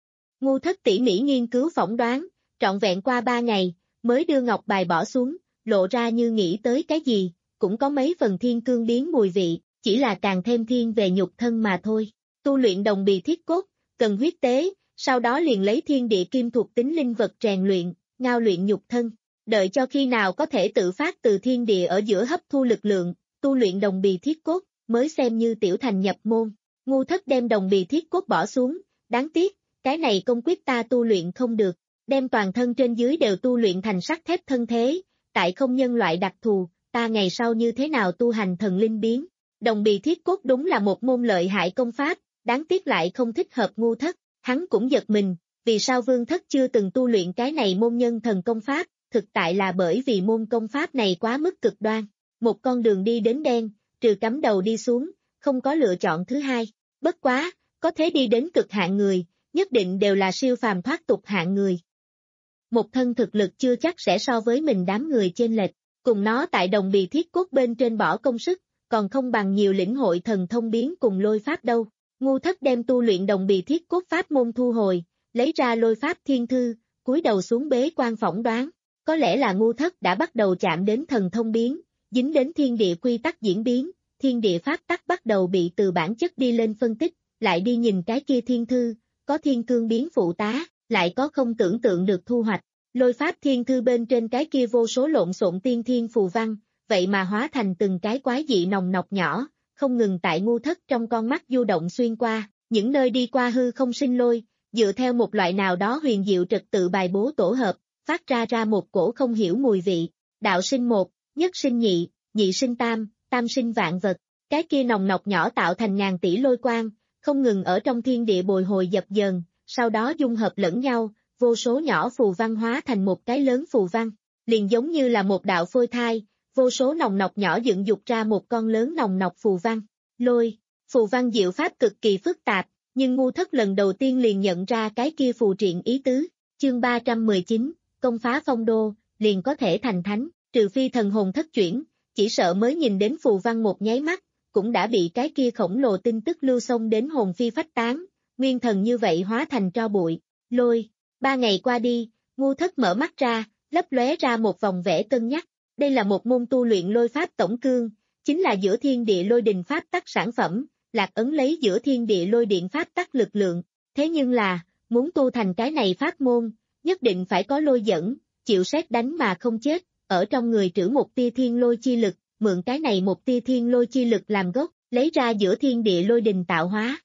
Ngu thất tỉ mỉ nghiên cứu phỏng đoán, trọn vẹn qua ba ngày, mới đưa ngọc bài bỏ xuống, lộ ra như nghĩ tới cái gì, cũng có mấy phần thiên cương biến mùi vị, chỉ là càng thêm thiên về nhục thân mà thôi. Tu luyện đồng bì thiết cốt, cần huyết tế, sau đó liền lấy thiên địa kim thuộc tính linh vật rèn luyện, ngao luyện nhục thân, đợi cho khi nào có thể tự phát từ thiên địa ở giữa hấp thu lực lượng, tu luyện đồng bì thiết cốt, mới xem như tiểu thành nhập môn. Ngu Thất đem đồng bì thiết cốt bỏ xuống, đáng tiếc, cái này công quyết ta tu luyện không được, đem toàn thân trên dưới đều tu luyện thành sắt thép thân thế, tại không nhân loại đặc thù, ta ngày sau như thế nào tu hành thần linh biến. Đồng bì thiết cốt đúng là một môn lợi hại công pháp, đáng tiếc lại không thích hợp Ngu Thất, hắn cũng giật mình, vì sao Vương Thất chưa từng tu luyện cái này môn nhân thần công pháp, thực tại là bởi vì môn công pháp này quá mức cực đoan, một con đường đi đến đen, trừ cắm đầu đi xuống, không có lựa chọn thứ hai, bất quá, có thể đi đến cực hạn người, nhất định đều là siêu phàm thoát tục hạng người. Một thân thực lực chưa chắc sẽ so với mình đám người trên lệch, cùng nó tại đồng bì thiết cốt bên trên bỏ công sức, còn không bằng nhiều lĩnh hội thần thông biến cùng lôi pháp đâu. Ngu Thất đem tu luyện đồng bì thiết cốt pháp môn thu hồi, lấy ra lôi pháp thiên thư, cúi đầu xuống bế quan phỏng đoán, có lẽ là Ngu Thất đã bắt đầu chạm đến thần thông biến, dính đến thiên địa quy tắc diễn biến, thiên địa pháp tắc bắt đầu bị từ bản chất đi lên phân tích, lại đi nhìn cái kia thiên thư, có thiên cương biến phụ tá, lại có không tưởng tượng được thu hoạch, lôi pháp thiên thư bên trên cái kia vô số lộn xộn tiên thiên phù văn, vậy mà hóa thành từng cái quái dị nồng nọc nhỏ, không ngừng tại Ngu Thất trong con mắt du động xuyên qua, những nơi đi qua hư không sinh lôi, dựa theo một loại nào đó huyền diệu trật tự bài bố tổ hợp, phát ra ra một cổ không hiểu mùi vị, đạo sinh một, nhất sinh nhị, nhị sinh tam, tam sinh vạn vật, cái kia nồng nọc nhỏ tạo thành ngàn tỷ lôi quang, không ngừng ở trong thiên địa bồi hồi dập dờn, sau đó dung hợp lẫn nhau, vô số nhỏ phù văn hóa thành một cái lớn phù văn, liền giống như là một đạo phôi thai, vô số nồng nọc nhỏ dựng dục ra một con lớn nồng nọc phù văn, lôi, phù văn diệu pháp cực kỳ phức tạp, nhưng Ngu Thất lần đầu tiên liền nhận ra cái kia phù triện ý tứ, chương ba trăm mười chín, công phá phong đô, liền có thể thành thánh, trừ phi thần hồn thất chuyển, chỉ sợ mới nhìn đến phù văn một nháy mắt, cũng đã bị cái kia khổng lồ tin tức lưu xông đến hồn phi phách tán, nguyên thần như vậy hóa thành tro bụi, lôi, ba ngày qua đi, Ngu Thất mở mắt ra, lấp lóe ra một vòng vẻ cân nhắc, đây là một môn tu luyện lôi pháp tổng cương, chính là giữa thiên địa lôi đình pháp tắc sản phẩm, lạc ấn lấy giữa thiên địa lôi điện pháp tắc lực lượng, thế nhưng là, muốn tu thành cái này pháp môn, nhất định phải có lôi dẫn, chịu sét đánh mà không chết, ở trong người trữ một tia thiên lôi chi lực, mượn cái này một tia thiên lôi chi lực làm gốc, lấy ra giữa thiên địa lôi đình tạo hóa.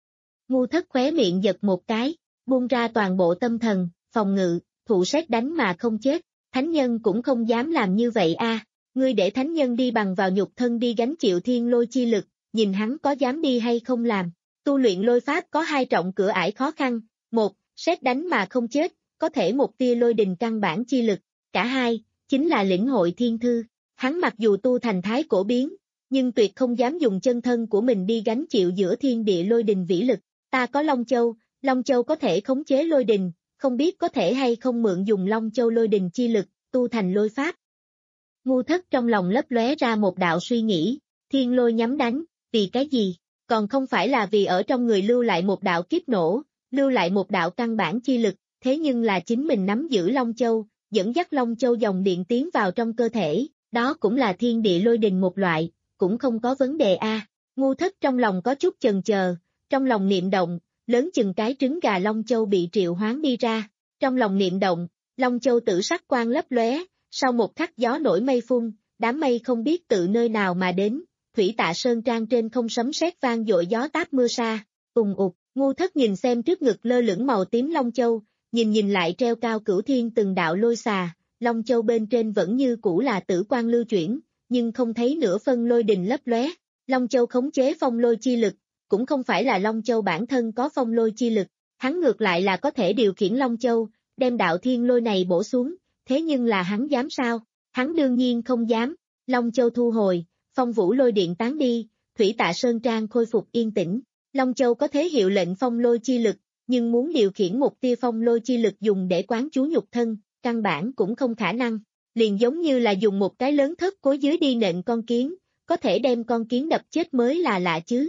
Ngu Thất khóe miệng giật một cái, buông ra toàn bộ tâm thần, phòng ngự, thụ sét đánh mà không chết, thánh nhân cũng không dám làm như vậy a. Ngươi để thánh nhân đi bằng vào nhục thân đi gánh chịu thiên lôi chi lực, nhìn hắn có dám đi hay không làm. Tu luyện lôi pháp có hai trọng cửa ải khó khăn, một, sét đánh mà không chết, có thể một tia lôi đình căn bản chi lực, cả hai, chính là lĩnh hội thiên thư. Hắn mặc dù tu thành thái cổ biến, nhưng tuyệt không dám dùng chân thân của mình đi gánh chịu giữa thiên địa lôi đình vĩ lực. Ta có Long Châu, Long Châu có thể khống chế lôi đình, không biết có thể hay không mượn dùng Long Châu lôi đình chi lực, tu thành lôi pháp. Ngu Thất trong lòng lấp lóe ra một đạo suy nghĩ, thiên lôi nhắm đánh, vì cái gì? Còn không phải là vì ở trong người lưu lại một đạo kiếp nổ, lưu lại một đạo căn bản chi lực, thế nhưng là chính mình nắm giữ Long Châu, dẫn dắt Long Châu dòng điện tiến vào trong cơ thể, đó cũng là thiên địa lôi đình một loại, cũng không có vấn đề a. À. Ngu Thất trong lòng có chút chần chờ, trong lòng niệm động, lớn chừng cái trứng gà Long Châu bị triệu hoán đi ra, trong lòng niệm động, Long Châu tử sắc quang lấp lóe, sau một khắc gió nổi mây phun, đám mây không biết từ nơi nào mà đến, Thủy Tạ Sơn Trang trên không sấm sét vang dội gió táp mưa sa, ùng ục, Ngu Thất nhìn xem trước ngực lơ lửng màu tím Long Châu, nhìn nhìn lại treo cao cửu thiên từng đạo lôi xà, Long Châu bên trên vẫn như cũ là tử quang lưu chuyển, nhưng không thấy nửa phân lôi đình lấp lóe. Long Châu khống chế phong lôi chi lực, cũng không phải là Long Châu bản thân có phong lôi chi lực, hắn ngược lại là có thể điều khiển Long Châu, đem đạo thiên lôi này bổ xuống, thế nhưng là hắn dám sao? Hắn đương nhiên không dám. Long Châu thu hồi, phong vũ lôi điện tán đi, Thủy Tạ Sơn Trang khôi phục yên tĩnh. Long Châu có thế hiệu lệnh phong lôi chi lực, nhưng muốn điều khiển một tia phong lôi chi lực dùng để quán chú nhục thân, căn bản cũng không khả năng. Liền giống như là dùng một cái lớn thất cối dưới đi nện con kiến, có thể đem con kiến đập chết mới là lạ chứ.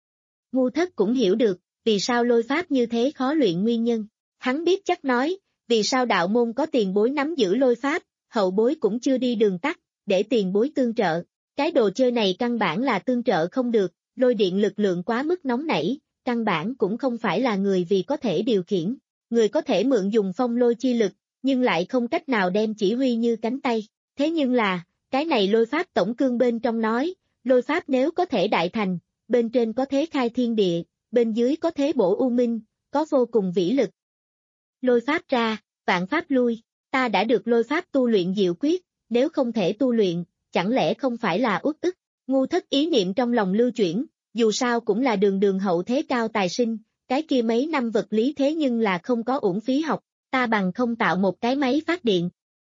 Ngu Thất cũng hiểu được, vì sao lôi pháp như thế khó luyện nguyên nhân. Hắn biết chắc nói, vì sao đạo môn có tiền bối nắm giữ lôi pháp, hậu bối cũng chưa đi đường tắt, để tiền bối tương trợ. Cái đồ chơi này căn bản là tương trợ không được, lôi điện lực lượng quá mức nóng nảy, căn bản cũng không phải là người vì có thể điều khiển. Người có thể mượn dùng phong lôi chi lực, nhưng lại không cách nào đem chỉ huy như cánh tay. Thế nhưng là, cái này lôi pháp tổng cương bên trong nói, lôi pháp nếu có thể đại thành, bên trên có thế khai thiên địa, bên dưới có thế bổ u minh, có vô cùng vĩ lực. Lôi pháp ra, vạn pháp lui, ta đã được lôi pháp tu luyện diệu quyết, nếu không thể tu luyện, chẳng lẽ không phải là uất ức. Ngu Thất ý niệm trong lòng lưu chuyển, dù sao cũng là đường đường hậu thế cao tài sinh, cái kia mấy năm vật lý thế nhưng là không có uổng phí học, ta bằng không tạo một cái máy phát điện.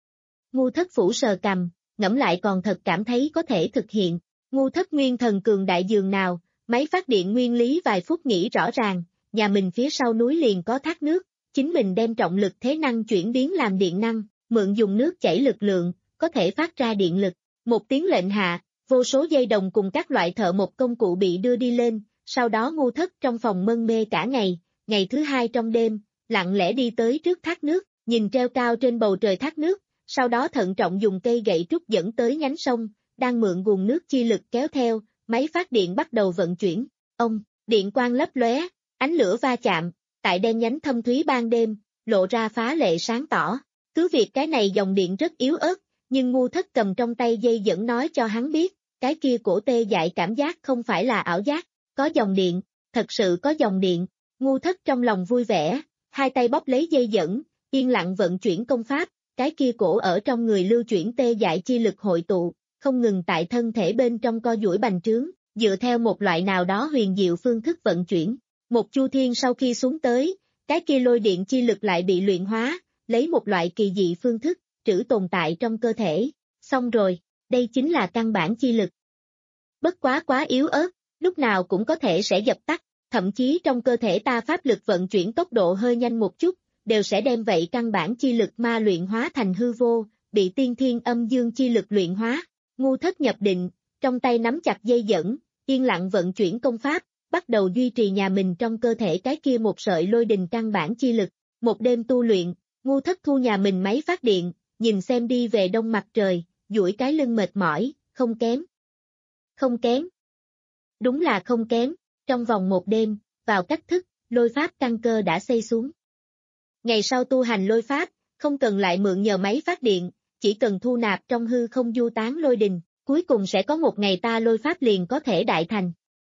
Ngu Thất phủ sờ cằm, ngẫm lại còn thật cảm thấy có thể thực hiện. Ngu Thất nguyên thần cường đại dường nào, máy phát điện nguyên lý vài phút nghĩ rõ ràng, nhà mình phía sau núi liền có thác nước, chính mình đem trọng lực thế năng chuyển biến làm điện năng, mượn dùng nước chảy lực lượng, có thể phát ra điện lực. Một tiếng lệnh hạ, vô số dây đồng cùng các loại thợ một công cụ bị đưa đi lên, sau đó Ngu Thất trong phòng mân mê cả ngày, ngày thứ hai trong đêm, lặng lẽ đi tới trước thác nước, nhìn treo cao trên bầu trời thác nước, sau đó thận trọng dùng cây gậy trúc dẫn tới nhánh sông, đang mượn nguồn nước chi lực kéo theo, máy phát điện bắt đầu vận chuyển. Ông, điện quang lấp lóe, ánh lửa va chạm, tại đen nhánh thâm thúy ban đêm, lộ ra phá lệ sáng tỏ. Cứ việc cái này dòng điện rất yếu ớt, nhưng Ngu Thất cầm trong tay dây dẫn nói cho hắn biết, cái kia cổ tê dại cảm giác không phải là ảo giác, có dòng điện, thật sự có dòng điện. Ngu Thất trong lòng vui vẻ, hai tay bóp lấy dây dẫn, yên lặng vận chuyển công pháp, cái kia cổ ở trong người lưu chuyển tê dại chi lực hội tụ, không ngừng tại thân thể bên trong co duỗi bành trướng, dựa theo một loại nào đó huyền diệu phương thức vận chuyển. Một chu thiên sau khi xuống tới, cái kia lôi điện chi lực lại bị luyện hóa, lấy một loại kỳ dị phương thức, trữ tồn tại trong cơ thể. Xong rồi, đây chính là căn bản chi lực. Bất quá quá yếu ớt, lúc nào cũng có thể sẽ dập tắt, thậm chí trong cơ thể ta pháp lực vận chuyển tốc độ hơi nhanh một chút, đều sẽ đem vậy căn bản chi lực ma luyện hóa thành hư vô, bị tiên thiên âm dương chi lực luyện hóa. Ngu Thất nhập định, trong tay nắm chặt dây dẫn, yên lặng vận chuyển công pháp, bắt đầu duy trì nhà mình trong cơ thể cái kia một sợi lôi đình căn bản chi lực. Một đêm tu luyện, Ngu Thất thu nhà mình máy phát điện, nhìn xem đi về đông mặt trời, duỗi cái lưng mệt mỏi, không kém. Không kém. Đúng là không kém, trong vòng một đêm, vào cách thức, lôi pháp căn cơ đã xây xuống. Ngày sau tu hành lôi pháp, không cần lại mượn nhờ máy phát điện, chỉ cần thu nạp trong hư không du tán lôi đình, cuối cùng sẽ có một ngày ta lôi pháp liền có thể đại thành.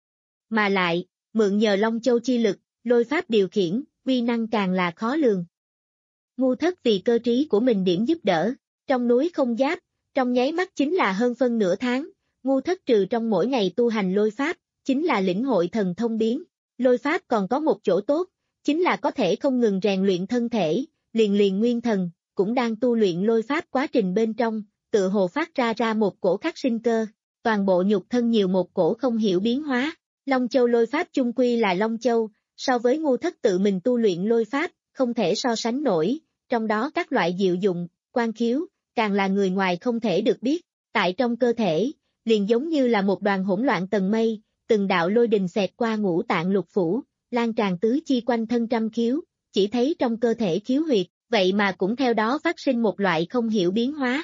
Mà lại, mượn nhờ Long Châu chi lực, lôi pháp điều khiển, uy năng càng là khó lường. Ngu Thất vì cơ trí của mình điểm giúp đỡ, trong núi không giáp, trong nháy mắt chính là hơn phân nửa tháng, Ngu Thất trừ trong mỗi ngày tu hành lôi pháp, chính là lĩnh hội thần thông biến. Lôi pháp còn có một chỗ tốt, chính là có thể không ngừng rèn luyện thân thể, liền liền nguyên thần, cũng đang tu luyện lôi pháp quá trình bên trong, tự hồ phát ra ra một cổ khắc sinh cơ, toàn bộ nhục thân nhiều một cổ không hiểu biến hóa. Long Châu lôi pháp chung quy là Long Châu, so với Ngu Thất tự mình tu luyện lôi pháp, không thể so sánh nổi, trong đó các loại diệu dụng, quan khiếu, càng là người ngoài không thể được biết, tại trong cơ thể, liền giống như là một đoàn hỗn loạn tầng mây, từng đạo lôi đình xẹt qua ngũ tạng lục phủ, lan tràn tứ chi quanh thân trăm khiếu, chỉ thấy trong cơ thể khiếu huyệt, vậy mà cũng theo đó phát sinh một loại không hiểu biến hóa.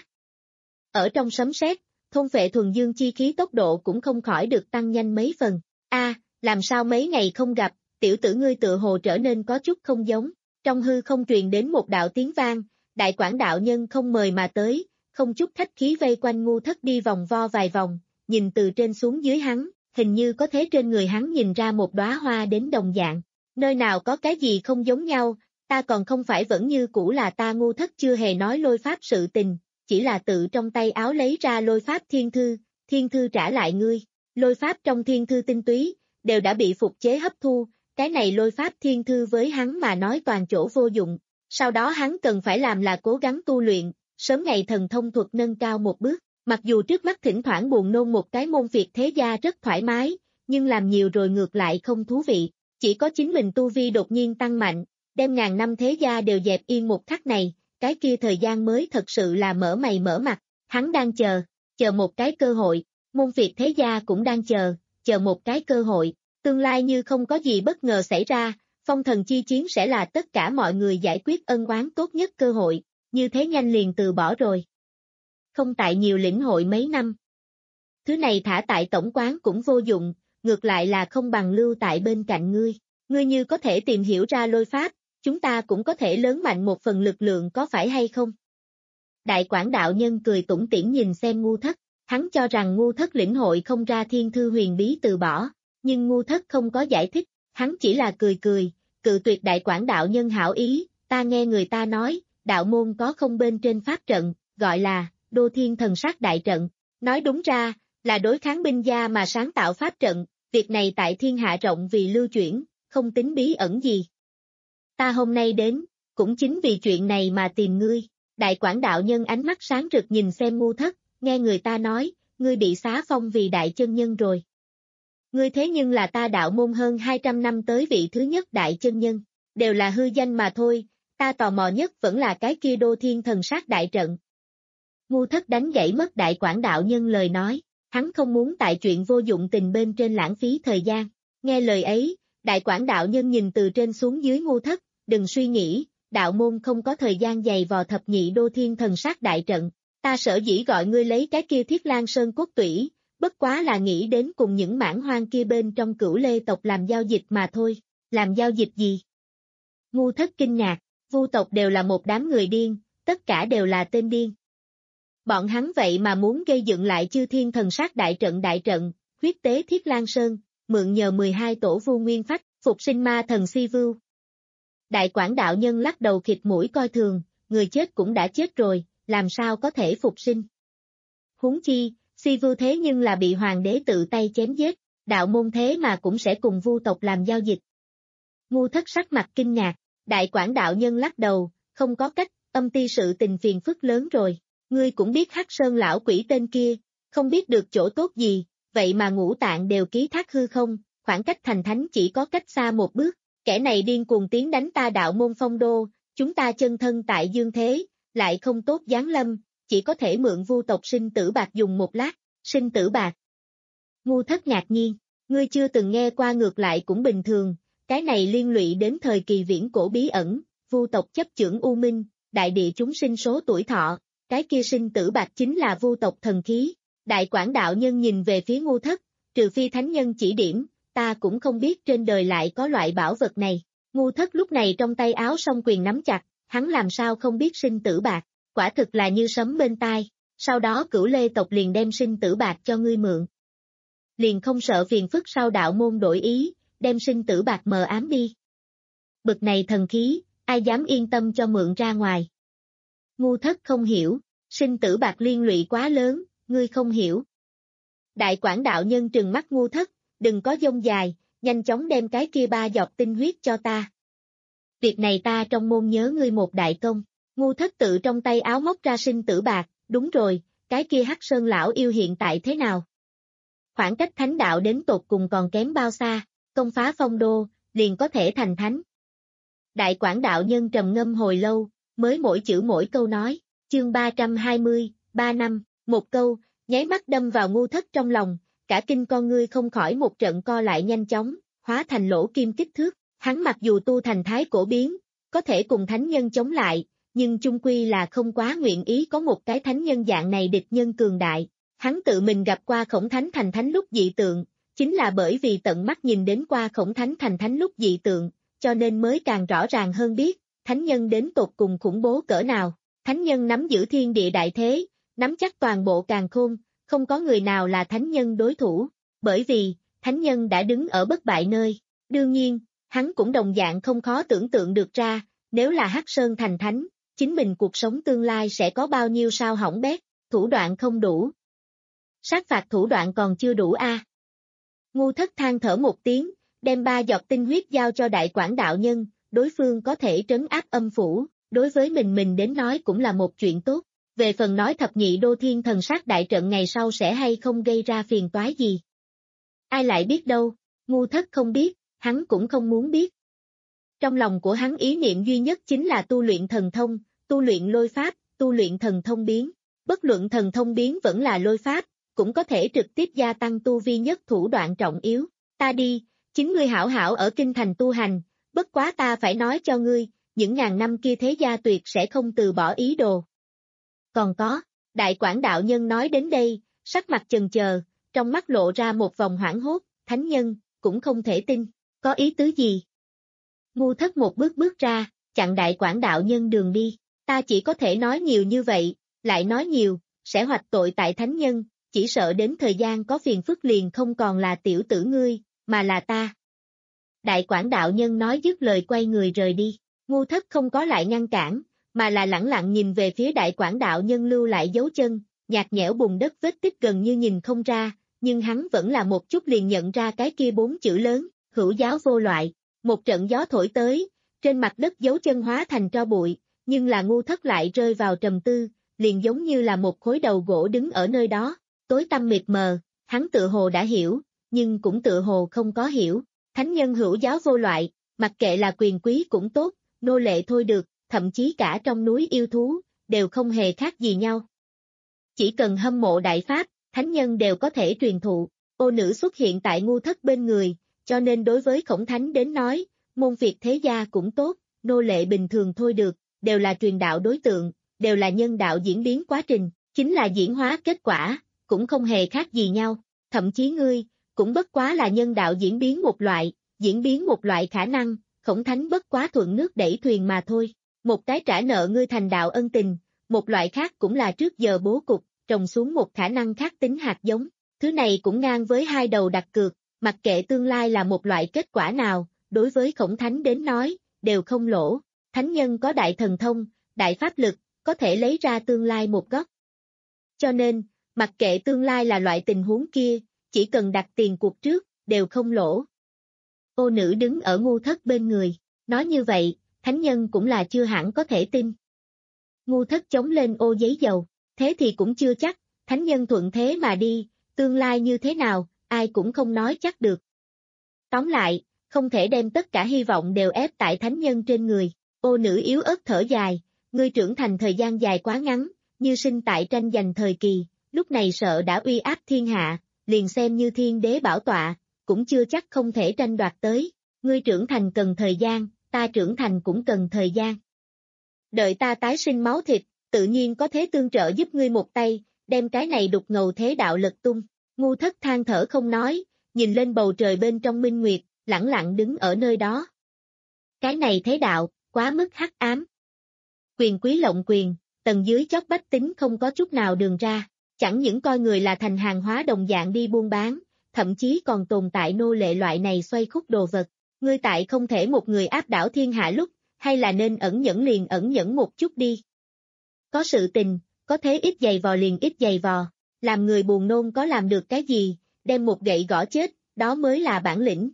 Ở trong sấm sét, thôn phệ thuần dương chi khí tốc độ cũng không khỏi được tăng nhanh mấy phần. A, à, làm sao mấy ngày không gặp, tiểu tử ngươi tựa hồ trở nên có chút không giống. Trong hư không truyền đến một đạo tiếng vang, đại quảng đạo nhân không mời mà tới, không chút khách khí vây quanh Ngu Thất đi vòng vo vài vòng, nhìn từ trên xuống dưới hắn, hình như có thế trên người hắn nhìn ra một đóa hoa đến đồng dạng. Nơi nào có cái gì không giống nhau, ta còn không phải vẫn như cũ là ta. Ngu Thất chưa hề nói lôi pháp sự tình, chỉ là tự trong tay áo lấy ra lôi pháp thiên thư, thiên thư trả lại ngươi. Lôi pháp trong thiên thư tinh túy, đều đã bị phục chế hấp thu, cái này lôi pháp thiên thư với hắn mà nói toàn chỗ vô dụng, sau đó hắn cần phải làm là cố gắng tu luyện, sớm ngày thần thông thuật nâng cao một bước, mặc dù trước mắt thỉnh thoảng buồn nôn một cái môn việc thế gia rất thoải mái, nhưng làm nhiều rồi ngược lại không thú vị, chỉ có chính mình tu vi đột nhiên tăng mạnh, đem ngàn năm thế gia đều dẹp yên một khắc này, cái kia thời gian mới thật sự là mở mày mở mặt, hắn đang chờ, chờ một cái cơ hội, môn việc thế gia cũng đang chờ, chờ một cái cơ hội. Tương lai như không có gì bất ngờ xảy ra, phong thần chi chiến sẽ là tất cả mọi người giải quyết ân oán tốt nhất cơ hội, như thế nhanh liền từ bỏ rồi. Không tại nhiều lĩnh hội mấy năm. Thứ này thả tại tổng quán cũng vô dụng, ngược lại là không bằng lưu tại bên cạnh ngươi. Ngươi như có thể tìm hiểu ra lôi pháp, chúng ta cũng có thể lớn mạnh một phần lực lượng có phải hay không? Đại Quảng đạo nhân cười tủm tỉm nhìn xem Ngu Thất, hắn cho rằng Ngu Thất lĩnh hội không ra thiên thư huyền bí từ bỏ, nhưng Ngu Thất không có giải thích, hắn chỉ là cười cười, cự tuyệt Đại Quảng đạo nhân hảo ý, ta nghe người ta nói, đạo môn có không bên trên pháp trận, gọi là Đô Thiên Thần Sát Đại Trận, nói đúng ra, là đối kháng binh gia mà sáng tạo pháp trận, việc này tại thiên hạ rộng vì lưu chuyển, không tính bí ẩn gì. Ta hôm nay đến, cũng chính vì chuyện này mà tìm ngươi. Đại Quảng đạo nhân ánh mắt sáng rực nhìn xem Ngu Thất, nghe người ta nói, ngươi bị xá phong vì đại chân nhân rồi. Ngươi thế nhưng là ta đạo môn hơn hai trăm năm tới vị thứ nhất đại chân nhân, đều là hư danh mà thôi, ta tò mò nhất vẫn là cái kia Đô Thiên Thần Sát Đại Trận. Ngu Thất đánh gãy mất Đại Quảng đạo nhân lời nói, hắn không muốn tại chuyện vô dụng tình bên trên lãng phí thời gian. Nghe lời ấy, Đại Quảng đạo nhân nhìn từ trên xuống dưới Ngu Thất, đừng suy nghĩ, đạo môn không có thời gian dày vò thập nhị Đô Thiên Thần Sát Đại Trận, ta sở dĩ gọi ngươi lấy cái kia Thiết Lan Sơn cốt tủy, bất quá là nghĩ đến cùng những mãn hoang kia bên trong Cửu Lê tộc làm giao dịch mà thôi. Làm giao dịch gì? Ngu Thất kinh ngạc, Vu tộc đều là một đám người điên, tất cả đều là tên điên. Bọn hắn vậy mà muốn gây dựng lại Chư Thiên Thần Sát Đại Trận đại trận, huyết tế Thiết Lan Sơn, mượn nhờ mười hai tổ vu nguyên phách, phục sinh ma thần Si Vưu. Đại Quảng đạo nhân lắc đầu khịt mũi coi thường, người chết cũng đã chết rồi, làm sao có thể phục sinh. Huống chi, Si Vưu thế nhưng là bị hoàng đế tự tay chém giết, đạo môn thế mà cũng sẽ cùng Vu tộc làm giao dịch. Ngu Thất sắc mặt kinh ngạc, Đại Quảng đạo nhân lắc đầu, không có cách, âm ti sự tình phiền phức lớn rồi, ngươi cũng biết Hắc Sơn lão quỷ tên kia, không biết được chỗ tốt gì, vậy mà ngũ tạng đều ký thác hư không, khoảng cách thành thánh chỉ có cách xa một bước, kẻ này điên cuồng tiến đánh ta đạo môn phong đô, chúng ta chân thân tại dương thế, lại không tốt giáng lâm, chỉ có thể mượn Vu tộc sinh tử bạc dùng một lát, sinh tử bạc. Ngu Thất ngạc nhiên, ngươi chưa từng nghe qua ngược lại cũng bình thường, cái này liên lụy đến thời kỳ viễn cổ bí ẩn, Vu tộc chấp chưởng U Minh, đại địa chúng sinh số tuổi thọ, cái kia sinh tử bạc chính là Vu tộc thần khí. Đại Quảng đạo nhân nhìn về phía Ngu Thất, trừ phi thánh nhân chỉ điểm, ta cũng không biết trên đời lại có loại bảo vật này. Ngu Thất lúc này trong tay áo song quyền nắm chặt, hắn làm sao không biết sinh tử bạc, quả thực là như sấm bên tai, sau đó Cửu Lê tộc liền đem sinh tử bạc cho ngươi mượn. Liền không sợ phiền phức sau đạo môn đổi ý, đem sinh tử bạc mờ ám đi. Bực này thần khí, ai dám yên tâm cho mượn ra ngoài. Ngu Thất không hiểu, sinh tử bạc liên lụy quá lớn, ngươi không hiểu. Đại Quảng đạo nhân trừng mắt Ngu Thất, đừng có dông dài, nhanh chóng đem cái kia ba giọt tinh huyết cho ta. Việc này ta trong môn nhớ ngươi một đại công. Ngu Thất tự trong tay áo móc ra sinh tử bạc, đúng rồi, cái kia Hắc Sơn lão yêu hiện tại thế nào? Khoảng cách thánh đạo đến tột cùng còn kém bao xa, công phá phong đô, liền có thể thành thánh. Đại Quảng đạo nhân trầm ngâm hồi lâu, mới mỗi chữ mỗi câu nói, chương ba trăm hai mươi, ba năm, một câu, nháy mắt đâm vào Ngu Thất trong lòng, cả kinh con ngươi không khỏi một trận co lại nhanh chóng, hóa thành lỗ kim kích thước, hắn mặc dù tu thành thái cổ biến, có thể cùng thánh nhân chống lại, nhưng chung quy là không quá nguyện ý có một cái thánh nhân dạng này địch nhân cường đại. Hắn tự mình gặp qua Khổng Thánh thành thánh lúc dị tượng, chính là bởi vì tận mắt nhìn đến qua Khổng Thánh thành thánh lúc dị tượng, cho nên mới càng rõ ràng hơn biết, thánh nhân đến tột cùng khủng bố cỡ nào. Thánh nhân nắm giữ thiên địa đại thế, nắm chắc toàn bộ càn khôn, không có người nào là thánh nhân đối thủ, bởi vì, thánh nhân đã đứng ở bất bại nơi. Đương nhiên, hắn cũng đồng dạng không khó tưởng tượng được ra, nếu là Hắc Sơn thành thánh, chính mình cuộc sống tương lai sẽ có bao nhiêu sao hỏng bét, thủ đoạn không đủ. Sát phạt thủ đoạn còn chưa đủ a. À. Ngu Thất than thở một tiếng, đem ba giọt tinh huyết giao cho Đại Quảng đạo nhân, đối phương có thể trấn áp âm phủ, đối với mình mình đến nói cũng là một chuyện tốt. Về phần nói thập nhị Đô Thiên Thần Sát đại trận ngày sau sẽ hay không gây ra phiền toái gì. Ai lại biết đâu, Ngu Thất không biết, hắn cũng không muốn biết. Trong lòng của hắn ý niệm duy nhất chính là tu luyện thần thông, tu luyện lôi pháp, tu luyện thần thông biến. Bất luận thần thông biến vẫn là lôi pháp, cũng có thể trực tiếp gia tăng tu vi nhất thủ đoạn trọng yếu. Ta đi, chính ngươi hảo hảo ở kinh thành tu hành, bất quá ta phải nói cho ngươi, những ngàn năm kia thế gia tuyệt sẽ không từ bỏ ý đồ. Còn có, Đại Quảng đạo nhân nói đến đây, sắc mặt chần chờ, trong mắt lộ ra một vòng hoảng hốt, thánh nhân, cũng không thể tin, có ý tứ gì. Ngu Thất một bước bước ra, chặn đại quảng đạo nhân đường đi. Ta chỉ có thể nói nhiều như vậy, lại nói nhiều, sẽ hoạch tội tại thánh nhân, chỉ sợ đến thời gian có phiền phức liền không còn là tiểu tử ngươi, mà là ta. Đại quảng đạo nhân nói dứt lời quay người rời đi, Ngu Thất không có lại ngăn cản, mà là lẳng lặng nhìn về phía đại quảng đạo nhân lưu lại dấu chân, nhạt nhẽo bùn đất vết tích gần như nhìn không ra, nhưng hắn vẫn là một chút liền nhận ra cái kia bốn chữ lớn, hữu giáo vô loại. Một trận gió thổi tới, trên mặt đất dấu chân hóa thành tro bụi, nhưng là Ngu Thất lại rơi vào trầm tư, liền giống như là một khối đầu gỗ đứng ở nơi đó, tối tăm mịt mờ, hắn tự hồ đã hiểu, nhưng cũng tự hồ không có hiểu. Thánh nhân hữu giáo vô loại, mặc kệ là quyền quý cũng tốt, nô lệ thôi được, thậm chí cả trong núi yêu thú, đều không hề khác gì nhau. Chỉ cần hâm mộ đại pháp, thánh nhân đều có thể truyền thụ. Ô nữ xuất hiện tại Ngu Thất bên người, cho nên đối với Khổng Thánh đến nói, môn việc thế gia cũng tốt, nô lệ bình thường thôi được, đều là truyền đạo đối tượng, đều là nhân đạo diễn biến quá trình, chính là diễn hóa kết quả, cũng không hề khác gì nhau. Thậm chí ngươi, cũng bất quá là nhân đạo diễn biến một loại, diễn biến một loại khả năng, Khổng Thánh bất quá thuận nước đẩy thuyền mà thôi. Một cái trả nợ ngươi thành đạo ân tình, một loại khác cũng là trước giờ bố cục, trồng xuống một khả năng khác tính hạt giống. Thứ này cũng ngang với hai đầu đặt cược, mặc kệ tương lai là một loại kết quả nào, đối với Khổng Thánh đến nói, đều không lỗ. Thánh nhân có đại thần thông, đại pháp lực, có thể lấy ra tương lai một góc. Cho nên, mặc kệ tương lai là loại tình huống kia, chỉ cần đặt tiền cuộc trước, đều không lỗ. Ô nữ đứng ở Ngu Thất bên người, nói như vậy, thánh nhân cũng là chưa hẳn có thể tin. Ngu Thất chống lên ô giấy dầu, thế thì cũng chưa chắc, thánh nhân thuận thế mà đi, tương lai như thế nào, ai cũng không nói chắc được. Tóm lại, không thể đem tất cả hy vọng đều ép tại thánh nhân trên người. Ô nữ yếu ớt thở dài, ngươi trưởng thành thời gian dài quá ngắn, như sinh tại tranh giành thời kỳ, lúc này sợ đã uy áp thiên hạ, liền xem như thiên đế bảo tọa, cũng chưa chắc không thể tranh đoạt tới. Ngươi trưởng thành cần thời gian, ta trưởng thành cũng cần thời gian. Đợi ta tái sinh máu thịt, tự nhiên có thế tương trợ giúp ngươi một tay, đem cái này đục ngầu thế đạo lật tung. Ngu Thất than thở không nói, nhìn lên bầu trời bên trong minh nguyệt, lẳng lặng đứng ở nơi đó. Cái này thế đạo, quá mức hắc ám. Quyền quý lộng quyền, tầng dưới chót bách tính không có chút nào đường ra, chẳng những coi người là thành hàng hóa đồng dạng đi buôn bán, thậm chí còn tồn tại nô lệ loại này xoay khúc đồ vật. Ngươi tại không thể một người áp đảo thiên hạ lúc, hay là nên ẩn nhẫn liền ẩn nhẫn một chút đi. Có sự tình, có thế ít giày vò liền ít giày vò, làm người buồn nôn có làm được cái gì, đem một gậy gõ chết, đó mới là bản lĩnh.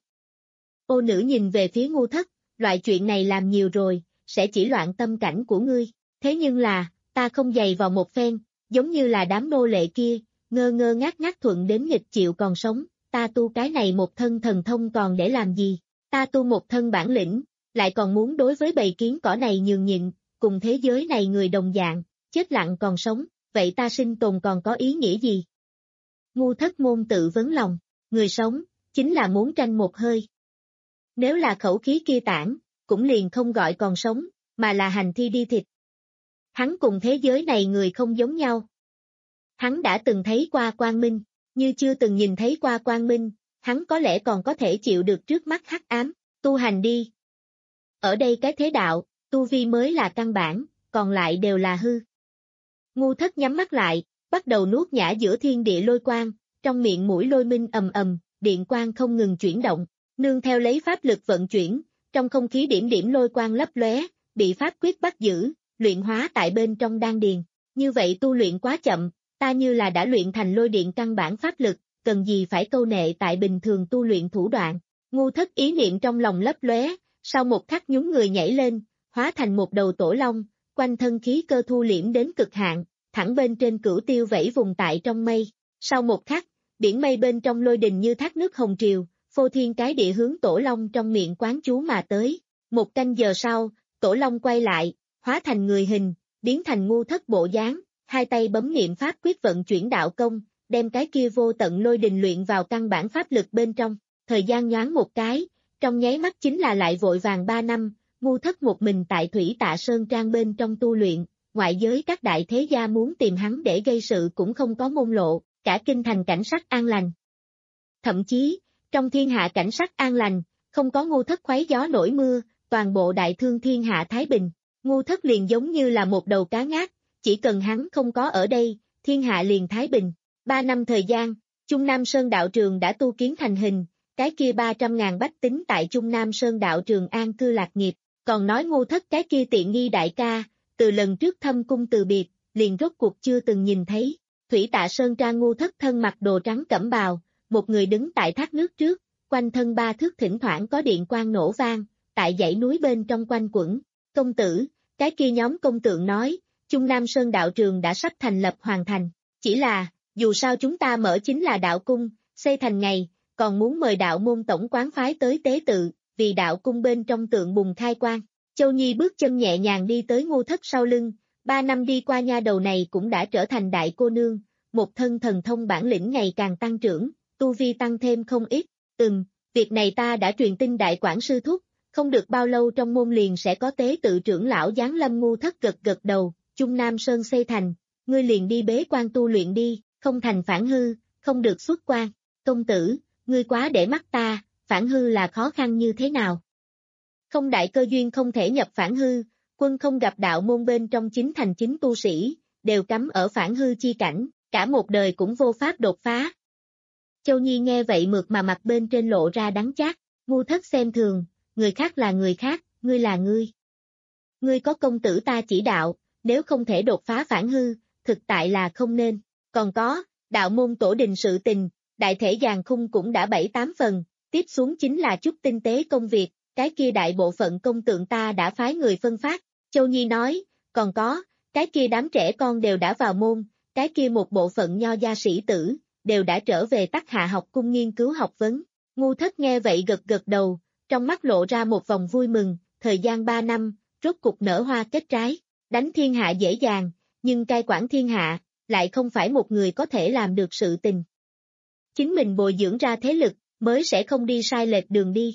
Ô nữ nhìn về phía Ngu Thất, loại chuyện này làm nhiều rồi, sẽ chỉ loạn tâm cảnh của ngươi, thế nhưng là, ta không giày vào một phen, giống như là đám nô lệ kia, ngơ ngơ ngác ngác thuận đến nghịch chịu còn sống, ta tu cái này một thân thần thông còn để làm gì, ta tu một thân bản lĩnh, lại còn muốn đối với bầy kiến cỏ này nhường nhịn, cùng thế giới này người đồng dạng, chết lặng còn sống, vậy ta sinh tồn còn có ý nghĩa gì? Ngu Thất môn tự vấn lòng, người sống, chính là muốn tranh một hơi. Nếu là khẩu khí kia tản, cũng liền không gọi còn sống, mà là hành thi đi thịt. Hắn cùng thế giới này người không giống nhau. Hắn đã từng thấy qua quang minh, như chưa từng nhìn thấy qua quang minh, hắn có lẽ còn có thể chịu được trước mắt hắc ám, tu hành đi. Ở đây cái thế đạo, tu vi mới là căn bản, còn lại đều là hư. Ngu Thất nhắm mắt lại, bắt đầu nuốt nhả giữa thiên địa lôi quang, trong miệng mũi lôi minh ầm ầm, điện quang không ngừng chuyển động, nương theo lấy pháp lực vận chuyển, trong không khí điểm điểm lôi quang lấp lóe, bị pháp quyết bắt giữ, luyện hóa tại bên trong đan điền. Như vậy tu luyện quá chậm, ta như là đã luyện thành lôi điện căn bản pháp lực, cần gì phải câu nệ tại bình thường tu luyện thủ đoạn. Ngu Thất ý niệm trong lòng lấp lóe, sau một khắc nhún người nhảy lên, hóa thành một đầu tổ long, quanh thân khí cơ thu liễm đến cực hạn, thẳng bên trên cửu tiêu vẫy vùng tại trong mây. Sau một khắc, biển mây bên trong lôi đình như thác nước hồng triều, phô thiên cái địa hướng tổ long trong miệng quán chú mà tới. Một canh giờ sau, tổ long quay lại, hóa thành người hình, biến thành Ngu Thất bộ dáng, hai tay bấm niệm pháp quyết vận chuyển đạo công, đem cái kia vô tận lôi đình luyện vào căn bản pháp lực bên trong. Thời gian nhoáng một cái, trong nháy mắt chính là lại vội vàng ba năm, Ngu Thất một mình tại Thủy Tạ Sơn Trang bên trong tu luyện, ngoại giới các đại thế gia muốn tìm hắn để gây sự cũng không có môn lộ, cả kinh thành cảnh sắc an lành. Thậm chí, trong thiên hạ cảnh sắc an lành, không có Ngu Thất khoáy gió nổi mưa, toàn bộ đại thương thiên hạ thái bình. Ngu Thất liền giống như là một đầu cá ngát, chỉ cần hắn không có ở đây, thiên hạ liền thái bình. Ba năm thời gian, Trung Nam Sơn đạo trường đã tu kiến thành hình, cái kia ba trăm ngàn bách tính tại Trung Nam Sơn đạo trường an cư lạc nghiệp, còn nói Ngu Thất cái kia tiện nghi đại ca, từ lần trước thâm cung từ biệt, liền rốt cuộc chưa từng nhìn thấy. Thủy Tạ Sơn Trang Ngu Thất thân mặc đồ trắng cẩm bào, một người đứng tại thác nước trước, quanh thân ba thước thỉnh thoảng có điện quang nổ vang, tại dãy núi bên trong quanh quẩn. Công tử, cái kia nhóm công tượng nói, Trung Nam Sơn đạo trường đã sắp thành lập hoàn thành, chỉ là, dù sao chúng ta mở chính là đạo cung, xây thành ngày, còn muốn mời đạo môn tổng quán phái tới tế tự, vì đạo cung bên trong tượng bùng khai quang. Châu Nhi bước chân nhẹ nhàng đi tới Ngu Thất sau lưng, ba năm đi qua nha đầu này cũng đã trở thành đại cô nương, một thân thần thông bản lĩnh ngày càng tăng trưởng, tu vi tăng thêm không ít. Ừm, việc này ta đã truyền tin đại quản sư thúc, không được bao lâu trong môn liền sẽ có tế tự trưởng lão giáng lâm. Ngu Thất gật gật đầu, Trung Nam Sơn xây thành, ngươi liền đi bế quan tu luyện đi, không thành phản hư, không được xuất quan. Công tử, ngươi quá để mắt ta, phản hư là khó khăn như thế nào? Không đại cơ duyên không thể nhập phản hư, quân không gặp đạo môn bên trong chính thành chính tu sĩ, đều cắm ở phản hư chi cảnh, cả một đời cũng vô pháp đột phá. Châu Nhi nghe vậy mượt mà mặt bên trên lộ ra đắng chát, Ngu Thất xem thường, người khác là người khác, ngươi là ngươi. Ngươi có công tử ta chỉ đạo, nếu không thể đột phá phản hư, thực tại là không nên. Còn có, đạo môn tổ đình sự tình, đại thể giàn khung cũng đã bảy tám phần, tiếp xuống chính là chút tinh tế công việc, cái kia đại bộ phận công tượng ta đã phái người phân phát. Châu Nhi nói, còn có, cái kia đám trẻ con đều đã vào môn, cái kia một bộ phận nho gia sĩ tử, đều đã trở về Tắc Hạ học cung nghiên cứu học vấn. Ngu Thất nghe vậy gật gật đầu, trong mắt lộ ra một vòng vui mừng, thời gian ba năm, rốt cục nở hoa kết trái, đánh thiên hạ dễ dàng, nhưng cai quản thiên hạ, lại không phải một người có thể làm được sự tình. Chính mình bồi dưỡng ra thế lực, mới sẽ không đi sai lệch đường đi.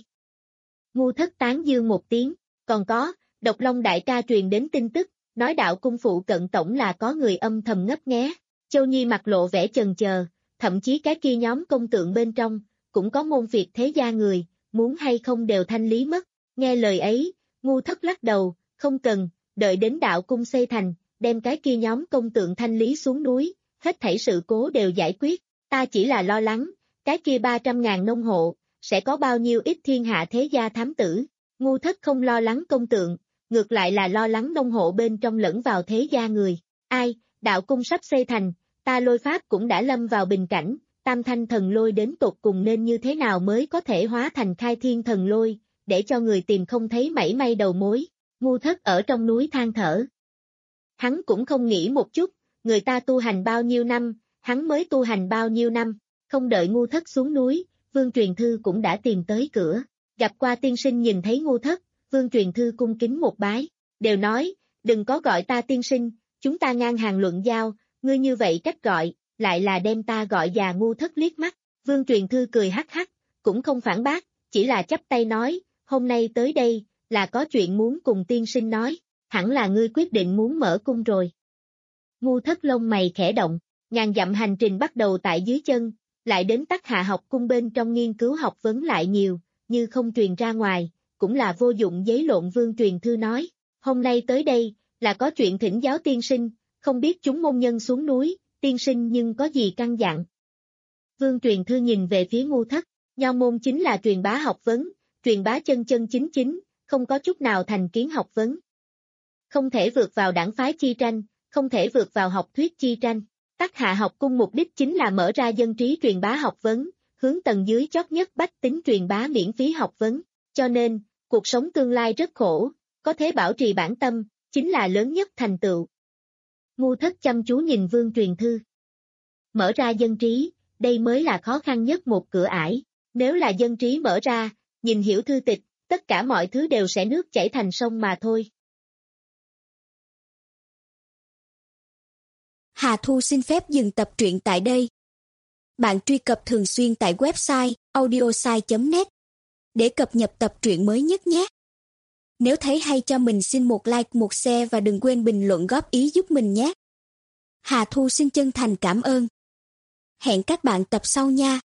Ngu Thất tán dương một tiếng, còn có, Độc Long đại ca truyền đến tin tức, nói đạo cung phụ cận tổng là có người âm thầm ngấp nghé. Châu Nhi mặt lộ vẻ chần chờ, thậm chí cái kia nhóm công tượng bên trong, cũng có môn việc thế gia người, muốn hay không đều thanh lý mất. Nghe lời ấy, Ngu Thất lắc đầu, không cần, đợi đến đạo cung xây thành, đem cái kia nhóm công tượng thanh lý xuống núi, hết thảy sự cố đều giải quyết. Ta chỉ là lo lắng, cái kia ba trăm ngàn nông hộ, sẽ có bao nhiêu ít thiên hạ thế gia thám tử. Ngu Thất không lo lắng công tượng, ngược lại là lo lắng nông hộ bên trong lẫn vào thế gia người. Ai, đạo cung sắp xây thành, ta lôi pháp cũng đã lâm vào bình cảnh, tam thanh thần lôi đến tột cùng nên như thế nào mới có thể hóa thành khai thiên thần lôi, để cho người tìm không thấy mảy may đầu mối. Ngu Thất ở trong núi than thở. Hắn cũng không nghĩ một chút, người ta tu hành bao nhiêu năm, hắn mới tu hành bao nhiêu năm, không đợi Ngu Thất xuống núi, Vương Truyền Thư cũng đã tìm tới cửa. Gặp qua tiên sinh. Nhìn thấy Ngu Thất, Vương Truyền Thư cung kính một bái, đều nói, đừng có gọi ta tiên sinh, chúng ta ngang hàng luận giao, ngươi như vậy cách gọi, lại là đem ta gọi già. Ngu Thất liếc mắt, Vương Truyền Thư cười hắc hắc, cũng không phản bác, chỉ là chắp tay nói, hôm nay tới đây, là có chuyện muốn cùng tiên sinh nói, hẳn là ngươi quyết định muốn mở cung rồi. Ngu Thất lông mày khẽ động, ngàn dặm hành trình bắt đầu tại dưới chân, lại đến Tắc Hạ học cung bên trong nghiên cứu học vấn lại nhiều, như không truyền ra ngoài, cũng là vô dụng giấy lộn. Vương Truyền Thư nói, hôm nay tới đây, là có chuyện thỉnh giáo tiên sinh, không biết chúng môn nhân xuống núi, tiên sinh nhưng có gì căn dặn. Vương Truyền Thư nhìn về phía Ngu Thất, nho môn chính là truyền bá học vấn, truyền bá chân chân chính chính, không có chút nào thành kiến học vấn. Không thể vượt vào đảng phái chi tranh, không thể vượt vào học thuyết chi tranh. Tắc Hạ học cung mục đích chính là mở ra dân trí truyền bá học vấn, hướng tầng dưới chót nhất bách tính truyền bá miễn phí học vấn, cho nên, cuộc sống tương lai rất khổ, có thể bảo trì bản tâm, chính là lớn nhất thành tựu. Ngu Thất chăm chú nhìn Vương Truyền Thư. Mở ra dân trí, đây mới là khó khăn nhất một cửa ải, nếu là dân trí mở ra, nhìn hiểu thư tịch, tất cả mọi thứ đều sẽ nước chảy thành sông mà thôi. Hà Thu xin phép dừng tập truyện tại đây. Bạn truy cập thường xuyên tại website audiosai chấm net để cập nhật tập truyện mới nhất nhé. Nếu thấy hay cho mình xin một like, một share và đừng quên bình luận góp ý giúp mình nhé. Hà Thu xin chân thành cảm ơn. Hẹn các bạn tập sau nha.